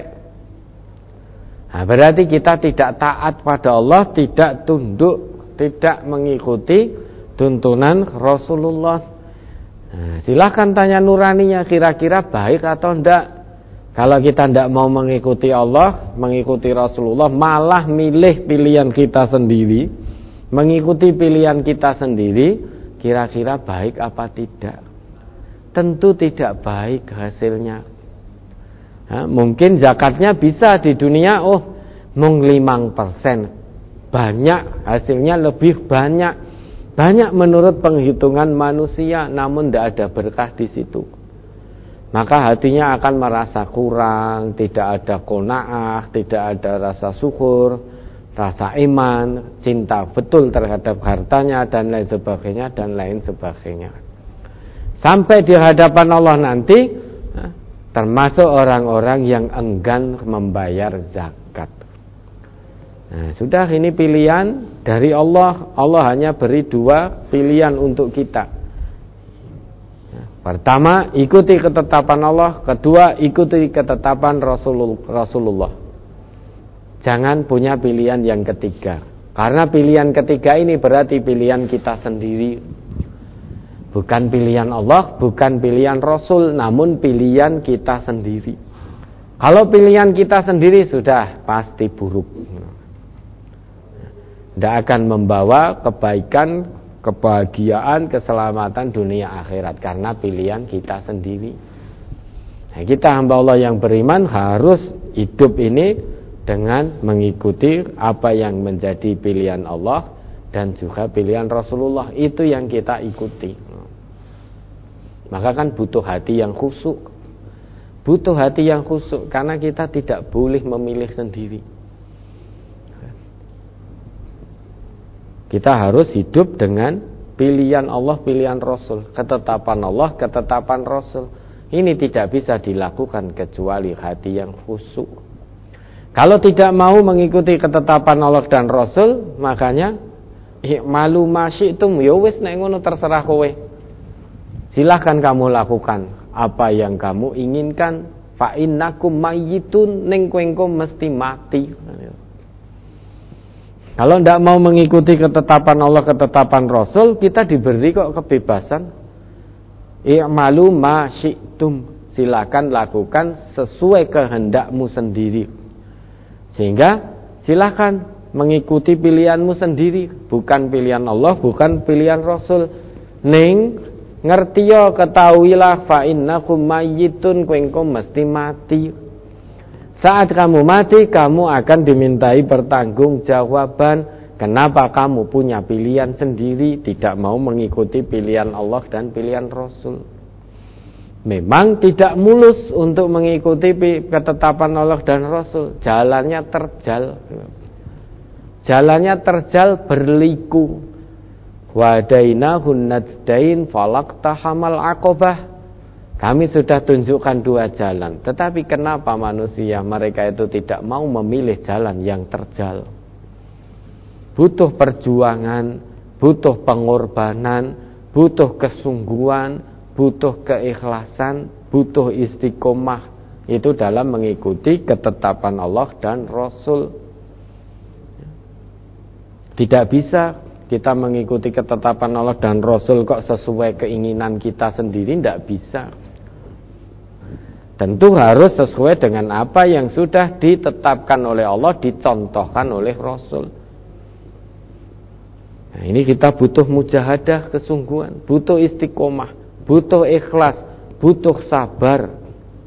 Nah, berarti kita tidak taat pada Allah, tidak tunduk, tidak mengikuti tuntunan Rasulullah. Nah, silahkan tanya nuraninya, kira-kira baik atau enggak. Kalau kita tidak mau mengikuti Allah, mengikuti Rasulullah, malah milih pilihan kita sendiri, mengikuti pilihan kita sendiri, kira-kira baik apa tidak? Tentu tidak baik hasilnya. Nah, mungkin zakatnya bisa di dunia, mung 5%, banyak, hasilnya lebih banyak, banyak menurut penghitungan manusia, namun tidak ada berkah di situ. Maka hatinya akan merasa kurang, tidak ada qanaah, tidak ada rasa syukur, rasa iman, cinta betul terhadap hartanya dan lain sebagainya dan lain sebagainya. Sampai di hadapan Allah nanti termasuk orang-orang yang enggan membayar zakat. Nah, sudah ini pilihan dari Allah. Allah hanya beri 2 pilihan untuk kita. Pertama, ikuti ketetapan Allah. Kedua, ikuti ketetapan Rasulullah. Jangan punya pilihan yang ketiga. Karena pilihan ketiga ini berarti pilihan kita sendiri. Bukan pilihan Allah, bukan pilihan Rasul, namun pilihan kita sendiri. Kalau pilihan kita sendiri sudah pasti buruk. Tidak akan membawa kebaikan, kebahagiaan, keselamatan dunia akhirat, karena pilihan kita sendiri. Nah, kita hamba Allah yang beriman harus hidup ini dengan mengikuti apa yang menjadi pilihan Allah dan juga pilihan Rasulullah. Itu yang kita ikuti. Maka kan butuh hati yang khusyuk. Butuh hati yang khusyuk karena kita tidak boleh memilih sendiri. Kita harus hidup dengan Pilihan Allah, pilihan Rasul. Ketetapan Allah, ketetapan Rasul. Ini tidak bisa dilakukan kecuali hati yang khusyuk. Kalau tidak mau mengikuti ketetapan Allah dan Rasul, makanya malu masyitum, ya wis nek ngono terserah kowe. Silahkan kamu lakukan apa yang kamu inginkan. Fa innakum mayyitun, ning kowe mesti mati. Kalau tidak mau mengikuti ketetapan Allah, ketetapan Rasul, kita diberi kok kebebasan. I'malu ma syi'tum, silakan lakukan sesuai kehendakmu sendiri. Sehingga silakan mengikuti pilihanmu sendiri, bukan pilihan Allah, bukan pilihan Rasul. Ning ngertiyo, ketahuilah fa innakum mayyitun, kowe mesti mati. Saat kamu mati, kamu akan dimintai pertanggungjawaban. Kenapa kamu punya pilihan sendiri, tidak mau mengikuti pilihan Allah dan pilihan Rasul. Memang tidak mulus untuk mengikuti ketetapan Allah dan Rasul. Jalannya terjal. Jalannya terjal berliku. Wadainahun najdain falaqtahamal aqobah. Kami sudah tunjukkan dua jalan. Tetapi kenapa manusia mereka itu tidak mau memilih jalan yang terjal? Butuh perjuangan, butuh pengorbanan, butuh kesungguhan, butuh keikhlasan, butuh istiqomah. Itu dalam mengikuti ketetapan Allah dan Rasul. Tidak bisa kita mengikuti ketetapan Allah dan Rasul kok sesuai keinginan kita sendiri, tidak bisa. Tentu harus sesuai dengan apa yang sudah ditetapkan oleh Allah, dicontohkan oleh Rasul. Nah, ini kita butuh mujahadah, kesungguhan, butuh istiqomah, butuh ikhlas, butuh sabar,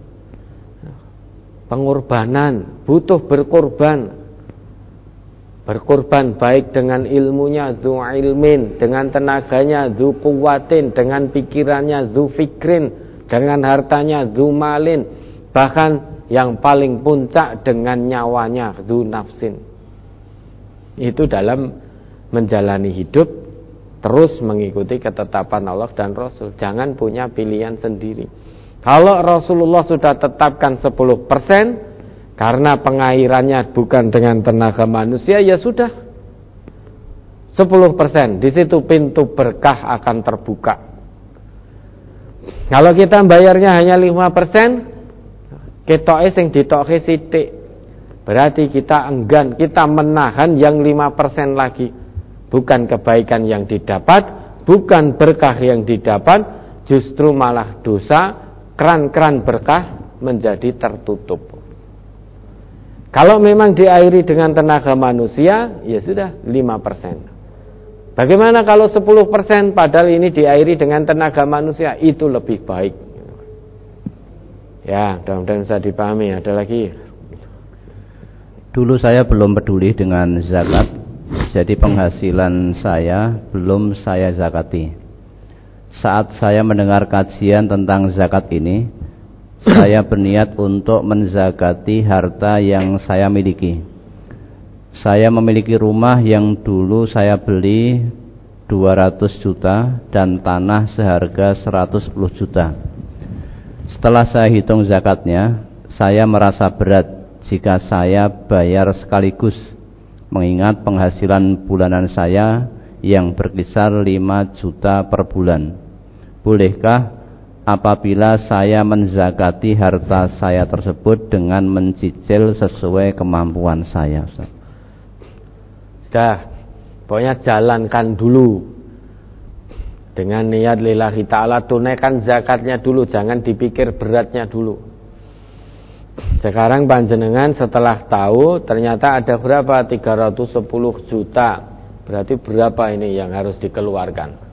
pengorbanan, butuh berkorban. Berkorban baik dengan ilmunya zu ilmin, dengan tenaganya zu quwwatin, dengan pikirannya zu fikrin, dengan hartanya zu malin, bahkan yang paling puncak dengan nyawanya zu nafsin. Itu dalam menjalani hidup, terus mengikuti ketetapan Allah dan Rasul. Jangan punya pilihan sendiri. Kalau Rasulullah sudah tetapkan 10%, karena pengairannya bukan dengan tenaga manusia, ya sudah 10%. Di situ pintu berkah akan terbuka. Kalau kita bayarnya hanya 5%, ketoke sing ditoke sithik. Berarti kita enggan, kita menahan yang 5% lagi. Bukan kebaikan yang didapat, bukan berkah yang didapat, justru malah dosa, keran-keran berkah menjadi tertutup. Kalau memang diairi dengan tenaga manusia, ya sudah 5%. Bagaimana kalau 10% padahal ini diairi dengan tenaga manusia? Itu lebih baik. Ya, mudah-mudahan bisa dipahami. Ada lagi? Dulu saya belum peduli dengan zakat, jadi penghasilan saya belum saya zakati. Saat saya mendengar kajian tentang zakat ini, saya berniat untuk menzakati harta yang saya miliki. Saya memiliki rumah yang dulu saya beli 200 juta dan tanah seharga 110 juta. Setelah saya hitung zakatnya, saya merasa berat jika saya bayar sekaligus, mengingat penghasilan bulanan saya yang berkisar 5 juta per bulan. Bolehkah apabila saya menzakati harta saya tersebut dengan mencicil sesuai kemampuan saya? Sudah, pokoknya jalankan dulu dengan niat lillahi ta'ala, tunaikan zakatnya dulu, jangan dipikir beratnya dulu. Sekarang panjenengan setelah tahu ternyata ada berapa? 310 juta. Berarti berapa ini yang harus dikeluarkan?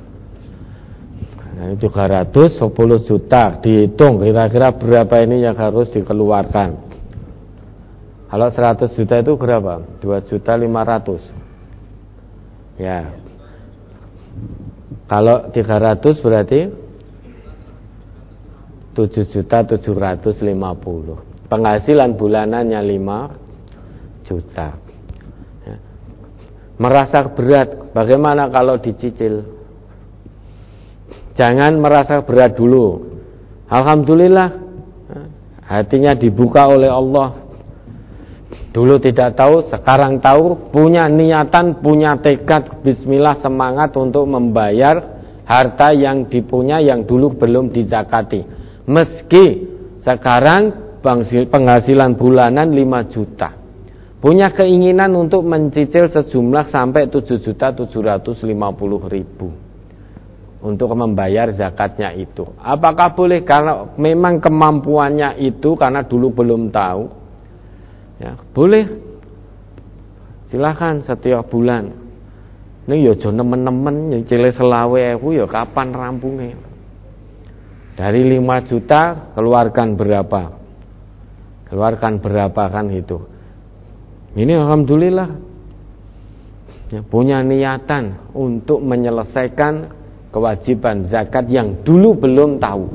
Nah, 310 juta dihitung kira-kira berapa ini yang harus dikeluarkan. Kalau 100 juta itu berapa? 2.500.000. Ya. Kalau 300 berarti 7.750.000. Penghasilan bulanannya 5 juta. Ya. Merasa berat, bagaimana kalau dicicil? Jangan merasa berat dulu. Alhamdulillah hatinya dibuka oleh Allah. Dulu tidak tahu, sekarang tahu, punya niatan, punya tekad, bismillah, semangat untuk membayar harta yang dipunya yang dulu belum dizakati. Meski sekarang penghasilan bulanan 5 juta. Punya keinginan untuk mencicil sejumlah sampai 7.750.000 untuk membayar zakatnya itu. Apakah boleh? Kalau memang kemampuannya itu karena dulu belum tahu, ya boleh. Silakan setiap bulan. Ini ya aja nemen-nemen nyicile 20.000 ya kapan rampungnya? Dari 5 juta keluarkan berapa? Keluarkan berapa kan itu. Ini alhamdulillah ya, punya niatan untuk menyelesaikan kewajiban zakat yang dulu belum tahu.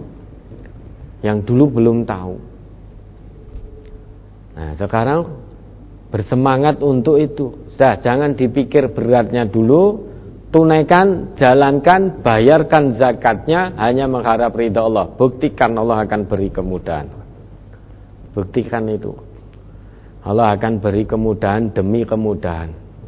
Nah, sekarang bersemangat untuk itu. Jangan dipikir beratnya dulu, tunaikan, jalankan, bayarkan zakatnya hanya mengharap ridha Allah. Buktikan Allah akan beri kemudahan. Buktikan itu. Allah akan beri kemudahan demi kemudahan.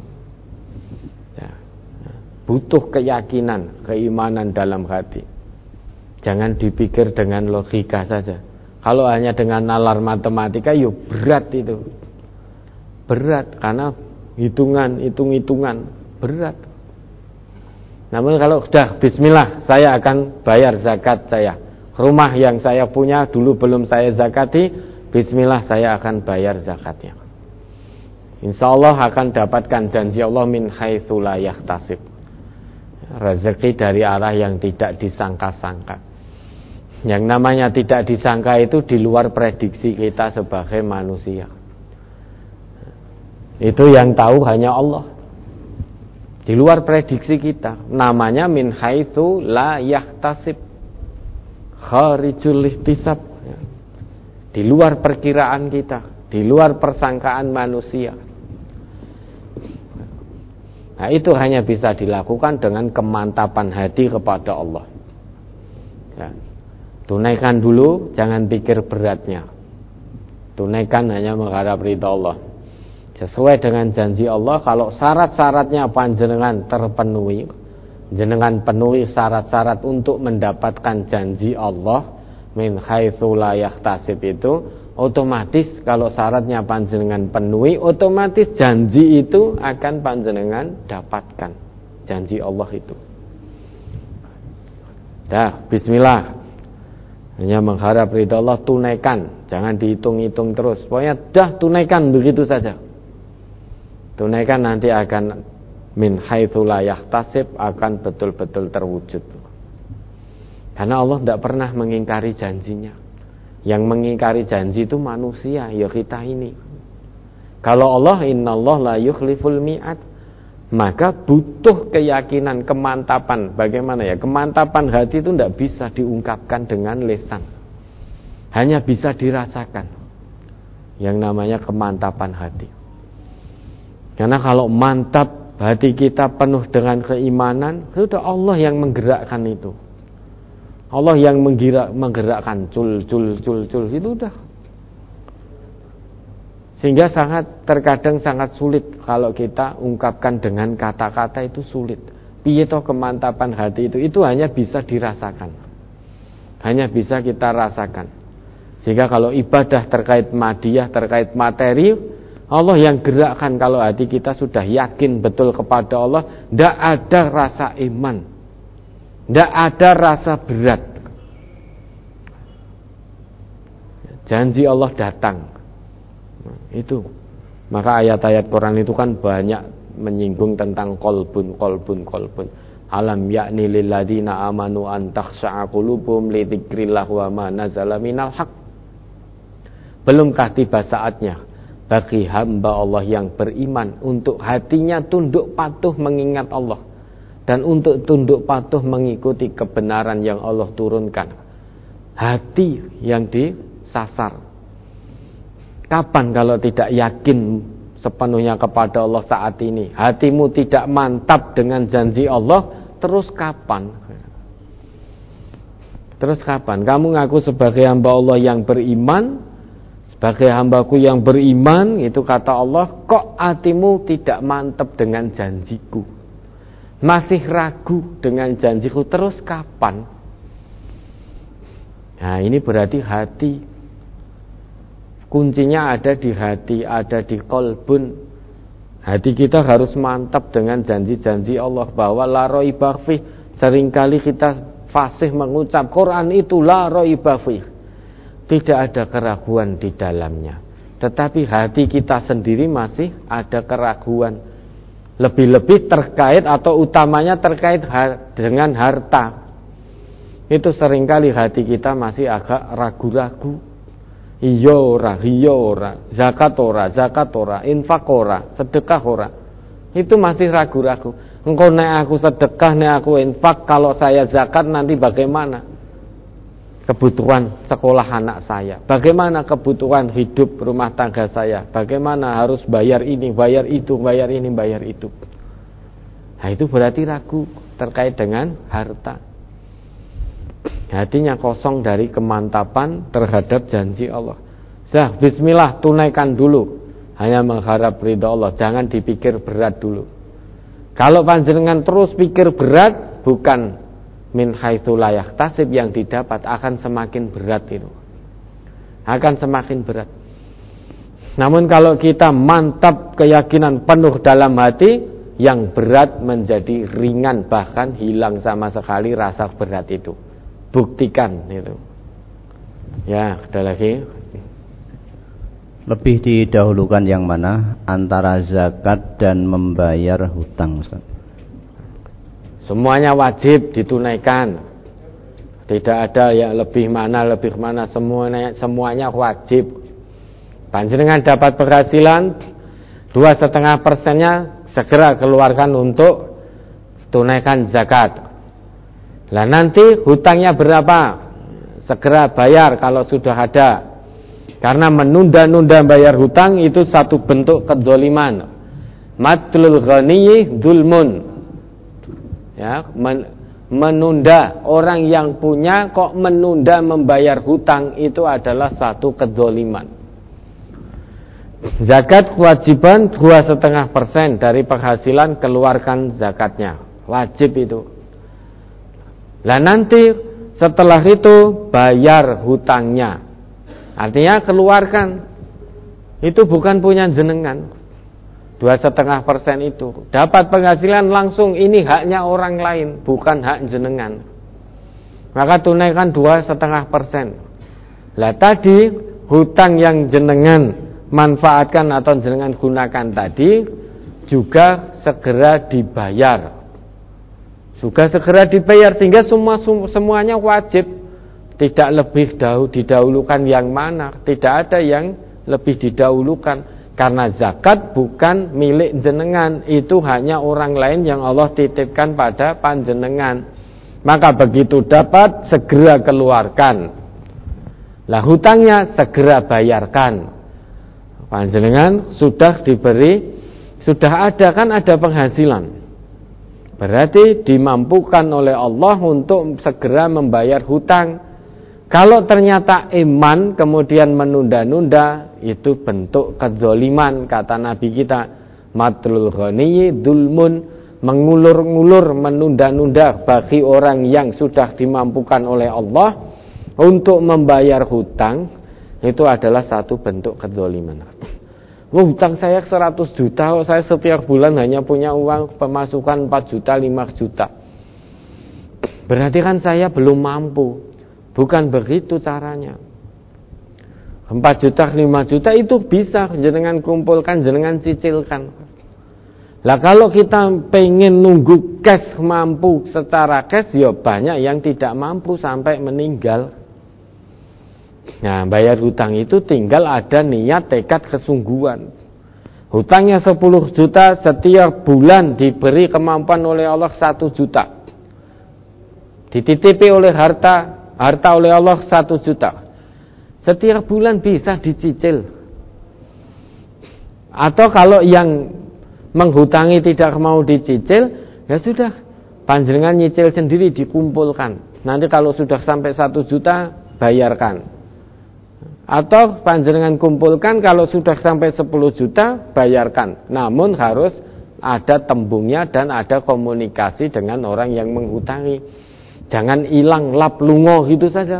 Butuh keyakinan, keimanan dalam hati. Jangan dipikir dengan logika saja. Kalau hanya dengan nalar matematika, yuk berat itu. Berat karena hitung-hitungan berat. Namun kalau sudah bismillah, saya akan bayar zakat saya. Rumah yang saya punya dulu belum saya zakati, bismillah saya akan bayar zakatnya. Insya Allah akan dapatkan janji Allah min haitsu la yahtasib. Rezeki dari arah yang tidak disangka-sangka. Yang namanya tidak disangka itu di luar prediksi kita sebagai manusia. Itu yang tahu hanya Allah. Di luar prediksi kita. Namanya min haitsu la yahtasib, kharijul ihtisab. Di luar perkiraan kita, di luar persangkaan manusia. Nah, itu hanya bisa dilakukan dengan kemantapan hati kepada Allah. Ya. Tunaikan dulu, jangan pikir beratnya. Tunaikan hanya mengharap ridha Allah. Sesuai dengan janji Allah, kalau syarat-syaratnya panjenengan terpenuhi, jenengan penuhi syarat-syarat untuk mendapatkan janji Allah min haitsu la yahtasib itu, otomatis kalau syaratnya panjenengan penuhi, otomatis janji itu akan panjenengan dapatkan. Janji Allah itu. Dah, bismillah. Hanya mengharap ridha Allah, tunaikan. Jangan dihitung-hitung terus. Pokoknya dah tunaikan begitu saja. Tunaikan, nanti akan min haitsu la yahtasib, akan betul-betul terwujud. Karena Allah tidak pernah mengingkari janjinya. Yang mengingkari janji itu manusia, ya kita ini. Kalau Allah, innallaha la yukhliful mi'ad, maka butuh keyakinan, kemantapan. Bagaimana ya? Kemantapan hati itu tidak bisa diungkapkan dengan lisan. Hanya bisa dirasakan. Yang namanya kemantapan hati. Karena kalau mantap hati kita penuh dengan keimanan, sudah Allah yang menggerakkan itu. Allah yang menggerakkan cul itu udah. Sehingga terkadang sangat sulit kalau kita ungkapkan dengan kata-kata, itu sulit. Piye toh kemantapan hati itu hanya bisa dirasakan. Hanya bisa kita rasakan. Sehingga kalau ibadah terkait madiyah, terkait materi, Allah yang gerakkan. Kalau hati kita sudah yakin betul kepada Allah, tidak ada rasa iman, tidak ada rasa berat. Janji Allah datang. Itu. Maka ayat-ayat Quran itu kan banyak menyinggung tentang kolbun. Alam yakni lil ladina amanu an takhsha'a qulubuhum li dzikrillah wa ma nazala minal haq. Belumkah tiba saatnya bagi hamba Allah yang beriman untuk hatinya tunduk patuh mengingat Allah, dan untuk tunduk patuh mengikuti kebenaran yang Allah turunkan. Hati yang disasar. Kapan kalau tidak yakin sepenuhnya kepada Allah saat ini? Hatimu tidak mantap dengan janji Allah, terus kapan? Terus kapan? Kamu ngaku sebagai hamba Allah yang beriman, sebagai hambaku yang beriman, itu kata Allah, kok hatimu tidak mantap dengan janjiku, masih ragu dengan janjiku, terus kapan? Nah, ini berarti hati. Kuncinya ada di hati, ada di qalbun. Hati kita harus mantap dengan janji-janji Allah bahwa la raiba fih. Seringkali kita fasih mengucap Quran itu la raiba fih, tidak ada keraguan di dalamnya. Tetapi hati kita sendiri masih ada keraguan. Lebih-lebih terkait atau utamanya terkait dengan harta. Itu seringkali hati kita masih agak ragu-ragu. Iya ora, zakat ora, infak ora, sedekah ora. Itu masih ragu-ragu. Engkau nek aku sedekah, nek aku infak, kalau saya zakat nanti bagaimana kebutuhan sekolah anak saya? Bagaimana kebutuhan hidup rumah tangga saya? Bagaimana harus bayar ini, bayar itu, bayar ini, bayar itu? Nah, itu berarti ragu terkait dengan harta. Hatinya kosong dari kemantapan terhadap janji Allah. Bismillah, tunaikan dulu. Hanya mengharap ridha Allah, jangan dipikir berat dulu. Kalau panjenengan terus pikir berat, bukan min haitsu la yahtasib yang didapat, akan semakin berat itu. Akan semakin berat. Namun kalau kita mantap keyakinan penuh dalam hati, yang berat menjadi ringan, bahkan hilang sama sekali rasa berat itu. Buktikan itu. Ya, ada lagi. Lebih didahulukan yang mana antara zakat dan membayar hutang, Ustaz? Semuanya wajib ditunaikan. Tidak ada yang lebih mana, semuanya wajib. Panjenengan dapat penghasilan 2,5%-nya segera keluarkan untuk tunaikan zakat. Lah nanti hutangnya berapa? Segera bayar kalau sudah ada. Karena menunda-nunda bayar hutang itu satu bentuk kedzaliman. Matlul ghaniyyi dzulmun. Ya, menunda, orang yang punya kok menunda membayar hutang, itu adalah satu kedzaliman. Zakat kewajiban 2,5% dari penghasilan, keluarkan zakatnya. Wajib itu. Lah nanti setelah itu bayar hutangnya. Artinya keluarkan. Itu bukan punya jenengan. 2,5% itu. Dapat penghasilan langsung, ini haknya orang lain, bukan hak jenengan. Maka tunaikan 2,5%. Lah tadi hutang yang jenengan manfaatkan atau jenengan gunakan tadi juga segera dibayar. Sehingga semuanya wajib. Tidak lebih didahulukan yang mana. Tidak ada yang lebih didahulukan. Karena zakat bukan milik jenengan. Itu hanya orang lain yang Allah titipkan pada panjenengan. Maka begitu dapat, segera keluarkan. Lah hutangnya segera bayarkan. Panjenengan sudah diberi, sudah ada, kan ada penghasilan. Berarti dimampukan oleh Allah untuk segera membayar hutang. Kalau ternyata iman kemudian menunda-nunda, itu bentuk kedzaliman, kata Nabi kita. Matlul ghaniyyi dzulmun, mengulur-ngulur, menunda-nunda bagi orang yang sudah dimampukan oleh Allah untuk membayar hutang, itu adalah satu bentuk kedzaliman. Hutang saya 100 juta, saya setiap bulan hanya punya uang pemasukan 4 juta, 5 juta. Berarti kan saya belum mampu. Bukan begitu caranya. 4 juta, 5 juta itu bisa jenengan kumpulkan, jenengan cicilkan. Lah kalau kita pengen nunggu cash, mampu secara cash, ya banyak yang tidak mampu sampai meninggal. Nah, bayar hutang itu tinggal ada niat, tekad, kesungguhan. Hutangnya 10 juta, setiap bulan diberi kemampuan oleh Allah 1 juta. Dititipi oleh harta oleh Allah 1 juta. Setiap bulan bisa dicicil. Atau kalau yang menghutangi tidak mau dicicil, ya sudah, panjenengan nyicil sendiri, dikumpulkan. nanti kalau sudah sampai 1 juta bayarkan. Atau panjenengan kumpulkan kalau sudah sampai 10 juta bayarkan. Namun harus ada tembungnya dan ada komunikasi dengan orang yang menghutangi. Jangan hilang lap lungo gitu saja.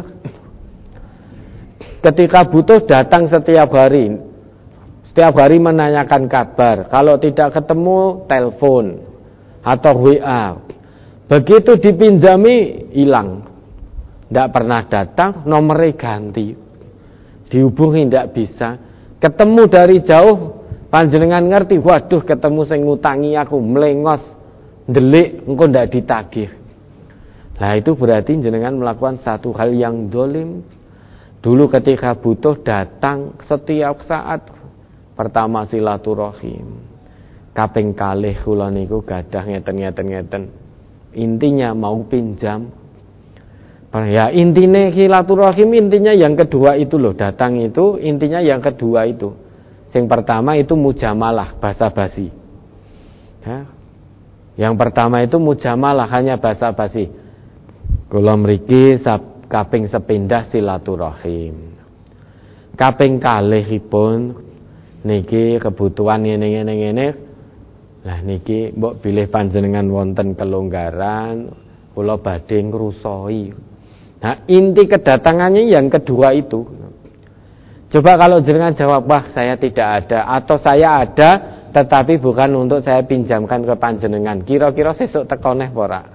Ketika butuh datang setiap hari. Setiap hari menanyakan kabar. Kalau tidak ketemu telepon atau WA. Begitu dipinjami hilang. Tidak pernah datang, nomornya ganti. Dihubungi tidak bisa. Ketemu dari jauh, panjenengan ngerti, waduh ketemu sing ngutangi aku, melengos, ndelik, engko ndak ditagih. Nah itu berarti jenengan melakukan satu hal yang dolim. Dulu ketika butuh datang setiap saat. Pertama silaturahim. Kaping kalih kula niku gadah ngeten. Intinya mau pinjam. Ya intinya silaturahim, intinya yang kedua itu loh, datang itu intinya yang kedua itu. Yang pertama itu mujamalah, basa-basi. Ya. Yang pertama itu mujamalah, hanya basa-basi. Kula mriki kaping sepindah silaturahim. Kaping kalihipun niki kebutuhan ngene. Lah niki mbok bilih panjenengan wonten kelonggaran, kula badhe ngrusoi. Nah, inti kedatangannya yang kedua itu. Coba kalau jenengan jawab, wah saya tidak ada, atau saya ada tetapi bukan untuk saya pinjamkan ke panjenengan. Kira-kira sesuk teko neh ora?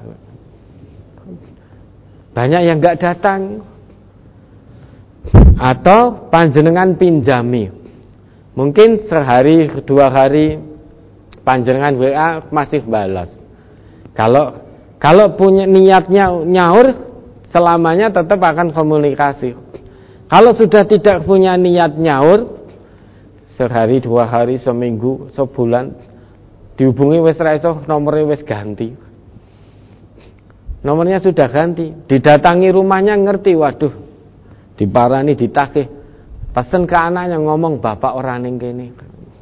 Banyak yang enggak datang. Atau panjenengan pinjami. Mungkin sehari, 2 hari panjenengan WA masih balas. Kalau punya niatnya nyaur, selamanya tetap akan komunikasi. Kalau sudah tidak punya niat nyaur, sehari, 2 hari, seminggu, sebulan, dihubungi wis ra iso, nomornya wis ganti. Nomornya sudah ganti. Didatangi rumahnya ngerti, waduh, diparani ditagih. Pesen ke anaknya ngomong, bapak orang ning kene.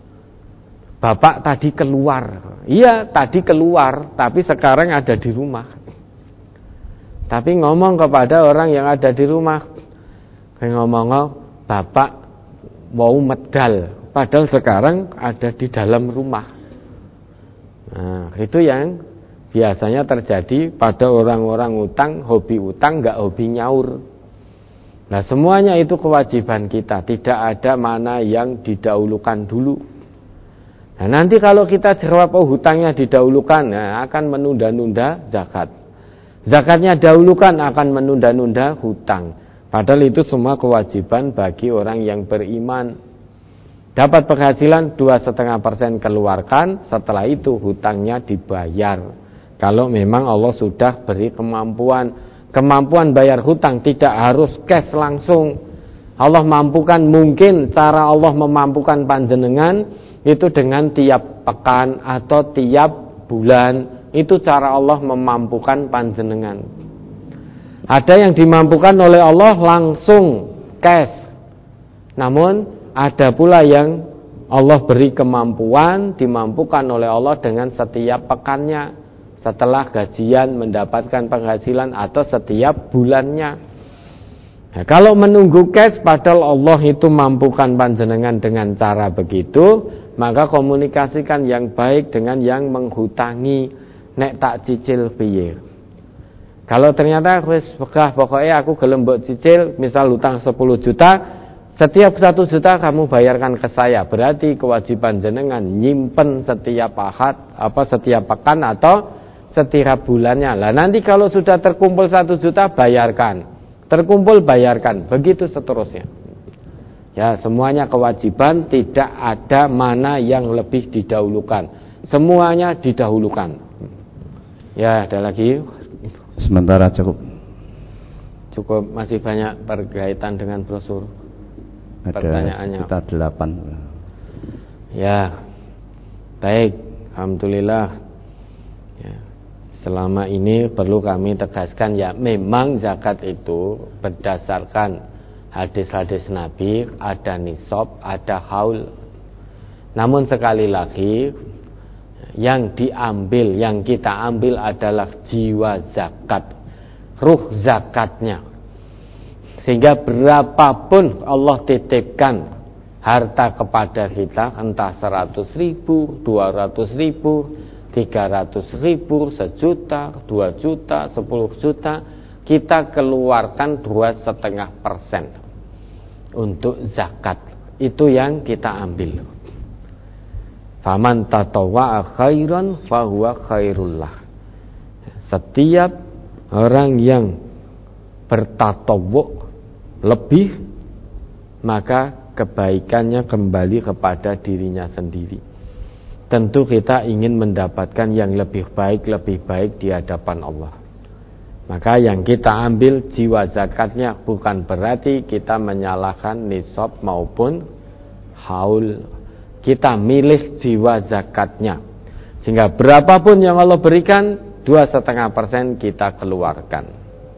Bapak tadi keluar. Iya, tadi keluar, tapi sekarang ada di rumah. Tapi ngomong kepada orang yang ada di rumah, ngomong, bapak mau medal, padahal sekarang ada di dalam rumah. Nah, itu yang biasanya terjadi pada orang-orang utang, hobi utang, nggak hobi nyaur. Nah, semuanya itu kewajiban kita, tidak ada mana yang didahulukan dulu. Nah, nanti kalau kita jawab, oh hutangnya didahulukan, nah, akan menunda-nunda zakat. Zakatnya dahulukan akan menunda-nunda hutang. Padahal itu semua kewajiban bagi orang yang beriman. Dapat penghasilan 2,5% keluarkan, setelah itu hutangnya dibayar. Kalau memang Allah sudah beri kemampuan bayar hutang, tidak harus cash langsung. Allah mampukan, mungkin cara Allah memampukan panjenengan itu dengan tiap pekan atau tiap bulan. Itu cara Allah memampukan panjenengan. Ada yang dimampukan oleh Allah langsung cash. Namun ada pula yang Allah beri kemampuan, dimampukan oleh Allah dengan setiap pekannya, setelah gajian mendapatkan penghasilan, atau setiap bulannya. Nah, kalau menunggu cash padahal Allah itu mampukan panjenengan dengan cara begitu, maka komunikasikan yang baik dengan yang menghutangi. Nek tak cicil piye. Kalau ternyata wis pokoknya aku gelem mbok cicil, misal utang 10 juta, setiap 1 juta kamu bayarkan ke saya. Berarti kewajiban jenengan nyimpen setiap setiap pekan atau setiap bulannya. Lah nanti kalau sudah terkumpul 1 juta bayarkan. Terkumpul bayarkan, begitu seterusnya. Ya, semuanya kewajiban, tidak ada mana yang lebih didahulukan. Semuanya didahulukan. Ya, ada lagi? Sementara cukup. Cukup, masih banyak berkaitan dengan brosur. Ada pertanyaannya. Sekitar 8. Ya, baik, alhamdulillah. Ya, selama ini perlu kami tegaskan, ya memang zakat itu berdasarkan hadis-hadis Nabi, ada nisab, ada haul. Namun sekali lagi, yang kita ambil adalah jiwa zakat. ruh zakatnya. Sehingga berapapun Allah titipkan harta kepada kita, entah 100.000, 200.000, 300.000, 1 juta, 2 juta, 10 juta, kita keluarkan 2,5% untuk zakat. Itu yang kita ambil. Faman tatawwa'a khairan fahuwa khairullah. Setiap orang yang bertatawwu' lebih, maka kebaikannya kembali kepada dirinya sendiri. Tentu kita ingin mendapatkan yang lebih baik di hadapan Allah. Maka yang kita ambil jiwa zakatnya, bukan berarti kita menyalahkan nisab maupun haul. Kita milih jiwa zakatnya, sehingga berapapun yang Allah berikan, 2,5% kita keluarkan.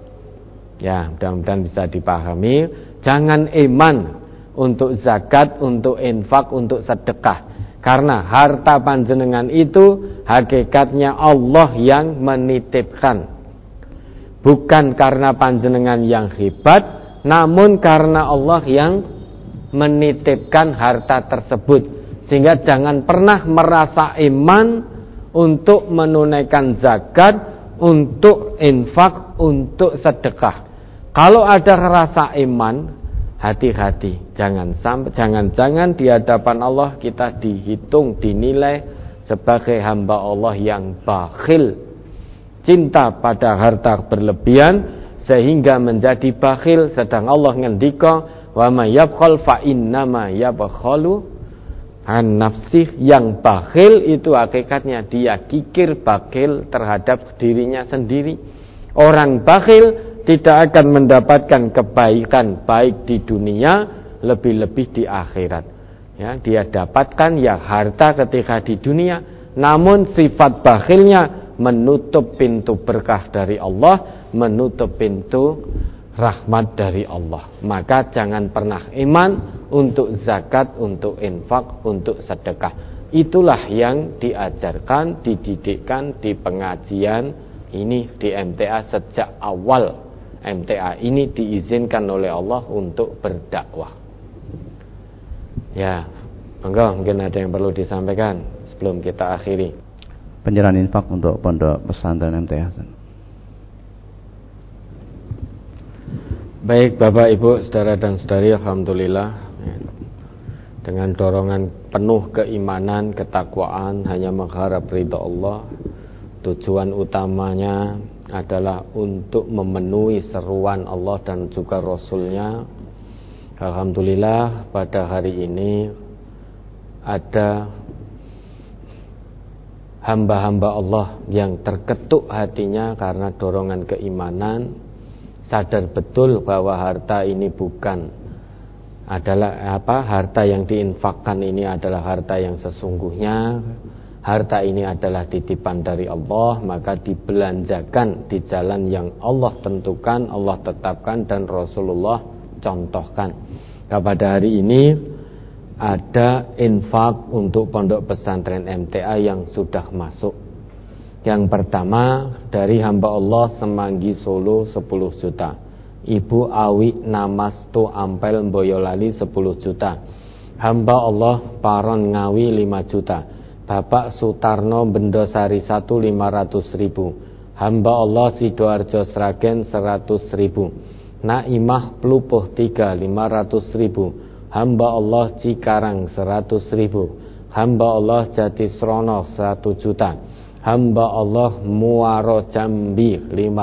Ya, mudah-mudahan bisa dipahami. Jangan iman untuk zakat, untuk infak, untuk sedekah, karena harta panjenengan itu hakikatnya Allah yang menitipkan. Bukan karena panjenengan yang hebat, namun karena Allah yang menitipkan harta tersebut. Sehingga jangan pernah merasa iman untuk menunaikan zakat, untuk infak, untuk sedekah. Kalau ada rasa iman, hati-hati, jangan di hadapan Allah kita dihitung, dinilai sebagai hamba Allah yang bakhil, cinta pada harta berlebihan sehingga menjadi bakhil. Sedang Allah ngendika, wa may yabkhal fa innama yabkhalu an nafsih. Yang bakhil itu hakikatnya dia kikir bakhil terhadap dirinya sendiri. Orang bakhil tidak akan mendapatkan kebaikan baik di dunia, lebih-lebih di akhirat. Ya, dia dapatkan ya harta ketika di dunia, namun sifat bakhilnya menutup pintu berkah dari Allah, menutup pintu rahmat dari Allah. Maka jangan pernah iman untuk zakat, untuk infak, untuk sedekah. Itulah yang diajarkan, dididikkan di pengajian ini di MTA sejak awal. MTA ini diizinkan oleh Allah untuk berdakwah. Ya, mungkin ada yang perlu disampaikan sebelum kita akhiri. Penyerahan infak untuk pondok pesantren MTA. Baik Bapak Ibu, saudara dan saudari, alhamdulillah dengan dorongan penuh keimanan, ketakwaan, hanya mengharap ridha Allah. Tujuan utamanya adalah untuk memenuhi seruan Allah dan juga Rasulnya. Alhamdulillah pada hari ini ada hamba-hamba Allah yang terketuk hatinya karena dorongan keimanan, sadar betul bahwa harta ini bukan adalah harta yang diinfakkan ini adalah harta yang sesungguhnya. Harta ini adalah titipan dari Allah, maka dibelanjakan di jalan yang Allah tentukan, Allah tetapkan, dan Rasulullah contohkan. Pada hari ini ada infak untuk pondok pesantren MTA yang sudah masuk. Yang pertama dari hamba Allah Semanggi Solo 10 juta. Ibu Awi Namasto Ampel Boyolali 10 juta. Hamba Allah Paron Ngawi 5 juta. Bapak Sutarno Bendosari 1 500.000. Hamba Allah Sidoarjo Sragen 100.000. Naimah Plupuh 3 500.000. Hamba Allah Cikarang 100.000. Hamba Allah Jatisrono 1 juta. Hamba Allah Muaro Jambi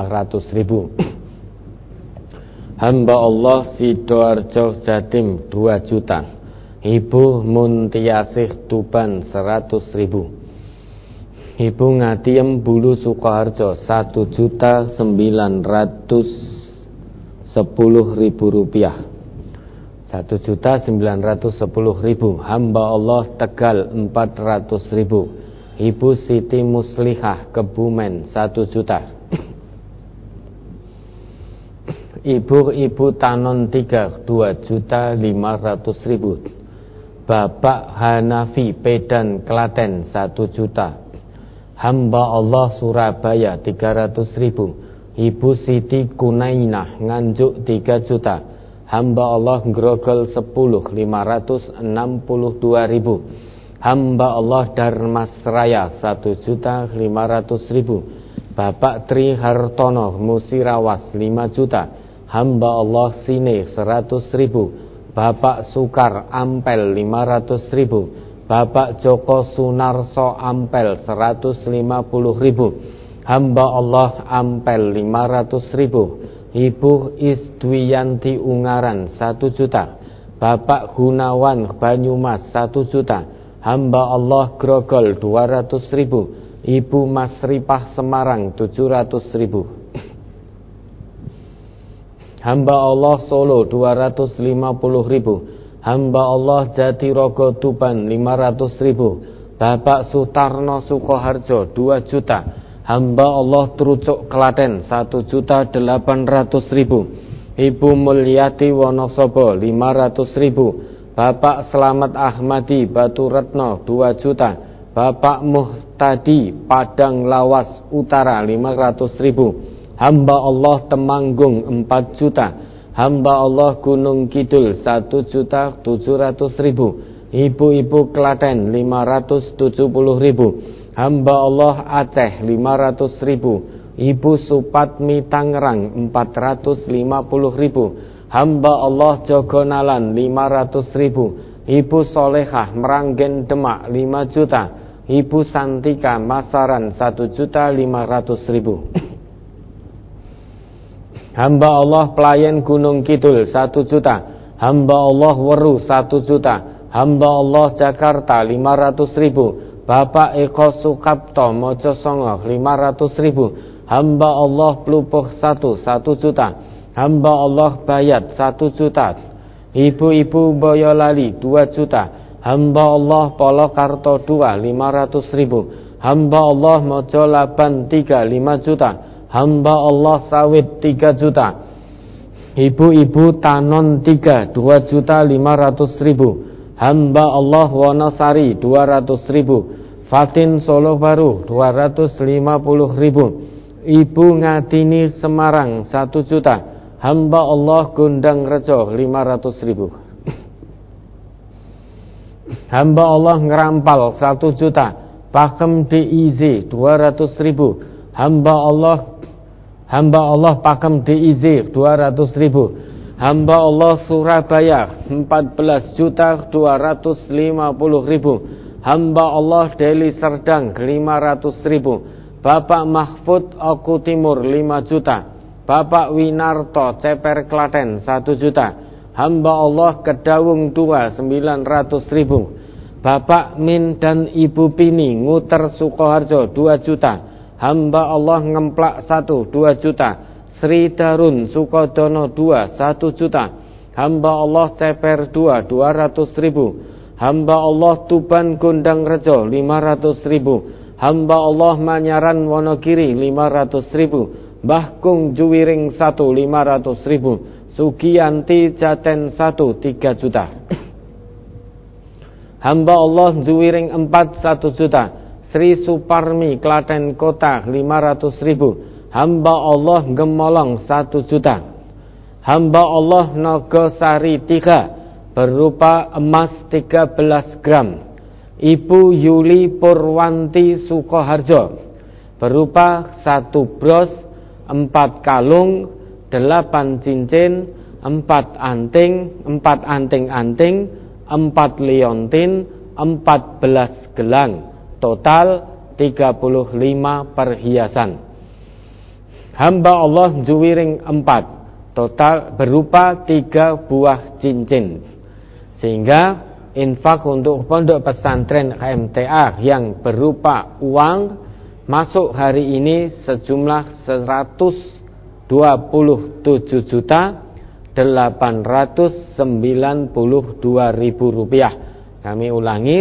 500.000. Hamba Allah Sidoarjo Jatim 2 juta. Ibu Muntiasih Tuban 100.000. Ibu Ngatiem Bulu Sukoharjo 1.910.000 rupiah. 1.910.000. Hamba Allah Tegal 400.000. Ibu Siti Muslihah Kebumen 1 juta. Ibu Tanon 3 2.500.000. Bapak Hanafi Pedan Klaten 1 juta. Hamba Allah Surabaya 300.000. Ibu Siti Kunainah nganjuk 3 juta. Hamba Allah grogol 10 562.000. Hamba Allah Darmasraya 1.500.000. Bapak Tri Hartono Musirawas 5 juta. Hamba Allah Sine 100.000. Bapak Sukar Ampel 500.000. Bapak Joko Sunarso Ampel 150.000. Hamba Allah Ampel 500.000. Ibu Isdwiyanti Ungaran 1 juta. Bapak Gunawan Banyumas 1 juta. Hamba Allah Grogol 200.000. Ibu Masripah Semarang 700.000. Hamba Allah Solo 250.000. Hamba Allah Jatirogo Tuban 500.000. Bapak Sutarno Sukoharjo 2 juta. Hamba Allah Trucuk Klaten 1.800.000. Ibu Mulyati Wonosobo 500.000. Bapak Slamet Ahmadi Batu Retno 2 juta. Bapak Muhtadi Padang Lawas Utara 500.000. Hamba Allah Temanggung 4 juta. Hamba Allah Gunung Kidul 1.700.000. Ibu-ibu Klaten 570.000. Hamba Allah Aceh 500.000. Ibu Supatmi Tangerang 450.000. Hamba Allah Jogonalan 500.000. Ibu Solehah Meranggen Demak 5 juta. Ibu Santika Masaran 1.500.000. Hamba Allah Pelayan Gunung Kidul 1 juta. Hamba Allah Weru 1 juta. Hamba Allah Jakarta 500.000. Bapak Eko Sukapto Mojosongo 500.000. Hamba Allah Plupuh 1 juta. Hamba Allah Bayat 1 juta. Ibu-ibu Boyolali 2 juta. Hamba Allah Polokarto 2 500.000. Hamba Allah Mojolaban 3 5 juta. Hamba Allah Sawit 3 juta. Ibu-ibu Tanon 3 2.500.000. Hamba Allah Wonosari 200.000. Fatin Solo Baru 250.000. Ibu Ngatini Semarang 1 juta. Hamba Allah Gundang Rejo 500.000. Hamba Allah Ngerampal 1 juta. Pakem DIZ 200.000. Hamba Allah Pakem DIZ 200.000. Hamba Allah Surabaya 14.250.000. Hamba Allah Deli Serdang 500.000. Bapak Mahfud Oku Timur 5 juta. Bapak Winarto Ceper Klaten 1 juta. Hamba Allah Kedawung 2 900.000. Bapak Min dan Ibu Pini Nguter Sukoharjo 2 juta. Hamba Allah Ngemplak 1 2 juta. Sri Darun Sukodono 2 1 juta. Hamba Allah Ceper 2 200.000. Hamba Allah Tuban Gondang Rejo 500.000. Hamba Allah Manyaran Wonogiri 500.000. Mbah Kung Juwiring 1 500.000. Sugiyanti Jaten 1 3 juta. Hamba Allah Juwiring 4 1 juta. Sri Suparmi Klaten Kota 500.000. Hamba Allah Gemolong 1 juta. Hamba Allah Nogosari 3 berupa emas 13 gram. Ibu Yuli Purwanti Sukoharjo berupa 1 bros, 4 kalung, 8 cincin, 4 anting-anting, 4 liontin, 14 gelang, total 35 perhiasan. Hamba Allah Juwiring 4 total berupa 3 buah cincin. Sehingga infak untuk pondok pesantren KMTA yang berupa uang masuk hari ini sejumlah 127.892.000 rupiah. Kami ulangi,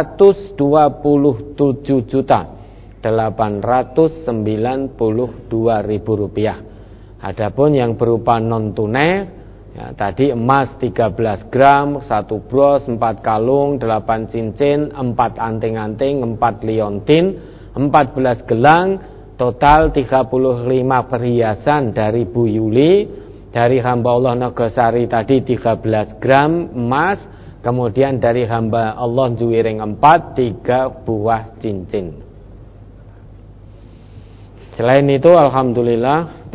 127.892.000 rupiah. Adapun yang berupa non tunai, ya, tadi emas 13 gram, 1 bros, 4 kalung, 8 cincin, 4 anting-anting, 4 liontin, 14 gelang, Total 35 perhiasan dari Bu Yuli, dari hamba Allah Nogosari tadi 13 gram emas, kemudian dari hamba Allah Juwiring 4 3 buah cincin. Selain itu alhamdulillah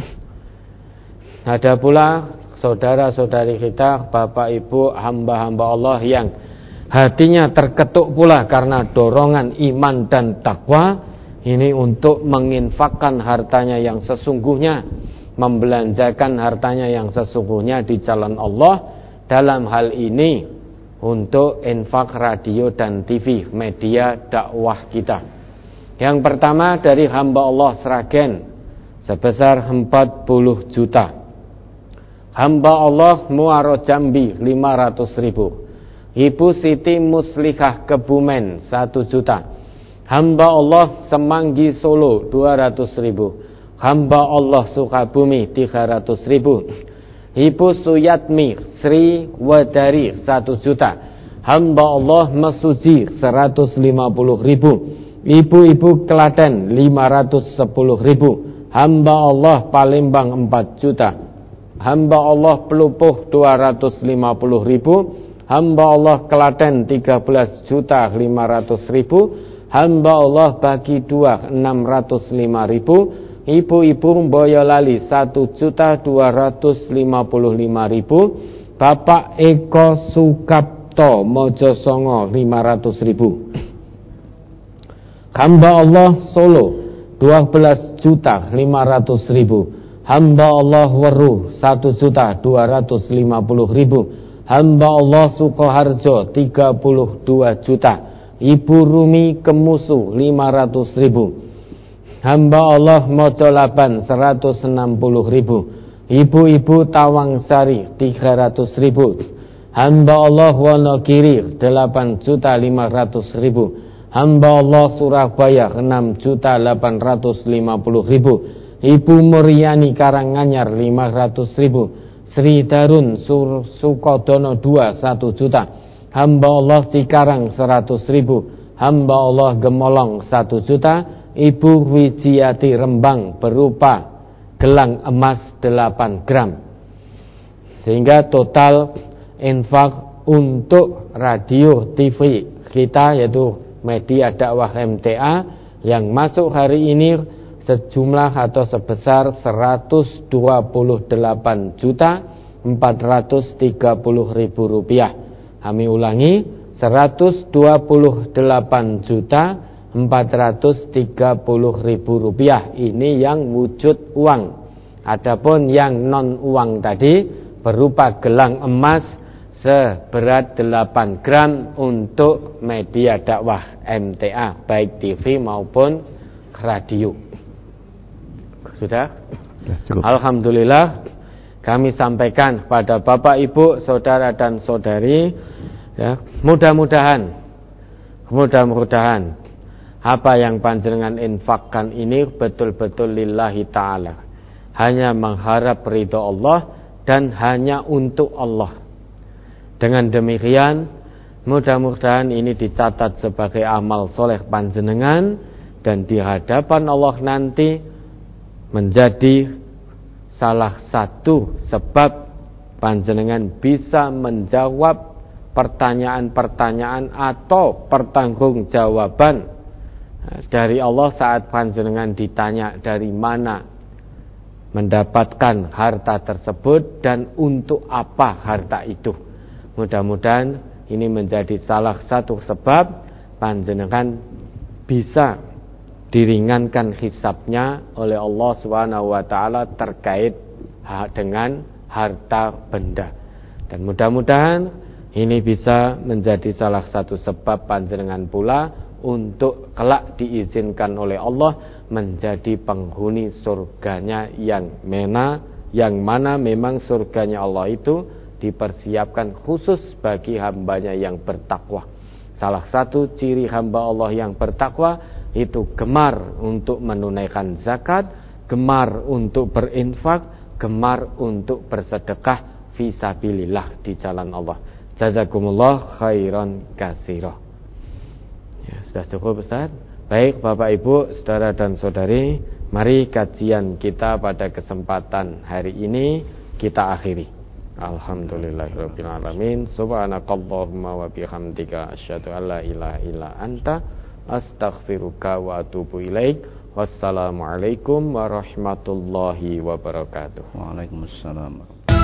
ada pula saudara-saudari kita, Bapak Ibu, hamba-hamba Allah yang hatinya terketuk pula karena dorongan iman dan takwa, ini untuk menginfakkan hartanya yang sesungguhnya, membelanjakan hartanya yang sesungguhnya di jalan Allah. Dalam hal ini untuk infak radio dan TV, media dakwah kita. Yang pertama dari hamba Allah Sragen sebesar 40 juta. Hamba Allah Muaro Jambi 500.000. Ibu Siti Muslihah Kebumen 1 juta. Hamba Allah Semanggi Solo 200.000. Hamba Allah Sukabumi 300.000. Ibu Suyatmi Sri Wadari 1 juta. Hamba Allah Mesuji 150.000. Ibu-ibu Klaten 510.000. Hamba Allah Palembang 4 juta. Hamba Allah Pelupuh 250.000. Hamba Allah Klaten 13.500.000. Hamba Allah Bagi 2 605.000. Ibu-ibu Boyolali 1.255.000. Bapak Eko Sukapto Mojosongo 500.000. Hamba Allah Solo 12.500.000. Hamba Allah Weru 1.250.000. Hamba Allah Sukoharjo 32 juta. Ibu Rumi Kemusu 500.000. Hamba Allah Mojolaban 160.000. Ibu-ibu Tawangsari 300.000. Hamba Allah Wonogiri 8.500.000. Hamba Allah Surabaya 6.850.000. Ibu Muryani Karanganyar 500.000. Sri Darun Sukodono 2 1 juta. Hamba Allah Cikarang 100.000. Hamba Allah Gemolong 1 juta. Ibu Wijiati Rembang berupa gelang emas 8 gram. Sehingga total infak untuk radio TV kita, yaitu media dakwah MTA, yang masuk hari ini sejumlah atau sebesar 128.430.000 rupiah. Kami ulangi, 128.430.000 rupiah. Ini yang wujud uang. Adapun yang non uang tadi berupa gelang emas seberat 8 gram untuk media dakwah MTA, baik TV maupun radio. Sudah? Cukup. Alhamdulillah kami sampaikan kepada Bapak Ibu, saudara dan saudari, ya, mudah-mudahan apa yang panjenengan infakkan ini betul-betul lillahi ta'ala, hanya mengharap ridha Allah dan hanya untuk Allah. Dengan demikian mudah-mudahan ini dicatat sebagai amal soleh panjenengan, dan di hadapan Allah nanti menjadi salah satu sebab panjenengan bisa menjawab pertanyaan-pertanyaan atau pertanggungjawaban dari Allah saat panjenengan ditanya dari mana mendapatkan harta tersebut dan untuk apa harta itu. Mudah-mudahan ini menjadi salah satu sebab panjenengan bisa diringankan hisabnya oleh Allah SWT terkait dengan harta benda. Dan mudah-mudahan ini bisa menjadi salah satu sebab panjenengan pula untuk kelak diizinkan oleh Allah menjadi penghuni surganya yang mana memang surganya Allah itu dipersiapkan khusus bagi hambanya yang bertakwa. Salah satu ciri hamba Allah yang bertakwa itu gemar untuk menunaikan zakat, gemar untuk berinfak, gemar untuk bersedekah fisabilillah di jalan Allah. Jazakumullah khairan katsira. Ya, sudah cukup Ustaz. Baik Bapak Ibu, saudara dan saudari, Mari kajian kita pada kesempatan hari ini kita akhiri. Alhamdulillahirabbil alamin. Subhanakallahumma wa bihamdika asyhadu an la ilaha illa anta astaghfiruka wa atubu ilaik. Wassalamualaikum warahmatullahi wabarakatuh. Waalaikumsalam.